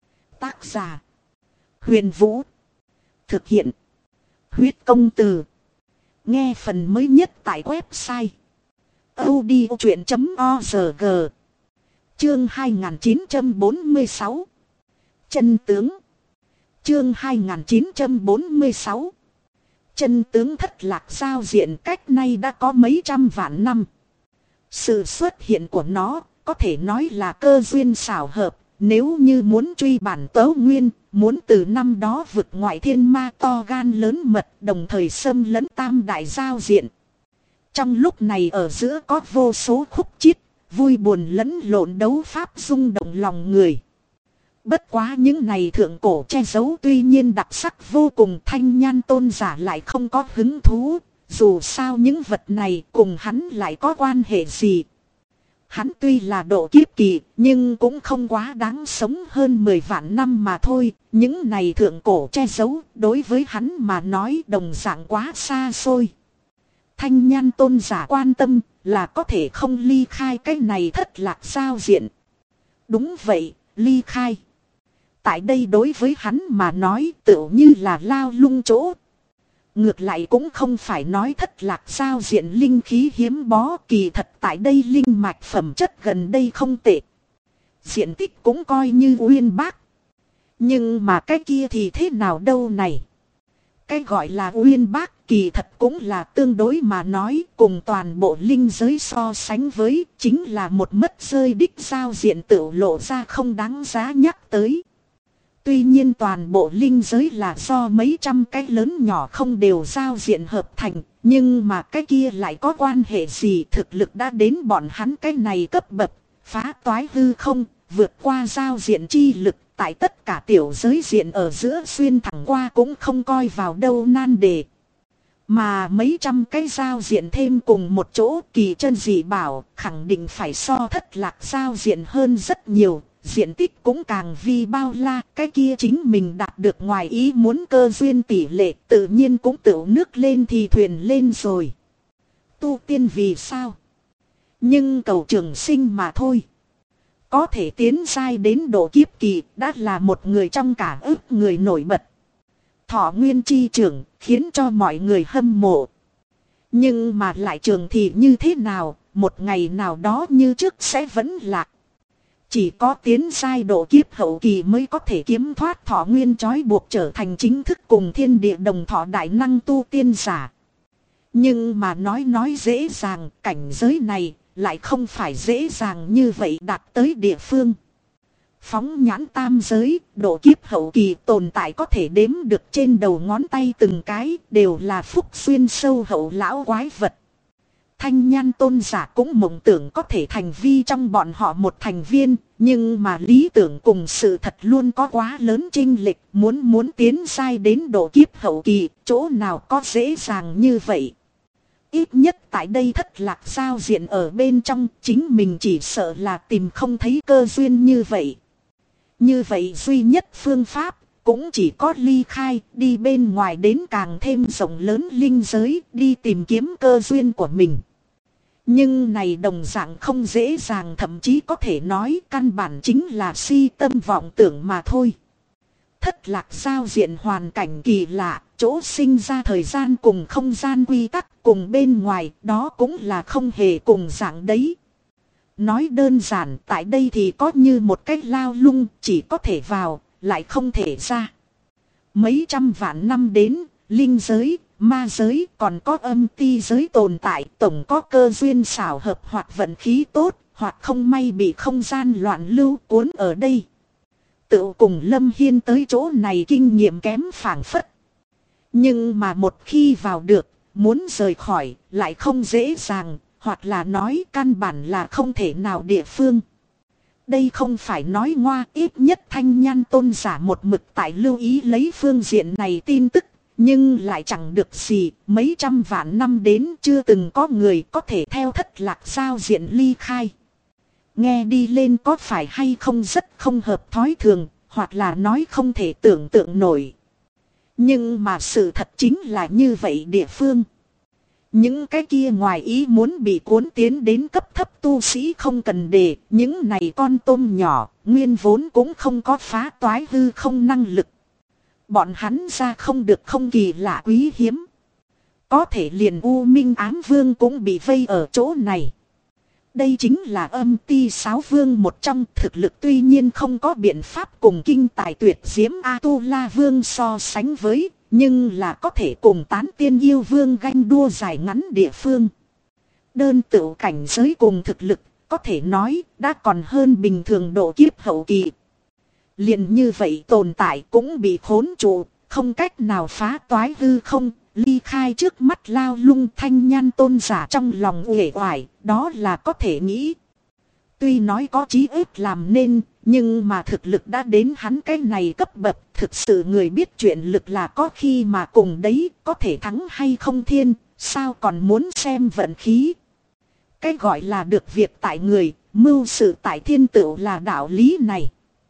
Tác giả: Huyền Vũ. Thực hiện: Huyết Công Từ. Nghe phần mới nhất tại website audiochuyện.org. Chương 2946. Chân tướng. Chương 2946. Chân tướng thất lạc giao diện cách nay đã có mấy trăm vạn năm. Sự xuất hiện của nó có thể nói là cơ duyên xảo hợp. Nếu như muốn truy bản tấu nguyên, muốn từ năm đó vực ngoại thiên ma to gan lớn mật đồng thời xâm lấn tam đại giao diện. Trong lúc này ở giữa có vô số khúc chiết, vui buồn lẫn lộn đấu pháp rung động lòng người. Bất quá những này thượng cổ che giấu tuy nhiên đặc sắc vô cùng, Thanh Nhan tôn giả lại không có hứng thú, dù sao những vật này cùng hắn lại có quan hệ gì. Hắn tuy là độ kiếp kỳ, nhưng cũng không quá đáng sống hơn 10 vạn năm mà thôi. Những này thượng cổ che giấu, đối với hắn mà nói đồng dạng quá xa xôi. Thanh Nhan tôn giả quan tâm, là có thể không ly khai cái này thất lạc giao diện. Đúng vậy, ly khai. Tại đây đối với hắn mà nói tựu như là lao lung chỗ. Ngược lại cũng không phải nói thất lạc giao diện linh khí hiếm bó, kỳ thật tại đây linh mạch phẩm chất gần đây không tệ. Diện tích cũng coi như uyên bác. Nhưng mà cái kia thì thế nào đâu này? Cái gọi là uyên bác kỳ thật cũng là tương đối mà nói, cùng toàn bộ linh giới so sánh với chính là một mất rơi đích giao diện tự lộ ra không đáng giá nhắc tới. Tuy nhiên toàn bộ linh giới là do mấy trăm cái lớn nhỏ không đều giao diện hợp thành, nhưng mà cái kia lại có quan hệ gì? Thực lực đã đến bọn hắn cái này cấp bậc, phá toái hư không, vượt qua giao diện chi lực, tại tất cả tiểu giới diện ở giữa xuyên thẳng qua cũng không coi vào đâu nan đề. Mà mấy trăm cái giao diện thêm cùng một chỗ, kỳ chân dị bảo khẳng định phải so thất lạc giao diện hơn rất nhiều. Diện tích cũng càng vi bao la, cái kia chính mình đạt được ngoài ý muốn cơ duyên tỷ lệ tự nhiên cũng tựu nước lên thì thuyền lên rồi. Tu tiên vì sao? Nhưng cầu trường sinh mà thôi. Có thể tiến giai đến độ kiếp kỳ đã là một người trong cả ức người nổi bật. Thọ nguyên chi trưởng khiến cho mọi người hâm mộ. Nhưng mà lại trường thì như thế nào, một ngày nào đó như trước sẽ vẫn lạc. Chỉ có tiến giai độ kiếp hậu kỳ mới có thể kiếm thoát thọ nguyên trói buộc, trở thành chính thức cùng thiên địa đồng thọ đại năng tu tiên giả. Nhưng mà nói dễ dàng, cảnh giới này lại không phải dễ dàng như vậy đạt tới địa phương. Phóng nhãn tam giới, độ kiếp hậu kỳ tồn tại có thể đếm được trên đầu ngón tay từng cái, đều là phúc xuyên sâu hậu lão quái vật. Thanh Nhan tôn giả cũng mộng tưởng có thể thành vi trong bọn họ một thành viên, nhưng mà lý tưởng cùng sự thật luôn có quá lớn chênh lệch, muốn tiến giai đến độ kiếp hậu kỳ, chỗ nào có dễ dàng như vậy. Ít nhất tại đây thất lạc giao diện ở bên trong, chính mình chỉ sợ là tìm không thấy cơ duyên như vậy. Như vậy duy nhất phương pháp cũng chỉ có ly khai, đi bên ngoài đến càng thêm rộng lớn linh giới, đi tìm kiếm cơ duyên của mình. Nhưng này đồng dạng không dễ dàng, thậm chí có thể nói căn bản chính là si tâm vọng tưởng mà thôi. Thất lạc giao diện hoàn cảnh kỳ lạ, chỗ sinh ra thời gian cùng không gian quy tắc cùng bên ngoài, đó cũng là không hề cùng dạng đấy. Nói đơn giản, tại đây thì có như một cái lao lung, chỉ có thể vào, lại không thể ra. Mấy trăm vạn năm đến, linh giới, ma giới còn có âm ti giới tồn tại, tổng có cơ duyên xảo hợp hoặc vận khí tốt, hoặc không may bị không gian loạn lưu cuốn ở đây. Tự cùng Lâm Hiên tới chỗ này kinh nghiệm kém phảng phất. Nhưng mà một khi vào được, muốn rời khỏi lại không dễ dàng, hoặc là nói căn bản là không thể nào địa phương. Đây không phải nói ngoa, ít nhất Thanh Nhan tôn giả một mực tại lưu ý lấy phương diện này tin tức. Nhưng lại chẳng được gì, mấy trăm vạn năm đến chưa từng có người có thể theo thất lạc giao diện ly khai. Nghe đi lên có phải hay không rất không hợp thói thường, hoặc là nói không thể tưởng tượng nổi. Nhưng mà sự thật chính là như vậy địa phương. Những cái kia ngoài ý muốn bị cuốn tiến đến cấp thấp tu sĩ không cần để, những này con tôm nhỏ, nguyên vốn cũng không có phá toái hư không năng lực. Bọn hắn ra không được không kỳ lạ quý hiếm. Có thể liền U Minh Ám Vương cũng bị vây ở chỗ này. Đây chính là âm ti 6 vương một trong, thực lực tuy nhiên không có biện pháp cùng kinh tài tuyệt diễm A-tu-la vương so sánh với, nhưng là có thể cùng tán tiên yêu vương ganh đua dài ngắn địa phương. Đơn tự cảnh giới cùng thực lực, có thể nói đã còn hơn bình thường độ kiếp hậu kỳ. Liền như vậy tồn tại cũng bị khốn trụ, không cách nào phá toái hư không, ly khai trước mắt lao lung. Thanh Nhan tôn giả trong lòng uể oải, đó là có thể nghĩ. Tuy nói có chí ức làm nên, nhưng mà thực lực đã đến hắn cái này cấp bậc. Thực sự người biết chuyện lực là có khi mà cùng đấy, có thể thắng hay không thiên, sao còn muốn xem vận khí. Cái gọi là được việc tại người, mưu sự tại thiên tựu là đạo lý này.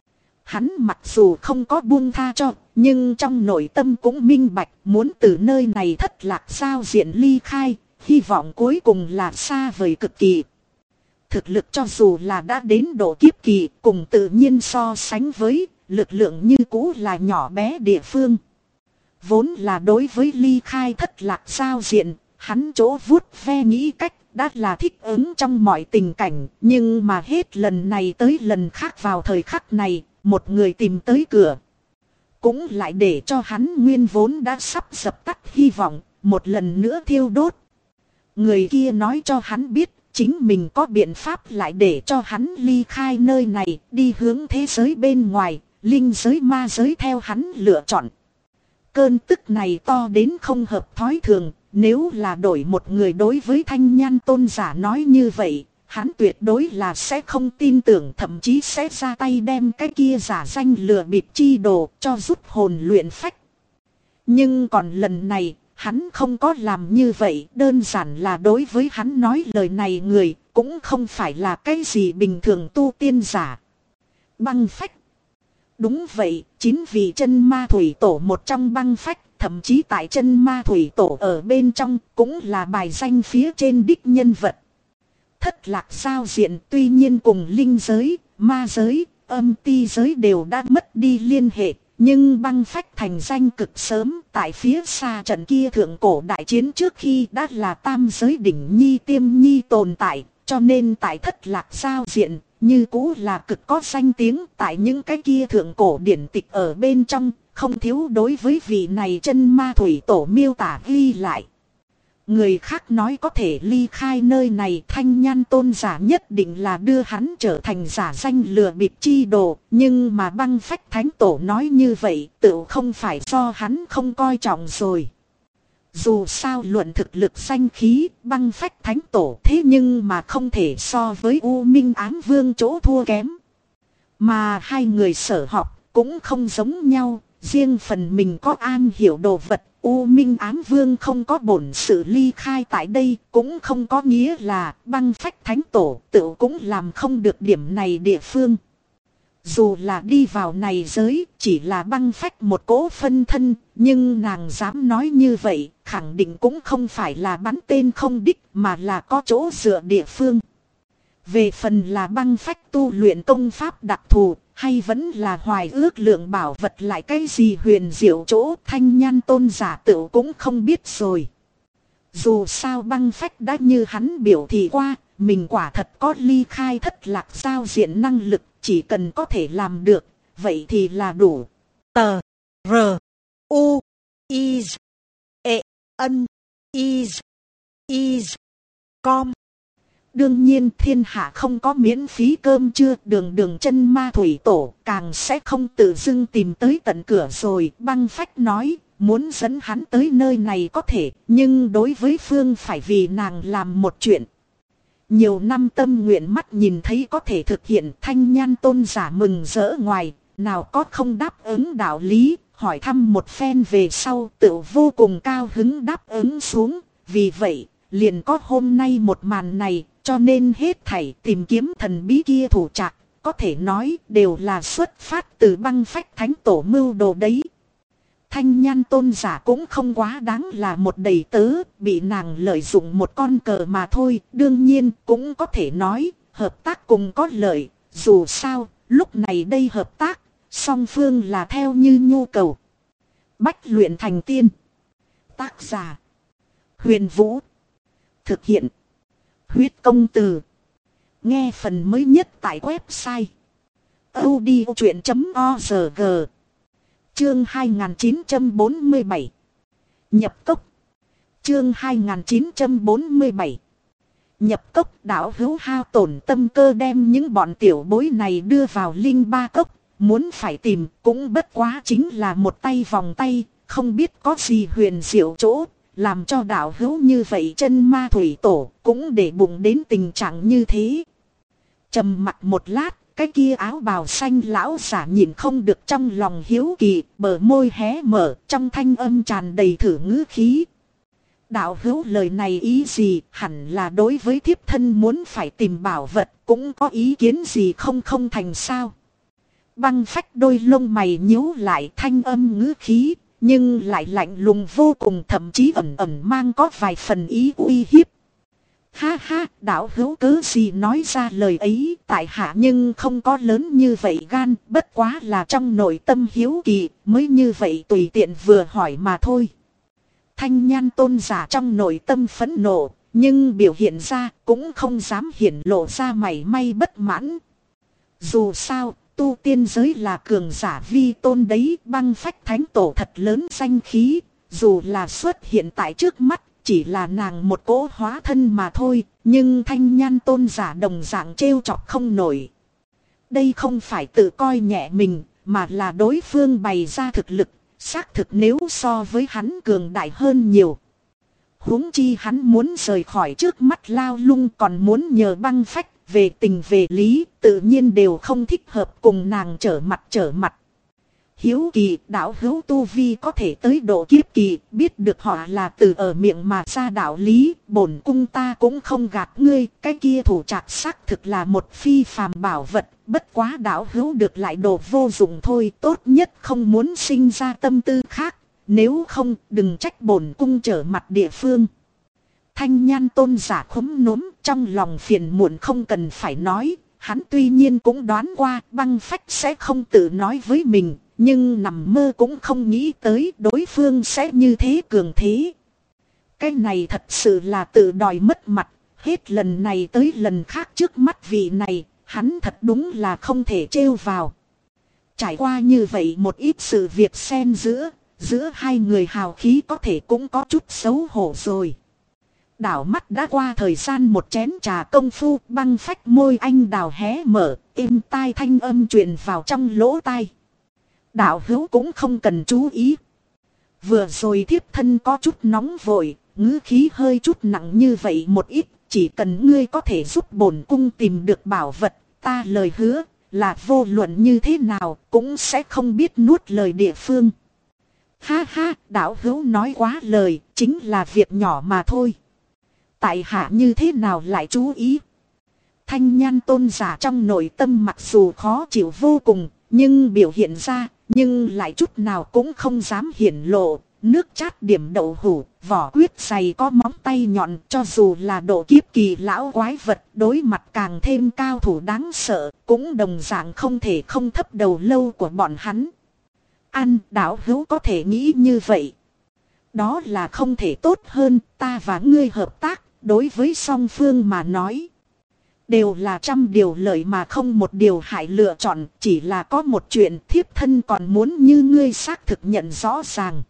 Hắn mặc dù không có buông tha cho, nhưng trong nội tâm cũng minh bạch muốn từ nơi này thất lạc giao diện ly khai, hy vọng cuối cùng là xa vời cực kỳ. Thực lực cho dù là đã đến độ kiếp kỳ, cùng tự nhiên so sánh với, lực lượng như cũ là nhỏ bé địa phương. Vốn là đối với ly khai thất lạc giao diện, hắn chỗ vuốt ve nghĩ cách đã là thích ứng trong mọi tình cảnh, nhưng mà hết lần này tới lần khác vào thời khắc này, một người tìm tới cửa. Cũng lại để cho hắn nguyên vốn đã sắp dập tắt hy vọng, một lần nữa thiêu đốt. Người kia nói cho hắn biết, chính mình có biện pháp lại để cho hắn ly khai nơi này, đi hướng thế giới bên ngoài, linh giới ma giới theo hắn lựa chọn. Cơn tức này to đến không hợp thói thường, nếu là đổi một người đối với Thanh Nhan tôn giả nói như vậy, hắn tuyệt đối là sẽ không tin tưởng, thậm chí sẽ ra tay đem cái kia giả danh lừa bịp chi đồ cho rút hồn luyện phách. Nhưng còn lần này, hắn không có làm như vậy, đơn giản là đối với hắn nói lời này người, cũng không phải là cái gì bình thường tu tiên giả. Băng phách. Đúng vậy, chính vì chân ma thủy tổ một trong băng phách, thậm chí tại chân ma thủy tổ ở bên trong, cũng là bài danh phía trên đích nhân vật. Thất lạc giao diện tuy nhiên cùng linh giới, ma giới, âm ti giới đều đã mất đi liên hệ. Nhưng băng phách thành danh cực sớm, tại phía xa trận kia thượng cổ đại chiến trước khi đã là tam giới đỉnh nhi tiêm nhi tồn tại, cho nên tại thất lạc giao diện, như cũ là cực có danh tiếng tại những cái kia thượng cổ điển tịch ở bên trong, không thiếu đối với vị này chân ma thủy tổ miêu tả ghi lại. Người khác nói có thể ly khai nơi này, Thanh Nhan tôn giả nhất định là đưa hắn trở thành giả danh lừa bịp chi đồ. Nhưng mà băng phách thánh tổ nói như vậy tự không phải do hắn không coi trọng rồi. Dù sao luận thực lực danh khí, băng phách thánh tổ thế nhưng mà không thể so với U Minh Ám Vương chỗ thua kém. Mà hai người sở học cũng không giống nhau, riêng phần mình có an hiểu đồ vật. U Minh Ám Vương không có bổn sự ly khai tại đây, cũng không có nghĩa là băng phách thánh tổ tự cũng làm không được điểm này địa phương. Dù là đi vào này giới, chỉ là băng phách một cỗ phân thân, nhưng nàng dám nói như vậy, khẳng định cũng không phải là bắn tên không đích mà là có chỗ dựa địa phương. Về phần là băng phách tu luyện công pháp đặc thù, hay vẫn là hoài ước lượng bảo vật lại cái gì huyền diệu chỗ, Thanh Nhan tôn giả tự cũng không biết rồi. Dù sao băng phách đã như hắn biểu thị qua, mình quả thật có ly khai thất lạc giao diện năng lực, chỉ cần có thể làm được, vậy thì là đủ. Tờ R U I E N I I Com. Đương nhiên thiên hạ không có miễn phí cơm trưa, đường chân ma thủy tổ càng sẽ không tự dưng tìm tới tận cửa rồi. Băng phách nói muốn dẫn hắn tới nơi này có thể, nhưng đối với Phương phải vì nàng làm một chuyện. Nhiều năm tâm nguyện mắt nhìn thấy có thể thực hiện, Thanh Nhan tôn giả mừng rỡ ngoài, nào có không đáp ứng đạo lý, hỏi thăm một phen về sau tự vô cùng cao hứng đáp ứng xuống, vì vậy liền có hôm nay một màn này. Cho nên hết thảy tìm kiếm thần bí kia thủ trạc, có thể nói đều là xuất phát từ băng phách thánh tổ mưu đồ đấy. Thanh Nhan tôn giả cũng không quá đáng là một đầy tớ, bị nàng lợi dụng một con cờ mà thôi. Đương nhiên cũng có thể nói, hợp tác cùng có lợi, dù sao, lúc này đây hợp tác, song phương là theo như nhu cầu. Bách luyện thành tiên. Tác giả Huyền Vũ. Thực hiện Huyết Công Từ. Nghe phần mới nhất tại website audiochuyện.org. Chương 2947 Nhập cốc. Chương 2947 Nhập cốc. Đạo hữu hao tổn tâm cơ đem những bọn tiểu bối này đưa vào linh ba cốc. Muốn phải tìm cũng bất quá chính là một tay vòng tay, không biết có gì huyền diệu chỗ. Làm cho đạo hữu như vậy chân ma thủy tổ cũng để bụng đến tình trạng như thế. Trầm mặc một lát, cái kia áo bào xanh lão giả nhìn không được trong lòng hiếu kỳ, bờ môi hé mở, trong thanh âm tràn đầy thử ngữ khí. Đạo hữu lời này ý gì, hẳn là đối với thiếp thân muốn phải tìm bảo vật, cũng có ý kiến gì không thành sao? Băng Phách đôi lông mày nhíu lại, thanh âm ngữ khí, nhưng lại lạnh lùng vô cùng, thậm chí ẩn ẩn mang có vài phần ý uy hiếp. Ha ha, đạo hữu cớ gì nói ra lời ấy, tại hạ nhưng không có lớn như vậy gan, bất quá là trong nội tâm hiếu kỳ, mới như vậy tùy tiện vừa hỏi mà thôi. Thanh Nhan tôn giả trong nội tâm phẫn nộ, nhưng biểu hiện ra cũng không dám hiển lộ ra mảy may bất mãn. Dù sao, tu tiên giới là cường giả vi tôn đấy, Băng Phách thánh tổ thật lớn danh khí, dù là xuất hiện tại trước mắt, chỉ là nàng một cỗ hóa thân mà thôi, nhưng Thanh Nhan tôn giả đồng dạng trêu chọc không nổi. Đây không phải tự coi nhẹ mình, mà là đối phương bày ra thực lực, xác thực nếu so với hắn cường đại hơn nhiều. Huống chi hắn muốn rời khỏi trước mắt Lao Lung, còn muốn nhờ Băng Phách, về tình về lý, tự nhiên đều không thích hợp cùng nàng trở mặt. Hiếu kỳ, đạo hữu tu vi có thể tới độ kiếp kỳ, biết được họ là từ ở miệng mà ra đạo lý, bổn cung ta cũng không gạt ngươi, cái kia thủ trạc xác thực là một phi phàm bảo vật, bất quá đạo hữu được lại đồ vô dụng thôi, tốt nhất không muốn sinh ra tâm tư khác, nếu không đừng trách bổn cung trở mặt địa phương. Thanh Nhan tôn giả khúm núm, trong lòng phiền muộn không cần phải nói, hắn tuy nhiên cũng đoán qua Băng Phách sẽ không tự nói với mình, nhưng nằm mơ cũng không nghĩ tới đối phương sẽ như thế cường thế. Cái này thật sự là tự đòi mất mặt, hết lần này tới lần khác trước mắt vị này, hắn thật đúng là không thể trêu vào. Trải qua như vậy một ít sự việc xen giữa hai người hào khí có thể cũng có chút xấu hổ rồi. Đảo mắt đã qua thời gian một chén trà công phu, Băng Phách môi anh đào hé mở, êm tai thanh âm truyền vào trong lỗ tai. Đạo hữu cũng không cần chú ý. Vừa rồi thiếp thân có chút nóng vội, ngữ khí hơi chút nặng như vậy một ít, chỉ cần ngươi có thể giúp bổn cung tìm được bảo vật, ta lời hứa là vô luận như thế nào cũng sẽ không biết nuốt lời địa phương. Ha ha, đạo hữu nói quá lời, chính là việc nhỏ mà thôi. Tại hạ như thế nào lại chú ý? Thanh Nhan tôn giả trong nội tâm mặc dù khó chịu vô cùng, nhưng biểu hiện ra, nhưng lại chút nào cũng không dám hiển lộ. Nước chát điểm đậu hũ, vỏ quyết dày có móng tay nhọn, cho dù là độ kiếp kỳ lão quái vật, đối mặt càng thêm cao thủ đáng sợ, cũng đồng dạng không thể không thấp đầu lâu của bọn hắn. An, đạo hữu có thể nghĩ như vậy. Đó là không thể tốt hơn, ta và ngươi hợp tác, đối với song phương mà nói. Đều là trăm điều lợi mà không một điều hại lựa chọn, chỉ là có một chuyện thiếp thân còn muốn như ngươi xác thực nhận rõ ràng.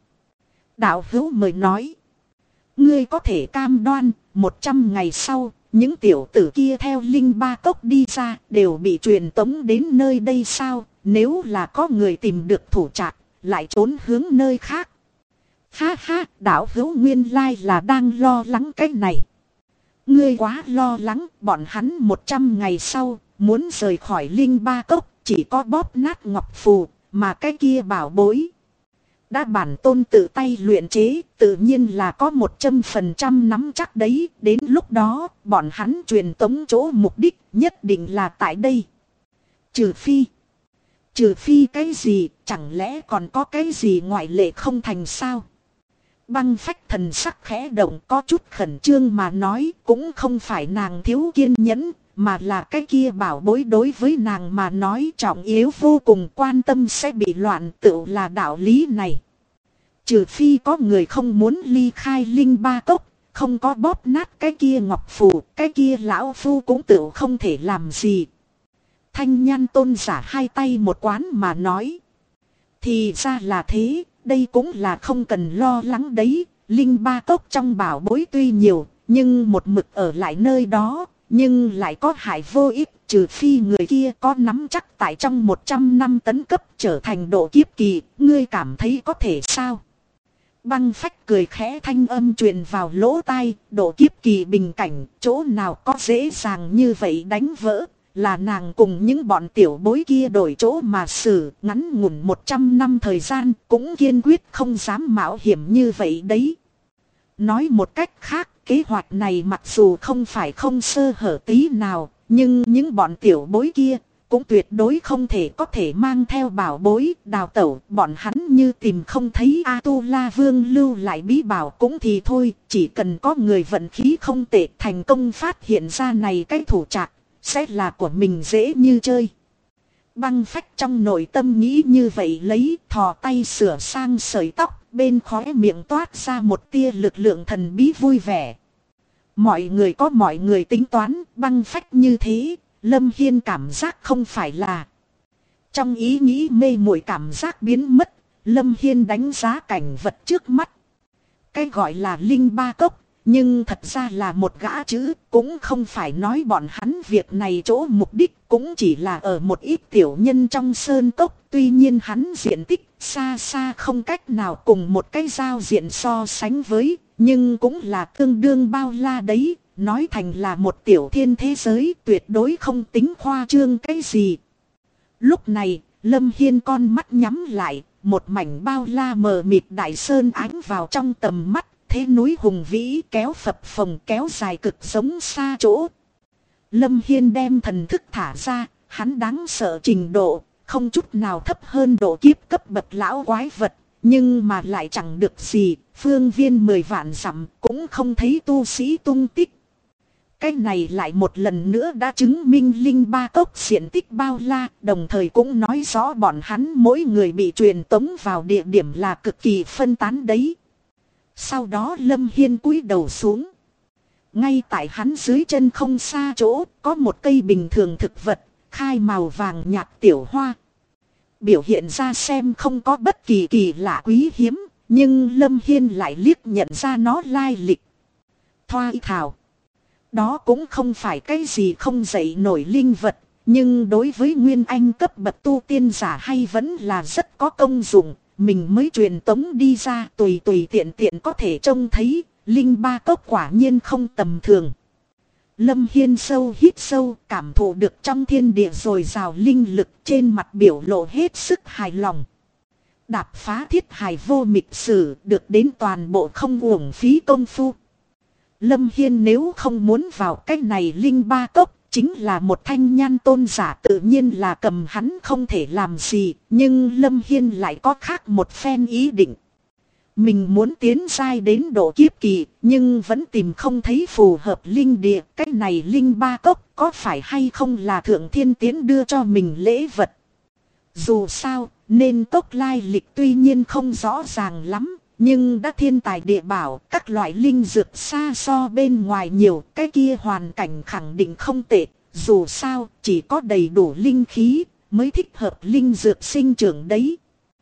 Đạo hữu mời nói. Ngươi có thể cam đoan, 100 ngày sau, những tiểu tử kia theo Linh Ba Cốc đi ra, đều bị truyền tống đến nơi đây sao, nếu là có người tìm được thủ trạc, lại trốn hướng nơi khác. Ha ha, đạo hữu nguyên lai là đang lo lắng cái này. Ngươi quá lo lắng, bọn hắn 100 ngày sau, muốn rời khỏi Linh Ba Cốc, chỉ có bóp nát ngọc phù, mà cái kia bảo bối. Đã bản tôn tự tay luyện chế, tự nhiên là có 100% nắm chắc đấy, đến lúc đó, bọn hắn truyền tống chỗ mục đích, nhất định là tại đây. Trừ phi cái gì, chẳng lẽ còn có cái gì ngoại lệ không thành sao? Băng Phách thần sắc khẽ động, có chút khẩn trương mà nói, cũng không phải nàng thiếu kiên nhẫn, mà là cái kia bảo bối đối với nàng mà nói trọng yếu vô cùng, quan tâm sẽ bị loạn, tựu là đạo lý này. Trừ phi có người không muốn ly khai Linh Ba Cốc, không có bóp nát cái kia ngọc phù, cái kia lão phu cũng tựu không thể làm gì. Thanh Nhan tôn giả hai tay một quán mà nói. Thì ra là thế. Đây cũng là không cần lo lắng đấy, Linh Ba Cốc trong bảo bối tuy nhiều, nhưng một mực ở lại nơi đó, nhưng lại có hại vô ích, trừ phi người kia có nắm chắc tại trong 100 năm tấn cấp trở thành độ kiếp kỳ, ngươi cảm thấy có thể sao? Băng Phách cười khẽ, thanh âm truyền vào lỗ tai, độ kiếp kỳ bình cảnh, chỗ nào có dễ dàng như vậy đánh vỡ, là nàng cùng những bọn tiểu bối kia đổi chỗ mà xử, ngắn ngủn 100 năm thời gian cũng kiên quyết không dám mạo hiểm như vậy đấy. Nói một cách khác, kế hoạch này mặc dù không phải không sơ hở tí nào, nhưng những bọn tiểu bối kia cũng tuyệt đối không có thể mang theo bảo bối đào tẩu. Bọn hắn như tìm không thấy A-tu-la vương lưu lại bí bảo cũng thì thôi, chỉ cần có người vận khí không tệ thành công phát hiện ra này cái thủ trạc, sẽ là của mình dễ như chơi. Băng Phách trong nội tâm nghĩ như vậy, lấy thò tay sửa sang sợi tóc, bên khóe miệng toát ra một tia lực lượng thần bí vui vẻ. Mọi người có mọi người tính toán, Băng Phách như thế, Lâm Hiên cảm giác không phải là. Trong ý nghĩ mê muội cảm giác biến mất, Lâm Hiên đánh giá cảnh vật trước mắt. Cái gọi là linh ba cốc, nhưng thật ra là một gã chữ, cũng không phải nói bọn hắn việc này chỗ mục đích, cũng chỉ là ở một ít tiểu nhân trong sơn cốc. Tuy nhiên hắn diện tích xa xa không cách nào cùng một cái giao diện so sánh với, nhưng cũng là tương đương bao la đấy. Nói thành là một tiểu thiên thế giới, tuyệt đối không tính khoa trương cái gì. Lúc này, Lâm Hiên con mắt nhắm lại, một mảnh bao la mờ mịt đại sơn ánh vào trong tầm mắt. Thế núi hùng vĩ kéo phập phồng kéo dài cực giống xa chỗ. Lâm Hiên đem thần thức thả ra, hắn đáng sợ trình độ, không chút nào thấp hơn độ kiếp cấp bậc lão quái vật. Nhưng mà lại chẳng được gì, phương viên 10 vạn dặm cũng không thấy tu sĩ tung tích. Cái này lại một lần nữa đã chứng minh linh ba cốc diện tích bao la, đồng thời cũng nói rõ bọn hắn mỗi người bị truyền tống vào địa điểm là cực kỳ phân tán đấy. Sau đó Lâm Hiên cúi đầu xuống. Ngay tại hắn dưới chân không xa chỗ, có một cây bình thường thực vật, khai màu vàng nhạt tiểu hoa. Biểu hiện ra xem không có bất kỳ kỳ lạ quý hiếm, nhưng Lâm Hiên lại liếc nhận ra nó lai lịch. Thoa thảo. Đó cũng không phải cái gì không dậy nổi linh vật, nhưng đối với nguyên anh cấp bậc tu tiên giả hay vẫn là rất có công dụng. Mình mới truyền tống đi ra, tùy tiện có thể trông thấy, linh ba cốc quả nhiên không tầm thường. Lâm Hiên sâu hít sâu, cảm thụ được trong thiên địa dồi dào linh lực, trên mặt biểu lộ hết sức hài lòng. Đạp phá thiết hài vô mịch sử, được đến toàn bộ không uổng phí công phu. Lâm Hiên nếu không muốn vào cái này linh ba cốc, chính là một thanh nhan tôn giả, tự nhiên là cầm hắn không thể làm gì. Nhưng Lâm Hiên lại có khác một phen ý định. Mình muốn tiến giai đến độ kiếp kỳ, nhưng vẫn tìm không thấy phù hợp linh địa. Cái này linh ba cốc có phải hay không là thượng thiên tiến đưa cho mình lễ vật. Dù sao, nên cốc lai lịch tuy nhiên không rõ ràng lắm. Nhưng đã thiên tài địa bảo, các loại linh dược xa so bên ngoài nhiều, cái kia hoàn cảnh khẳng định không tệ. Dù sao, chỉ có đầy đủ linh khí mới thích hợp linh dược sinh trưởng đấy.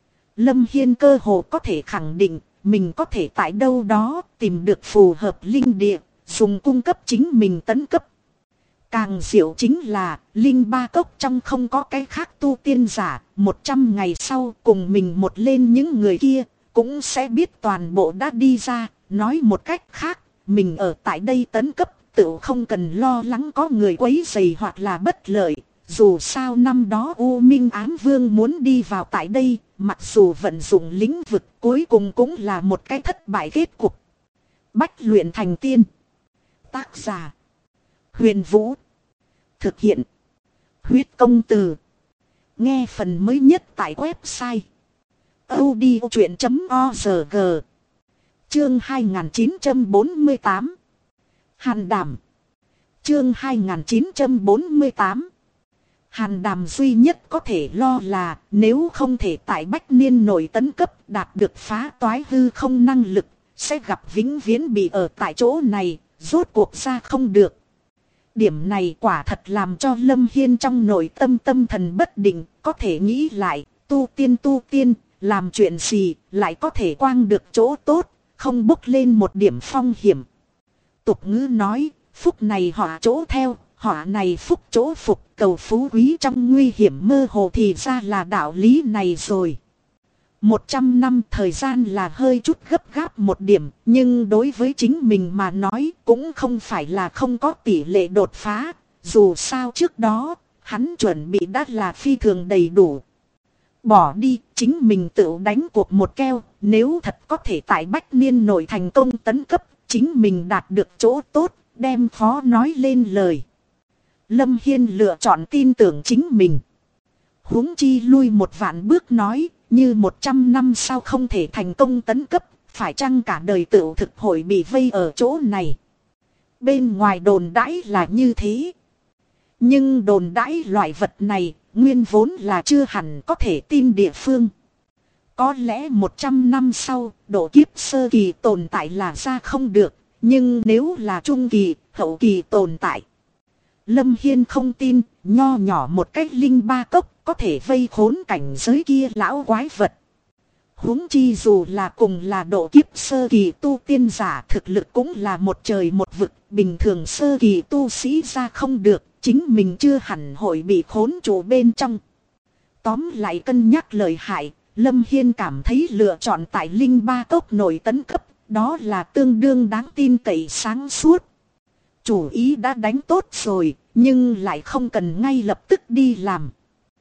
Lâm Hiên cơ hồ có thể khẳng định, mình có thể tại đâu đó tìm được phù hợp linh địa, dùng cung cấp chính mình tấn cấp. Càng diệu chính là, linh ba cốc trong không có cái khác tu tiên giả, 100 ngày sau cùng mình một lên những người kia, cũng sẽ biết toàn bộ đã đi ra. Nói một cách khác, mình ở tại đây tấn cấp, tự không cần lo lắng có người quấy rầy hoặc là bất lợi. Dù sao năm đó U Minh Ám Vương muốn đi vào tại đây, mặc dù vận dụng lĩnh vực cuối cùng cũng là một cái thất bại kết cục. Bách luyện thành tiên. Tác giả: Huyền Vũ. Thực hiện: Huyết Công Từ. Nghe phần mới nhất tại website audiochuyện.org. Chương 2948. Hàn Đàm. Chương 2948. Hàn Đàm duy nhất có thể lo là nếu không thể tại Bách Niên nội tấn cấp đạt được phá toái hư không năng lực, sẽ gặp vĩnh viễn bị ở tại chỗ này, rốt cuộc ra không được. Điểm này quả thật làm cho Lâm Hiên trong nội tâm tâm thần bất định, có thể nghĩ lại, tu tiên, làm chuyện gì lại có thể quang được chỗ tốt, không bốc lên một điểm phong hiểm. Tục ngữ nói, phúc này họ chỗ theo, họ này phúc chỗ phục, cầu phú quý trong nguy hiểm mơ hồ thì ra là đạo lý này rồi. 100 năm thời gian là hơi chút gấp gáp một điểm, nhưng đối với chính mình mà nói cũng không phải là không có tỷ lệ đột phá. dù sao trước đó, hắn chuẩn bị đã là phi thường đầy đủ. Bỏ đi, chính mình tự đánh cuộc một keo, nếu thật có thể tại Bách Niên nội thành công tấn cấp, chính mình đạt được chỗ tốt, đem khó nói lên lời. Lâm Hiên lựa chọn tin tưởng chính mình. Huống chi lui một vạn bước nói, như 100 năm sau không thể thành công tấn cấp, phải chăng cả đời tự thực hội bị vây ở chỗ này. Bên ngoài đồn đãi là như thế. Nhưng đồn đãi loại vật này, nguyên vốn là chưa hẳn có thể tin địa phương. Có lẽ 100 năm sau, độ kiếp sơ kỳ tồn tại là ra không được, nhưng nếu là trung kỳ, hậu kỳ tồn tại. Lâm Hiên không tin, nho nhỏ một cách linh ba cốc có thể vây khốn cảnh giới kia lão quái vật. Huống chi dù là cùng là độ kiếp sơ kỳ tu tiên giả, thực lực cũng là một trời một vực, bình thường sơ kỳ tu sĩ ra không được, chính mình chưa hẳn hội bị khốn trụ bên trong. Tóm lại cân nhắc lời hại, Lâm Hiên cảm thấy lựa chọn tại linh ba cốc nội tấn cấp, đó là tương đương đáng tin cậy sáng suốt. Chủ ý đã đánh tốt rồi, nhưng lại không cần ngay lập tức đi làm.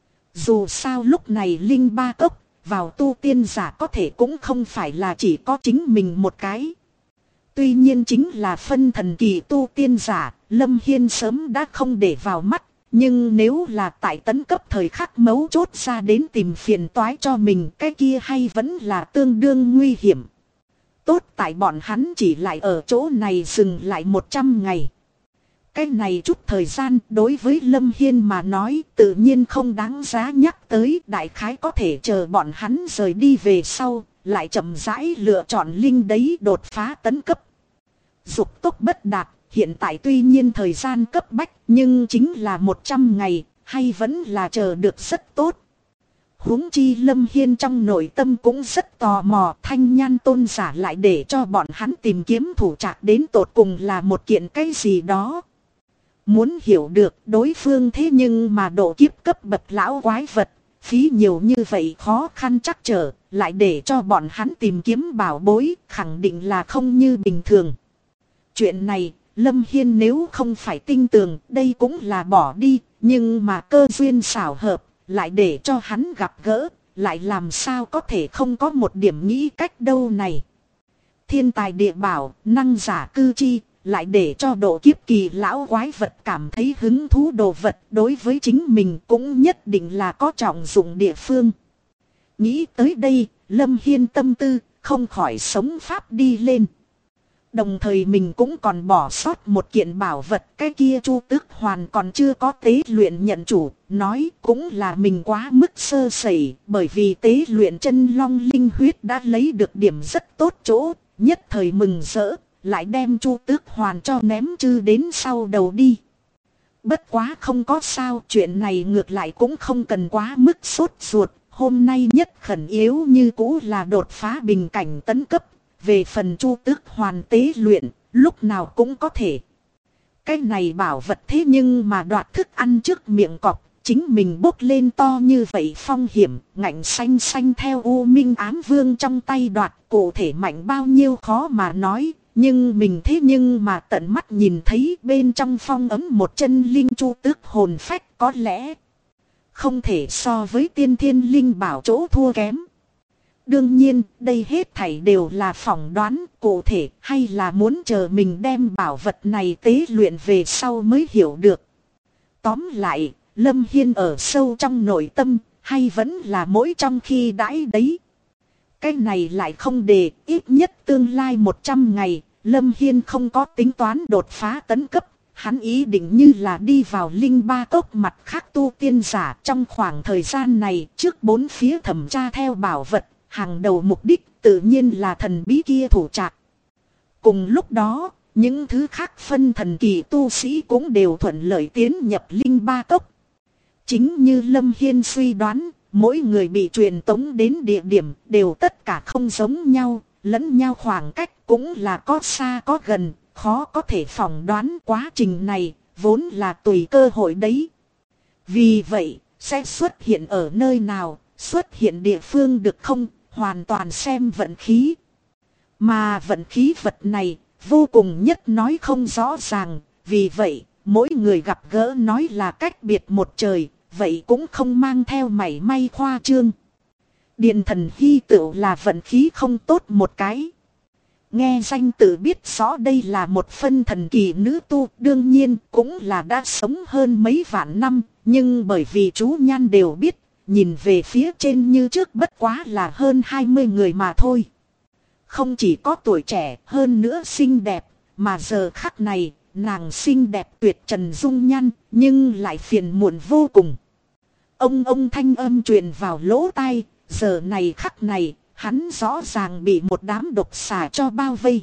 Dù sao lúc này linh ba cốc, vào tu tiên giả có thể cũng không phải là chỉ có chính mình một cái. Tuy nhiên chính là phân thần kỳ tu tiên giả, Lâm Hiên sớm đã không để vào mắt. Nhưng nếu là tại tấn cấp thời khắc mấu chốt ra đến tìm phiền toái cho mình, cái kia hay vẫn là tương đương nguy hiểm. Tốt tại bọn hắn chỉ lại ở chỗ này dừng lại 100 ngày. Cái này chút thời gian đối với Lâm Hiên mà nói tự nhiên không đáng giá nhắc tới, đại khái có thể chờ bọn hắn rời đi về sau, lại chậm rãi lựa chọn linh đấy đột phá tấn cấp. Dục tốc bất đạt, hiện tại tuy nhiên thời gian cấp bách nhưng chính là 100 ngày, hay vẫn là chờ được rất tốt. Huống chi Lâm Hiên trong nội tâm cũng rất tò mò, Thanh Nhan tôn giả lại để cho bọn hắn tìm kiếm thủ trạc đến tột cùng là một kiện cái gì đó. Muốn hiểu được đối phương thế nhưng mà độ kiếp cấp bậc lão quái vật, phí nhiều như vậy khó khăn chắc trở, lại để cho bọn hắn tìm kiếm bảo bối, khẳng định là không như bình thường. Chuyện này, Lâm Hiên nếu không phải tin tưởng, đây cũng là bỏ đi, nhưng mà cơ duyên xảo hợp, lại để cho hắn gặp gỡ, lại làm sao có thể không có một điểm nghĩ cách đâu này. Thiên tài địa bảo, năng giả cư chi, lại để cho độ kiếp kỳ lão quái vật cảm thấy hứng thú đồ vật, đối với chính mình cũng nhất định là có trọng dụng địa phương. Nghĩ tới đây, Lâm Hiên tâm tư, không khỏi sống pháp đi lên. Đồng thời mình cũng còn bỏ sót một kiện bảo vật, cái kia Chu Tước Hoàn còn chưa có tế luyện nhận chủ, nói cũng là mình quá mức sơ sẩy, bởi vì tế luyện chân long linh huyết đã lấy được điểm rất tốt chỗ, nhất thời mừng rỡ, lại đem Chu Tước Hoàn cho ném chư đến sau đầu đi. Bất quá không có sao, chuyện này ngược lại cũng không cần quá mức sốt ruột, hôm nay nhất khẩn yếu như cũ là đột phá bình cảnh tấn cấp. Về phần Chu Tước Hoàn tế luyện, lúc nào cũng có thể. Cái này bảo vật thế nhưng mà đoạt thức ăn trước miệng cọp, chính mình bốc lên to như vậy phong hiểm, ngạnh xanh xanh theo U Minh Ám Vương trong tay đoạt, cụ thể mạnh bao nhiêu khó mà nói, nhưng mình thế nhưng mà tận mắt nhìn thấy bên trong phong ấm một chân linh Chu Tước hồn phách, có lẽ không thể so với tiên thiên linh bảo chỗ thua kém. Đương nhiên, đây hết thảy đều là phỏng đoán, cụ thể hay là muốn chờ mình đem bảo vật này tế luyện về sau mới hiểu được. Tóm lại, Lâm Hiên ở sâu trong nội tâm, hay vẫn là mỗi trong khi đãi đấy. Cái này lại không để, ít nhất tương lai 100 ngày, Lâm Hiên không có tính toán đột phá tấn cấp. Hắn ý định như là đi vào linh ba cốc mặt khác tu tiên giả trong khoảng thời gian này trước bốn phía thẩm tra theo bảo vật. Hàng đầu mục đích tự nhiên là thần bí kia thủ trạc. Cùng lúc đó, những thứ khác phân thần kỳ tu sĩ cũng đều thuận lợi tiến nhập linh ba cốc. Chính như Lâm Hiên suy đoán, mỗi người bị truyền tống đến địa điểm đều tất cả không giống nhau, lẫn nhau khoảng cách cũng là có xa có gần, khó có thể phỏng đoán quá trình này, vốn là tùy cơ hội đấy. Vì vậy, sẽ xuất hiện ở nơi nào, xuất hiện địa phương được không? Hoàn toàn xem vận khí. Mà vận khí vật này vô cùng nhất nói không rõ ràng. Vì vậy mỗi người gặp gỡ nói là cách biệt một trời, vậy cũng không mang theo mảy may khoa trương. Điền Thần Hy tựu là vận khí không tốt một cái. Nghe danh tự biết rõ đây là một phân thần kỳ nữ tu, đương nhiên cũng là đã sống hơn mấy vạn năm, nhưng bởi vì chú Nhan đều biết, nhìn về phía trên như trước bất quá là hơn 20 người mà thôi. Không chỉ có tuổi trẻ, hơn nữa xinh đẹp, mà giờ khắc này, nàng xinh đẹp tuyệt trần dung nhan, nhưng lại phiền muộn vô cùng. Ông thanh âm truyền vào lỗ tai, giờ này khắc này, hắn rõ ràng bị một đám độc xà cho bao vây.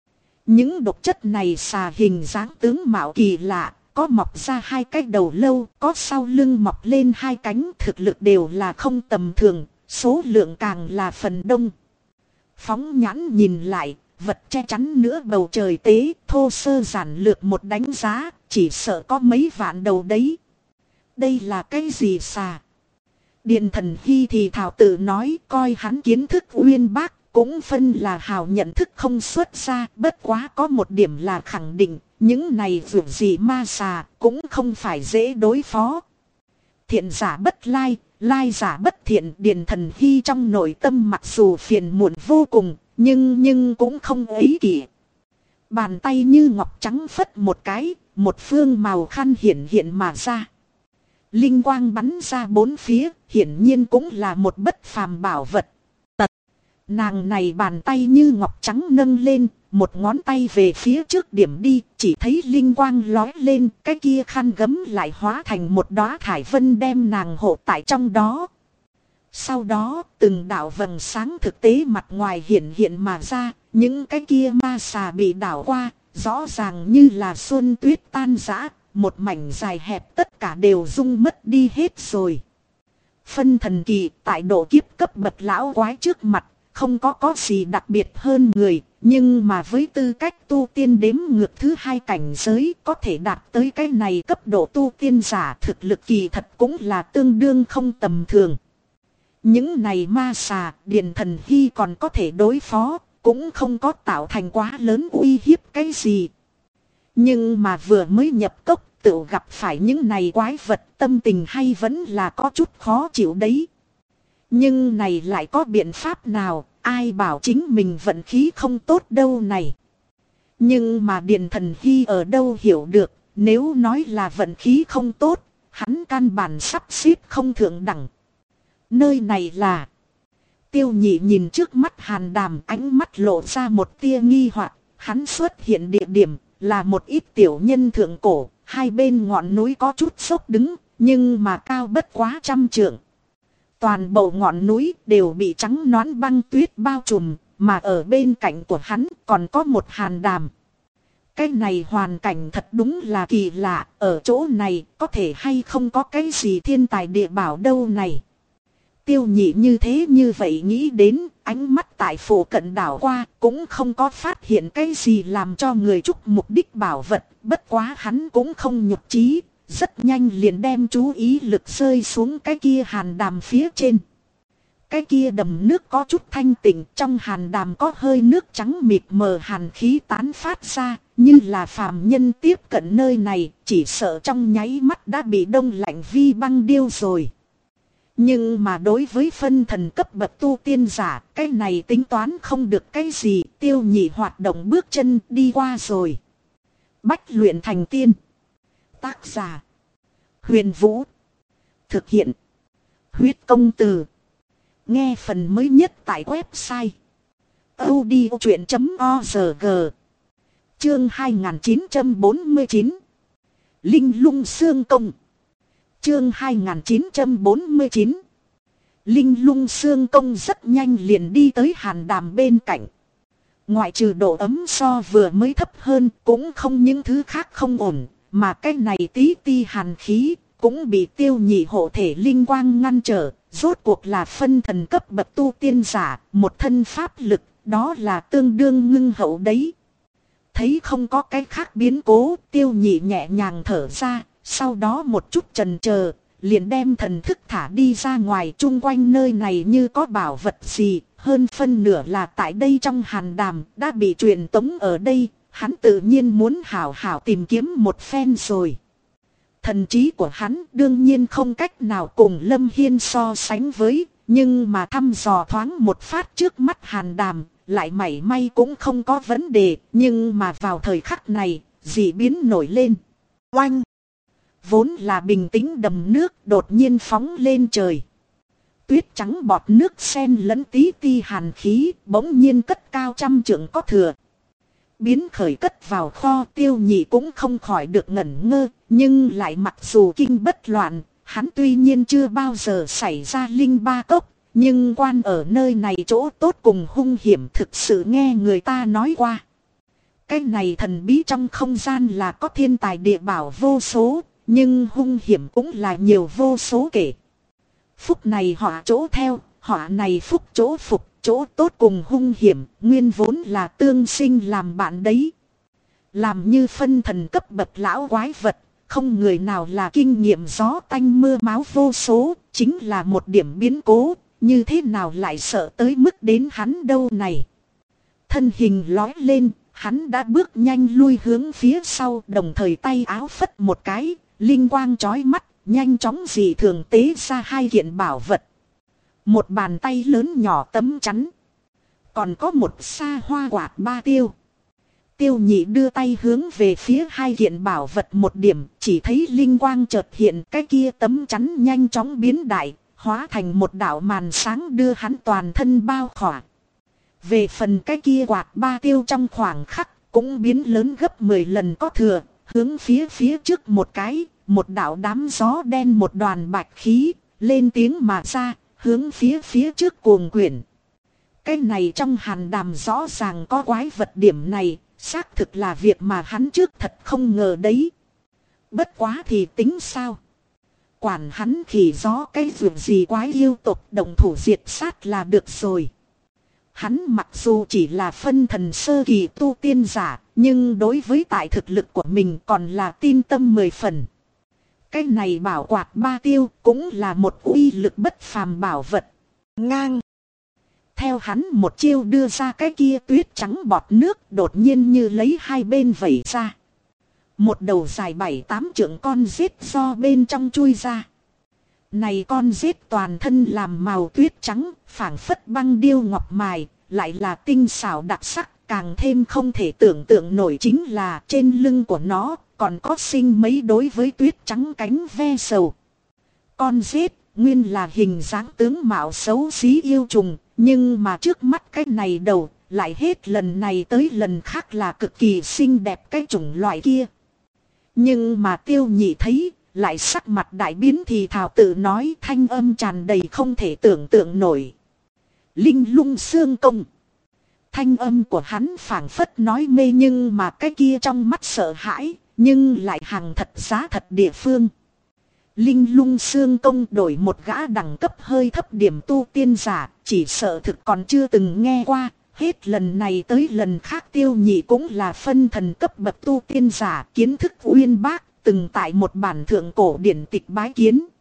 Những độc chất này xà hình dáng tướng mạo kỳ lạ, có mọc ra hai cái đầu lâu, có sau lưng mọc lên hai cánh, thực lực đều là không tầm thường, số lượng càng là phần đông. Phóng nhãn nhìn lại, vật che chắn nữa bầu trời tế, thô sơ giản lược một đánh giá, chỉ sợ có mấy vạn đầu đấy. Đây là cái gì xà? Điền Thần Hy thì thảo tự nói, coi hắn kiến thức uyên bác, cũng phân là hào nhận thức không xuất ra, bất quá có một điểm là khẳng định, những này dù gì ma xà, cũng không phải dễ đối phó. Thiện giả bất lai, lai giả bất thiện. Điền Thần Hy trong nội tâm mặc dù phiền muộn vô cùng, nhưng cũng không ấy kỷ. Bàn tay như ngọc trắng phất một cái, một phương màu khăn hiển hiện mà ra. Linh quang bắn ra bốn phía, hiển nhiên cũng là một bất phàm bảo vật. Tật, nàng này bàn tay như ngọc trắng nâng lên, một ngón tay về phía trước điểm đi, chỉ thấy linh quang lói lên, cái kia khăn gấm lại hóa thành một đóa thải vân đem nàng hộ tại trong đó. Sau đó, từng đạo vầng sáng thực tế mặt ngoài hiện mà ra, những cái kia ma xà bị đảo qua, rõ ràng như là xuân tuyết tan rã, một mảnh dài hẹp tất cả đều rung mất đi hết rồi. Phân thần kỳ tại độ kiếp cấp bậc lão quái trước mặt, không có gì đặc biệt hơn người, nhưng mà với tư cách tu tiên đếm ngược thứ hai cảnh giới có thể đạt tới cái này cấp độ tu tiên giả, thực lực kỳ thật cũng là tương đương không tầm thường. Những này ma xà, Điền Thần Hy còn có thể đối phó, cũng không có tạo thành quá lớn uy hiếp cái gì. Nhưng mà vừa mới nhập cốc tự gặp phải những này quái vật, tâm tình hay vẫn là có chút khó chịu đấy. Nhưng này lại có biện pháp nào, ai bảo chính mình vận khí không tốt đâu này. Nhưng mà Điền Thần Hy ở đâu hiểu được, nếu nói là vận khí không tốt, hắn căn bản sắp xếp không thượng đẳng. Nơi này là... Tiêu Nhị nhìn trước mắt Hàn Đàm, ánh mắt lộ ra một tia nghi hoặc. Hắn xuất hiện địa điểm là một ít tiểu nhân thượng cổ, hai bên ngọn núi có chút dốc đứng, nhưng mà cao bất quá 100 trượng. Toàn bộ ngọn núi đều bị trắng nõn băng tuyết bao trùm, mà ở bên cạnh của hắn còn có một Hàn Đàm. Cái này hoàn cảnh thật đúng là kỳ lạ, ở chỗ này có thể hay không có cái gì thiên tài địa bảo đâu này. Tiêu Nhị như thế như vậy nghĩ đến, ánh mắt tại phủ cận đảo qua, cũng không có phát hiện cái gì làm cho người chúc mục đích bảo vật, bất quá hắn cũng không nhục trí, rất nhanh liền đem chú ý lực rơi xuống cái kia Hàn Đàm phía trên. Cái kia đầm nước có chút thanh tịnh, trong Hàn Đàm có hơi nước trắng mịt mờ hàn khí tán phát ra, như là phàm nhân tiếp cận nơi này, chỉ sợ trong nháy mắt đã bị đông lạnh vi băng điêu rồi. Nhưng mà đối với phân thần cấp bậc tu tiên giả, cái này tính toán không được cái gì, Tiêu Nhị hoạt động bước chân đi qua rồi. Bách luyện thành tiên. Tác giả: Huyền Vũ. Thực hiện: Huyết Công Từ. Nghe phần mới nhất tại website audiochuyện.org. Chương 2949. Linh Lung Xương Công. Chương 2949. Linh Lung Xương Công rất nhanh liền đi tới Hàn Đàm bên cạnh. Ngoại trừ độ ấm so vừa mới thấp hơn, cũng không những thứ khác không ổn, mà cái này tí ti hàn khí cũng bị Tiêu Nhị hộ thể linh quang ngăn trở. Rốt cuộc là phân thần cấp bậc tu tiên giả, một thân pháp lực, đó là tương đương ngưng hậu đấy. Thấy không có cái khác biến cố, Tiêu Nhị nhẹ nhàng thở ra, sau đó một chút chần chờ, liền đem thần thức thả đi ra ngoài. Chung quanh nơi này như có bảo vật gì, hơn phân nửa là tại đây trong Hàn Đàm đã bị truyền tống ở đây, hắn tự nhiên muốn hảo hảo tìm kiếm một phen rồi. Thần trí của hắn đương nhiên không cách nào cùng Lâm Hiên so sánh với, nhưng mà thăm dò thoáng một phát trước mắt Hàn Đàm, lại mảy may cũng không có vấn đề, nhưng mà vào thời khắc này, dị biến nổi lên. Oanh! Vốn là bình tĩnh đầm nước đột nhiên phóng lên trời. Tuyết trắng bọt nước sen lẫn tí ti hàn khí bỗng nhiên cất cao 100 trượng có thừa. Biến khởi cất vào kho, Tiêu Nhị cũng không khỏi được ngẩn ngơ, nhưng lại mặc dù kinh bất loạn, hắn tuy nhiên chưa bao giờ xảy ra linh ba cốc, nhưng quan ở nơi này chỗ tốt cùng hung hiểm thực sự nghe người ta nói qua. Cái này thần bí trong không gian là có thiên tài địa bảo vô số, nhưng hung hiểm cũng là nhiều vô số kể. Phúc này họ chỗ theo, họ này phúc chỗ phục, chỗ tốt cùng hung hiểm, nguyên vốn là tương sinh làm bạn đấy. Làm như phân thần cấp bậc lão quái vật, không người nào là kinh nghiệm gió tanh mưa máu vô số, chính là một điểm biến cố, như thế nào lại sợ tới mức đến hắn đâu này. Thân hình lói lên, hắn đã bước nhanh lui hướng phía sau, đồng thời tay áo phất một cái, linh quang chói mắt, nhanh chóng dị thường tế ra 2 kiện bảo vật. Một bàn tay lớn nhỏ tấm chắn. Còn có một sa hoa quạt 3 tiêu. Tiêu Nhị đưa tay hướng về phía 2 kiện bảo vật một điểm, chỉ thấy linh quang chợt hiện, cái kia tấm chắn nhanh chóng biến đại, hóa thành một đạo màn sáng đưa hắn toàn thân bao khỏa. Về phần cái kia quạt 3 tiêu trong khoảng khắc, cũng biến lớn gấp 10 lần có thừa, hướng phía trước một cái, một đạo đám gió đen một đoàn bạch khí, lên tiếng mà ra, hướng phía trước cuồng quyển. Cái này trong Hàn Đàm rõ ràng có quái vật điểm này, xác thực là việc mà hắn trước thật không ngờ đấy. Bất quá thì tính sao? Quản hắn khỉ gió cái việc gì quái yêu tộc động thủ diệt sát là được rồi. Hắn mặc dù chỉ là phân thần sơ kỳ tu tiên giả, nhưng đối với tại thực lực của mình còn là tin tâm 10 phần. Cái này bảo quạt 3 tiêu cũng là một uy lực bất phàm bảo vật. Ngang! Theo hắn một chiêu đưa ra cái kia tuyết trắng bọt nước đột nhiên như lấy 2 bên vẩy ra. Một đầu dài 7-8 trượng con rết do bên trong chui ra. Này con rết toàn thân làm màu tuyết trắng, phảng phất băng điêu ngọc mài, lại là tinh xảo đặc sắc, càng thêm không thể tưởng tượng nổi chính là trên lưng của nó còn có sinh mấy đối với tuyết trắng cánh ve sầu. Con rết nguyên là hình dáng tướng mạo xấu xí yêu trùng, nhưng mà trước mắt cái này đầu lại hết lần này tới lần khác là cực kỳ xinh đẹp cái chủng loại kia. Nhưng mà Tiêu Nhị thấy, lại sắc mặt đại biến thì thào tự nói, thanh âm tràn đầy không thể tưởng tượng nổi. Linh lung xương công. Thanh âm của hắn phảng phất nói mê, nhưng mà cái kia trong mắt sợ hãi, nhưng lại hàng thật giá thật địa phương. Linh lung xương công đổi một gã đẳng cấp hơi thấp điểm tu tiên giả, chỉ sợ thực còn chưa từng nghe qua. Hết lần này tới lần khác Tiêu Nhị cũng là phân thần cấp bậc tu tiên giả, kiến thức uyên bác, từng tại một bản thượng cổ điển tịch bái kiến.